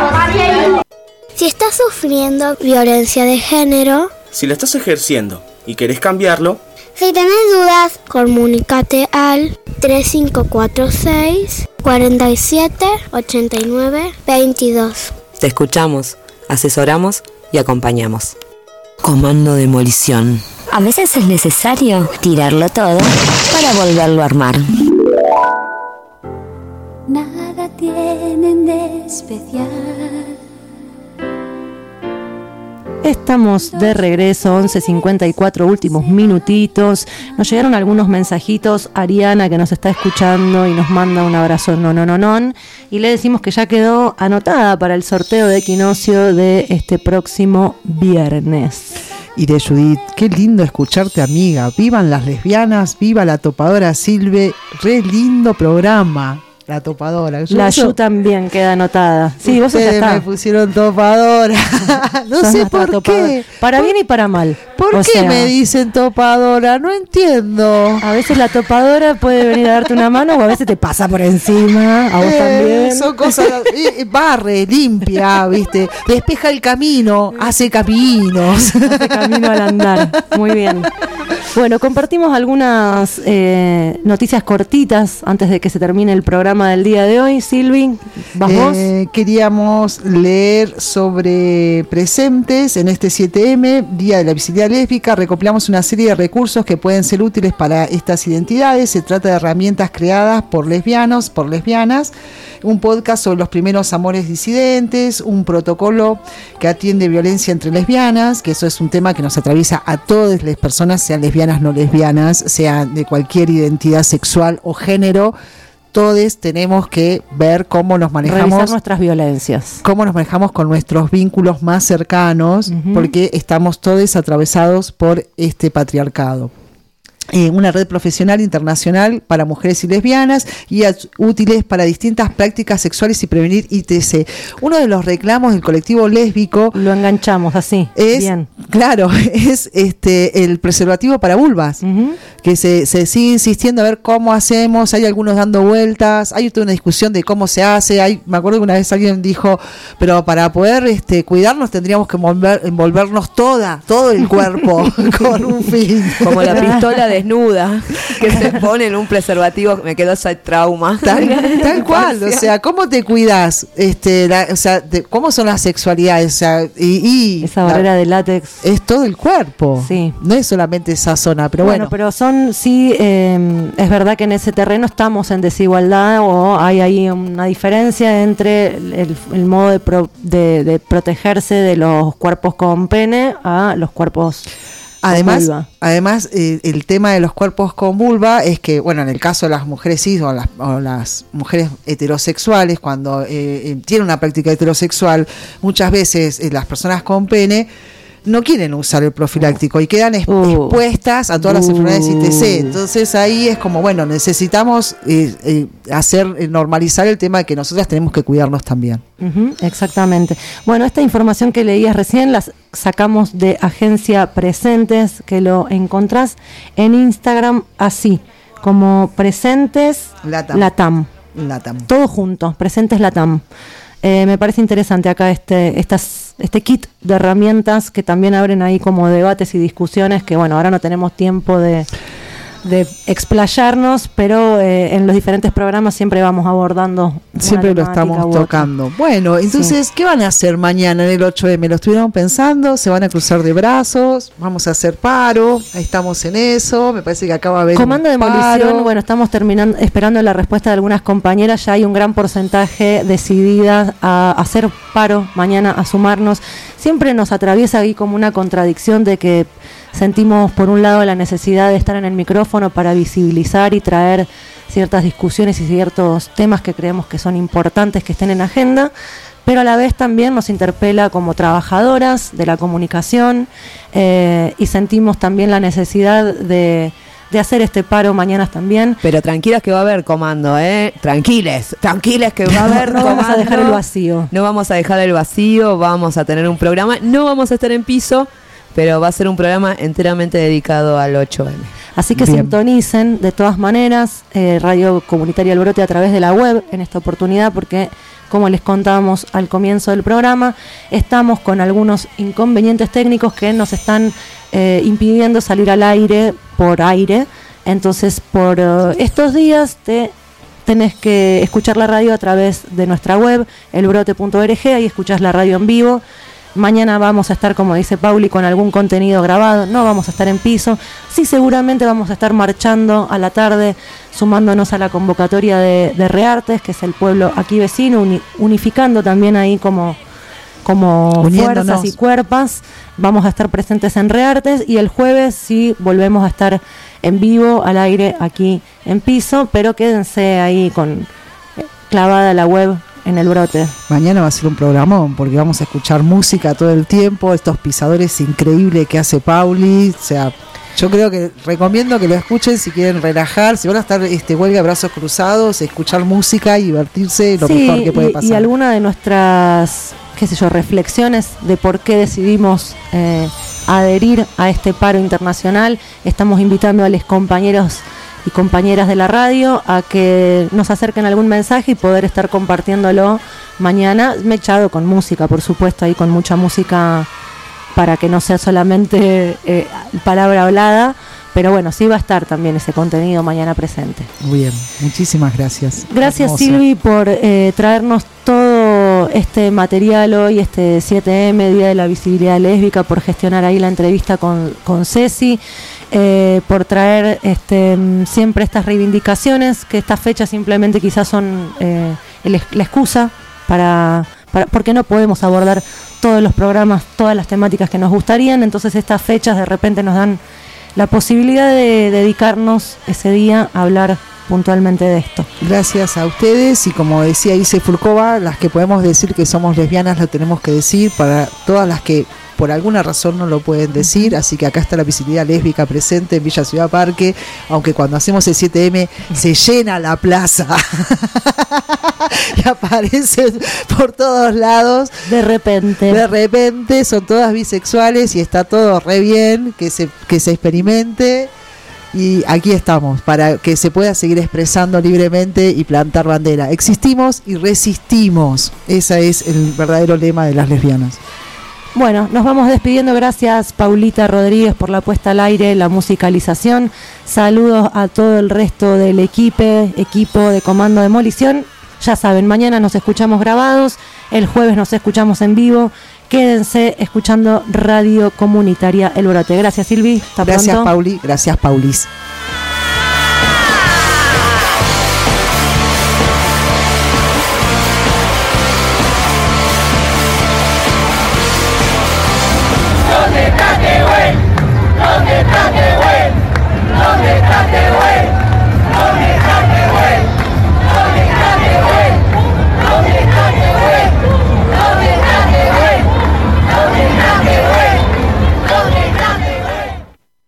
Si estás sufriendo violencia de género, si la estás ejerciendo y querés cambiarlo, si tenés dudas, comunícate al 3546 47 89 22. Te escuchamos, asesoramos y acompañamos. Comando Demolición. A veces es necesario tirarlo todo para volverlo a armar. Nada tienen de especial. Estamos de regreso, 11:54, últimos minutitos. Nos llegaron algunos mensajitos. Ariana, que nos está escuchando y nos manda un abrazo, no. Y le decimos que ya quedó anotada para el sorteo de equinoccio de este próximo viernes. Y de Judith, qué lindo escucharte, amiga. Vivan las lesbianas, viva la topadora Silve. Re lindo programa. La topadora. Yu también queda anotada. Sí, vos ya está. Me pusieron topadora. No sé por qué. Para bien y para mal. ¿Por qué me dicen topadora? No entiendo. A veces la topadora puede venir a darte una mano o a veces te pasa por encima. A vos también. Son cosas. Barre, limpia, ¿viste? Despeja el camino, hace caminos. Hace camino al andar. Muy bien. Bueno, compartimos algunas noticias cortitas antes de que se termine el programa del día de hoy. Silvi, ¿vas vos? Queríamos leer sobre presentes en este 7M, Día de la Visibilidad Lésbica. Recopilamos una serie de recursos que pueden ser útiles para estas identidades. Se trata de herramientas creadas por lesbianos, por lesbianas, un podcast sobre los primeros amores disidentes, un protocolo que atiende violencia entre lesbianas, que eso es un tema que nos atraviesa a todas las personas, sean lesbianas, no lesbianas, sean de cualquier identidad sexual o género. Todos tenemos que ver cómo nos manejamos, revisar nuestras violencias, cómo nos manejamos con nuestros vínculos más cercanos, porque estamos todos atravesados por este patriarcado. Una red profesional internacional para mujeres y lesbianas, y útiles para distintas prácticas sexuales y prevenir ITC. Uno de los reclamos del colectivo lésbico, lo enganchamos así, bien. Claro, es el preservativo para vulvas, que se sigue insistiendo a ver cómo hacemos. Hay algunos dando vueltas, hay toda una discusión de cómo se hace. Me acuerdo que una vez alguien dijo, pero para poder cuidarnos tendríamos que envolvernos todo el cuerpo con un fin. Como la pistola desnuda que se pone en un preservativo. Me quedó ese trauma. Tal cual, o sea, ¿cómo te cuidas? ¿Cómo son las sexualidades? O sea, y esa barrera de látex es todo el cuerpo. Sí. No es solamente esa zona, pero bueno. Pero es verdad que en ese terreno estamos en desigualdad, o hay ahí una diferencia entre el modo de protegerse de los cuerpos con pene a los cuerpos Además, el tema de los cuerpos con vulva es que, bueno, en el caso de las mujeres cis o las mujeres heterosexuales, cuando tienen una práctica heterosexual, muchas veces las personas con pene no quieren usar el profiláctico y quedan expuestas a todas las enfermedades ITC. Entonces ahí es como, bueno, necesitamos normalizar el tema de que nosotras tenemos que cuidarnos también. Exactamente. Bueno, esta información que leías recién la sacamos de Agencia Presentes, que lo encontrás en Instagram así, como Presentes Latam. Todo junto, Presentes Latam. Me parece interesante acá este kit de herramientas que también abren ahí como debates y discusiones que, bueno, ahora no tenemos tiempo de explayarnos, pero en los diferentes programas siempre vamos abordando. Siempre lo estamos tocando. Bueno, entonces, ¿qué van a hacer mañana en el 8M? ¿Lo estuvieron pensando? ¿Se van a cruzar de brazos? ¿Vamos a hacer paro? Estamos en eso. Me parece que acaba de haber Comando de Demolición. Bueno, estamos esperando la respuesta de algunas compañeras. Ya hay un gran porcentaje decididas a hacer paro mañana, a sumarnos. Siempre nos atraviesa ahí como una contradicción de que sentimos por un lado la necesidad de estar en el micrófono para visibilizar y traer ciertas discusiones y ciertos temas que creemos que son importantes que estén en agenda, pero a la vez también nos interpela como trabajadoras de la comunicación, y sentimos también la necesidad de hacer este paro mañana también. Pero tranquilas que va a haber comando, tranquiles que va a haber no comando. Vamos a dejar el vacío. No vamos a dejar el vacío, vamos a tener un programa, no vamos a estar en piso, pero va a ser un programa enteramente dedicado al 8M. Así que sintonicen de todas maneras Radio Comunitaria El Brote a través de la web en esta oportunidad, porque como les contábamos al comienzo del programa, estamos con algunos inconvenientes técnicos que nos están impidiendo salir al aire por aire. Entonces, por estos días tenés que escuchar la radio a través de nuestra web, elbrote.org, ahí escuchás la radio en vivo. Mañana vamos a estar, como dice Pauli, con algún contenido grabado, no vamos a estar en piso. Sí, seguramente vamos a estar marchando a la tarde, sumándonos a la convocatoria de Reartes, que es el pueblo aquí vecino, unificando también ahí como fuerzas y cuerpas. Vamos a estar presentes en Reartes y el jueves sí volvemos a estar en vivo, al aire, aquí en piso, pero quédense ahí con clavada la web en el brote. Mañana va a ser un programón porque vamos a escuchar música todo el tiempo, estos pisadores increíbles que hace Pauli. O sea, yo creo que recomiendo que lo escuchen si quieren relajar, si van a estar huelga de brazos cruzados, escuchar música y divertirse, lo mejor que puede pasar. Y alguna de nuestras, reflexiones de por qué decidimos adherir a este paro internacional. Estamos invitando a los compañeros y compañeras de la radio a que nos acerquen algún mensaje y poder estar compartiéndolo mañana, mechado con música, por supuesto, ahí con mucha música para que no sea solamente palabra hablada, pero bueno, sí va a estar también ese contenido mañana presente. Muy bien, muchísimas gracias. Gracias, Silvi, por traernos todo este material hoy, este 7M, Día de la Visibilidad Lésbica, por gestionar ahí la entrevista con Ceci. Por traer siempre estas reivindicaciones, que estas fechas simplemente quizás son la excusa porque no podemos abordar todos los programas, todas las temáticas que nos gustarían. Entonces estas fechas de repente nos dan la posibilidad de dedicarnos ese día a hablar puntualmente de esto. Gracias a ustedes, y como decía Ilse Furcova, las que podemos decir que somos lesbianas lo tenemos que decir, para todas las que por alguna razón no lo pueden decir, así que acá está la visibilidad lésbica presente en Villa Ciudad Parque, aunque cuando hacemos el 7M se llena la plaza y aparecen por todos lados. De repente son todas bisexuales y está todo re bien, que se experimente. Y aquí estamos para que se pueda seguir expresando libremente y plantar bandera. Existimos y resistimos. Ese es el verdadero lema de las lesbianas. Bueno, nos vamos despidiendo. Gracias, Paulita Rodríguez, por la puesta al aire, la musicalización. Saludos a todo el resto del equipo de Comando Demolición. Ya saben, mañana nos escuchamos grabados, el jueves nos escuchamos en vivo. Quédense escuchando Radio Comunitaria El Brote. Gracias, Silvi. Hasta pronto. Gracias, Pauli. Gracias, Paulis.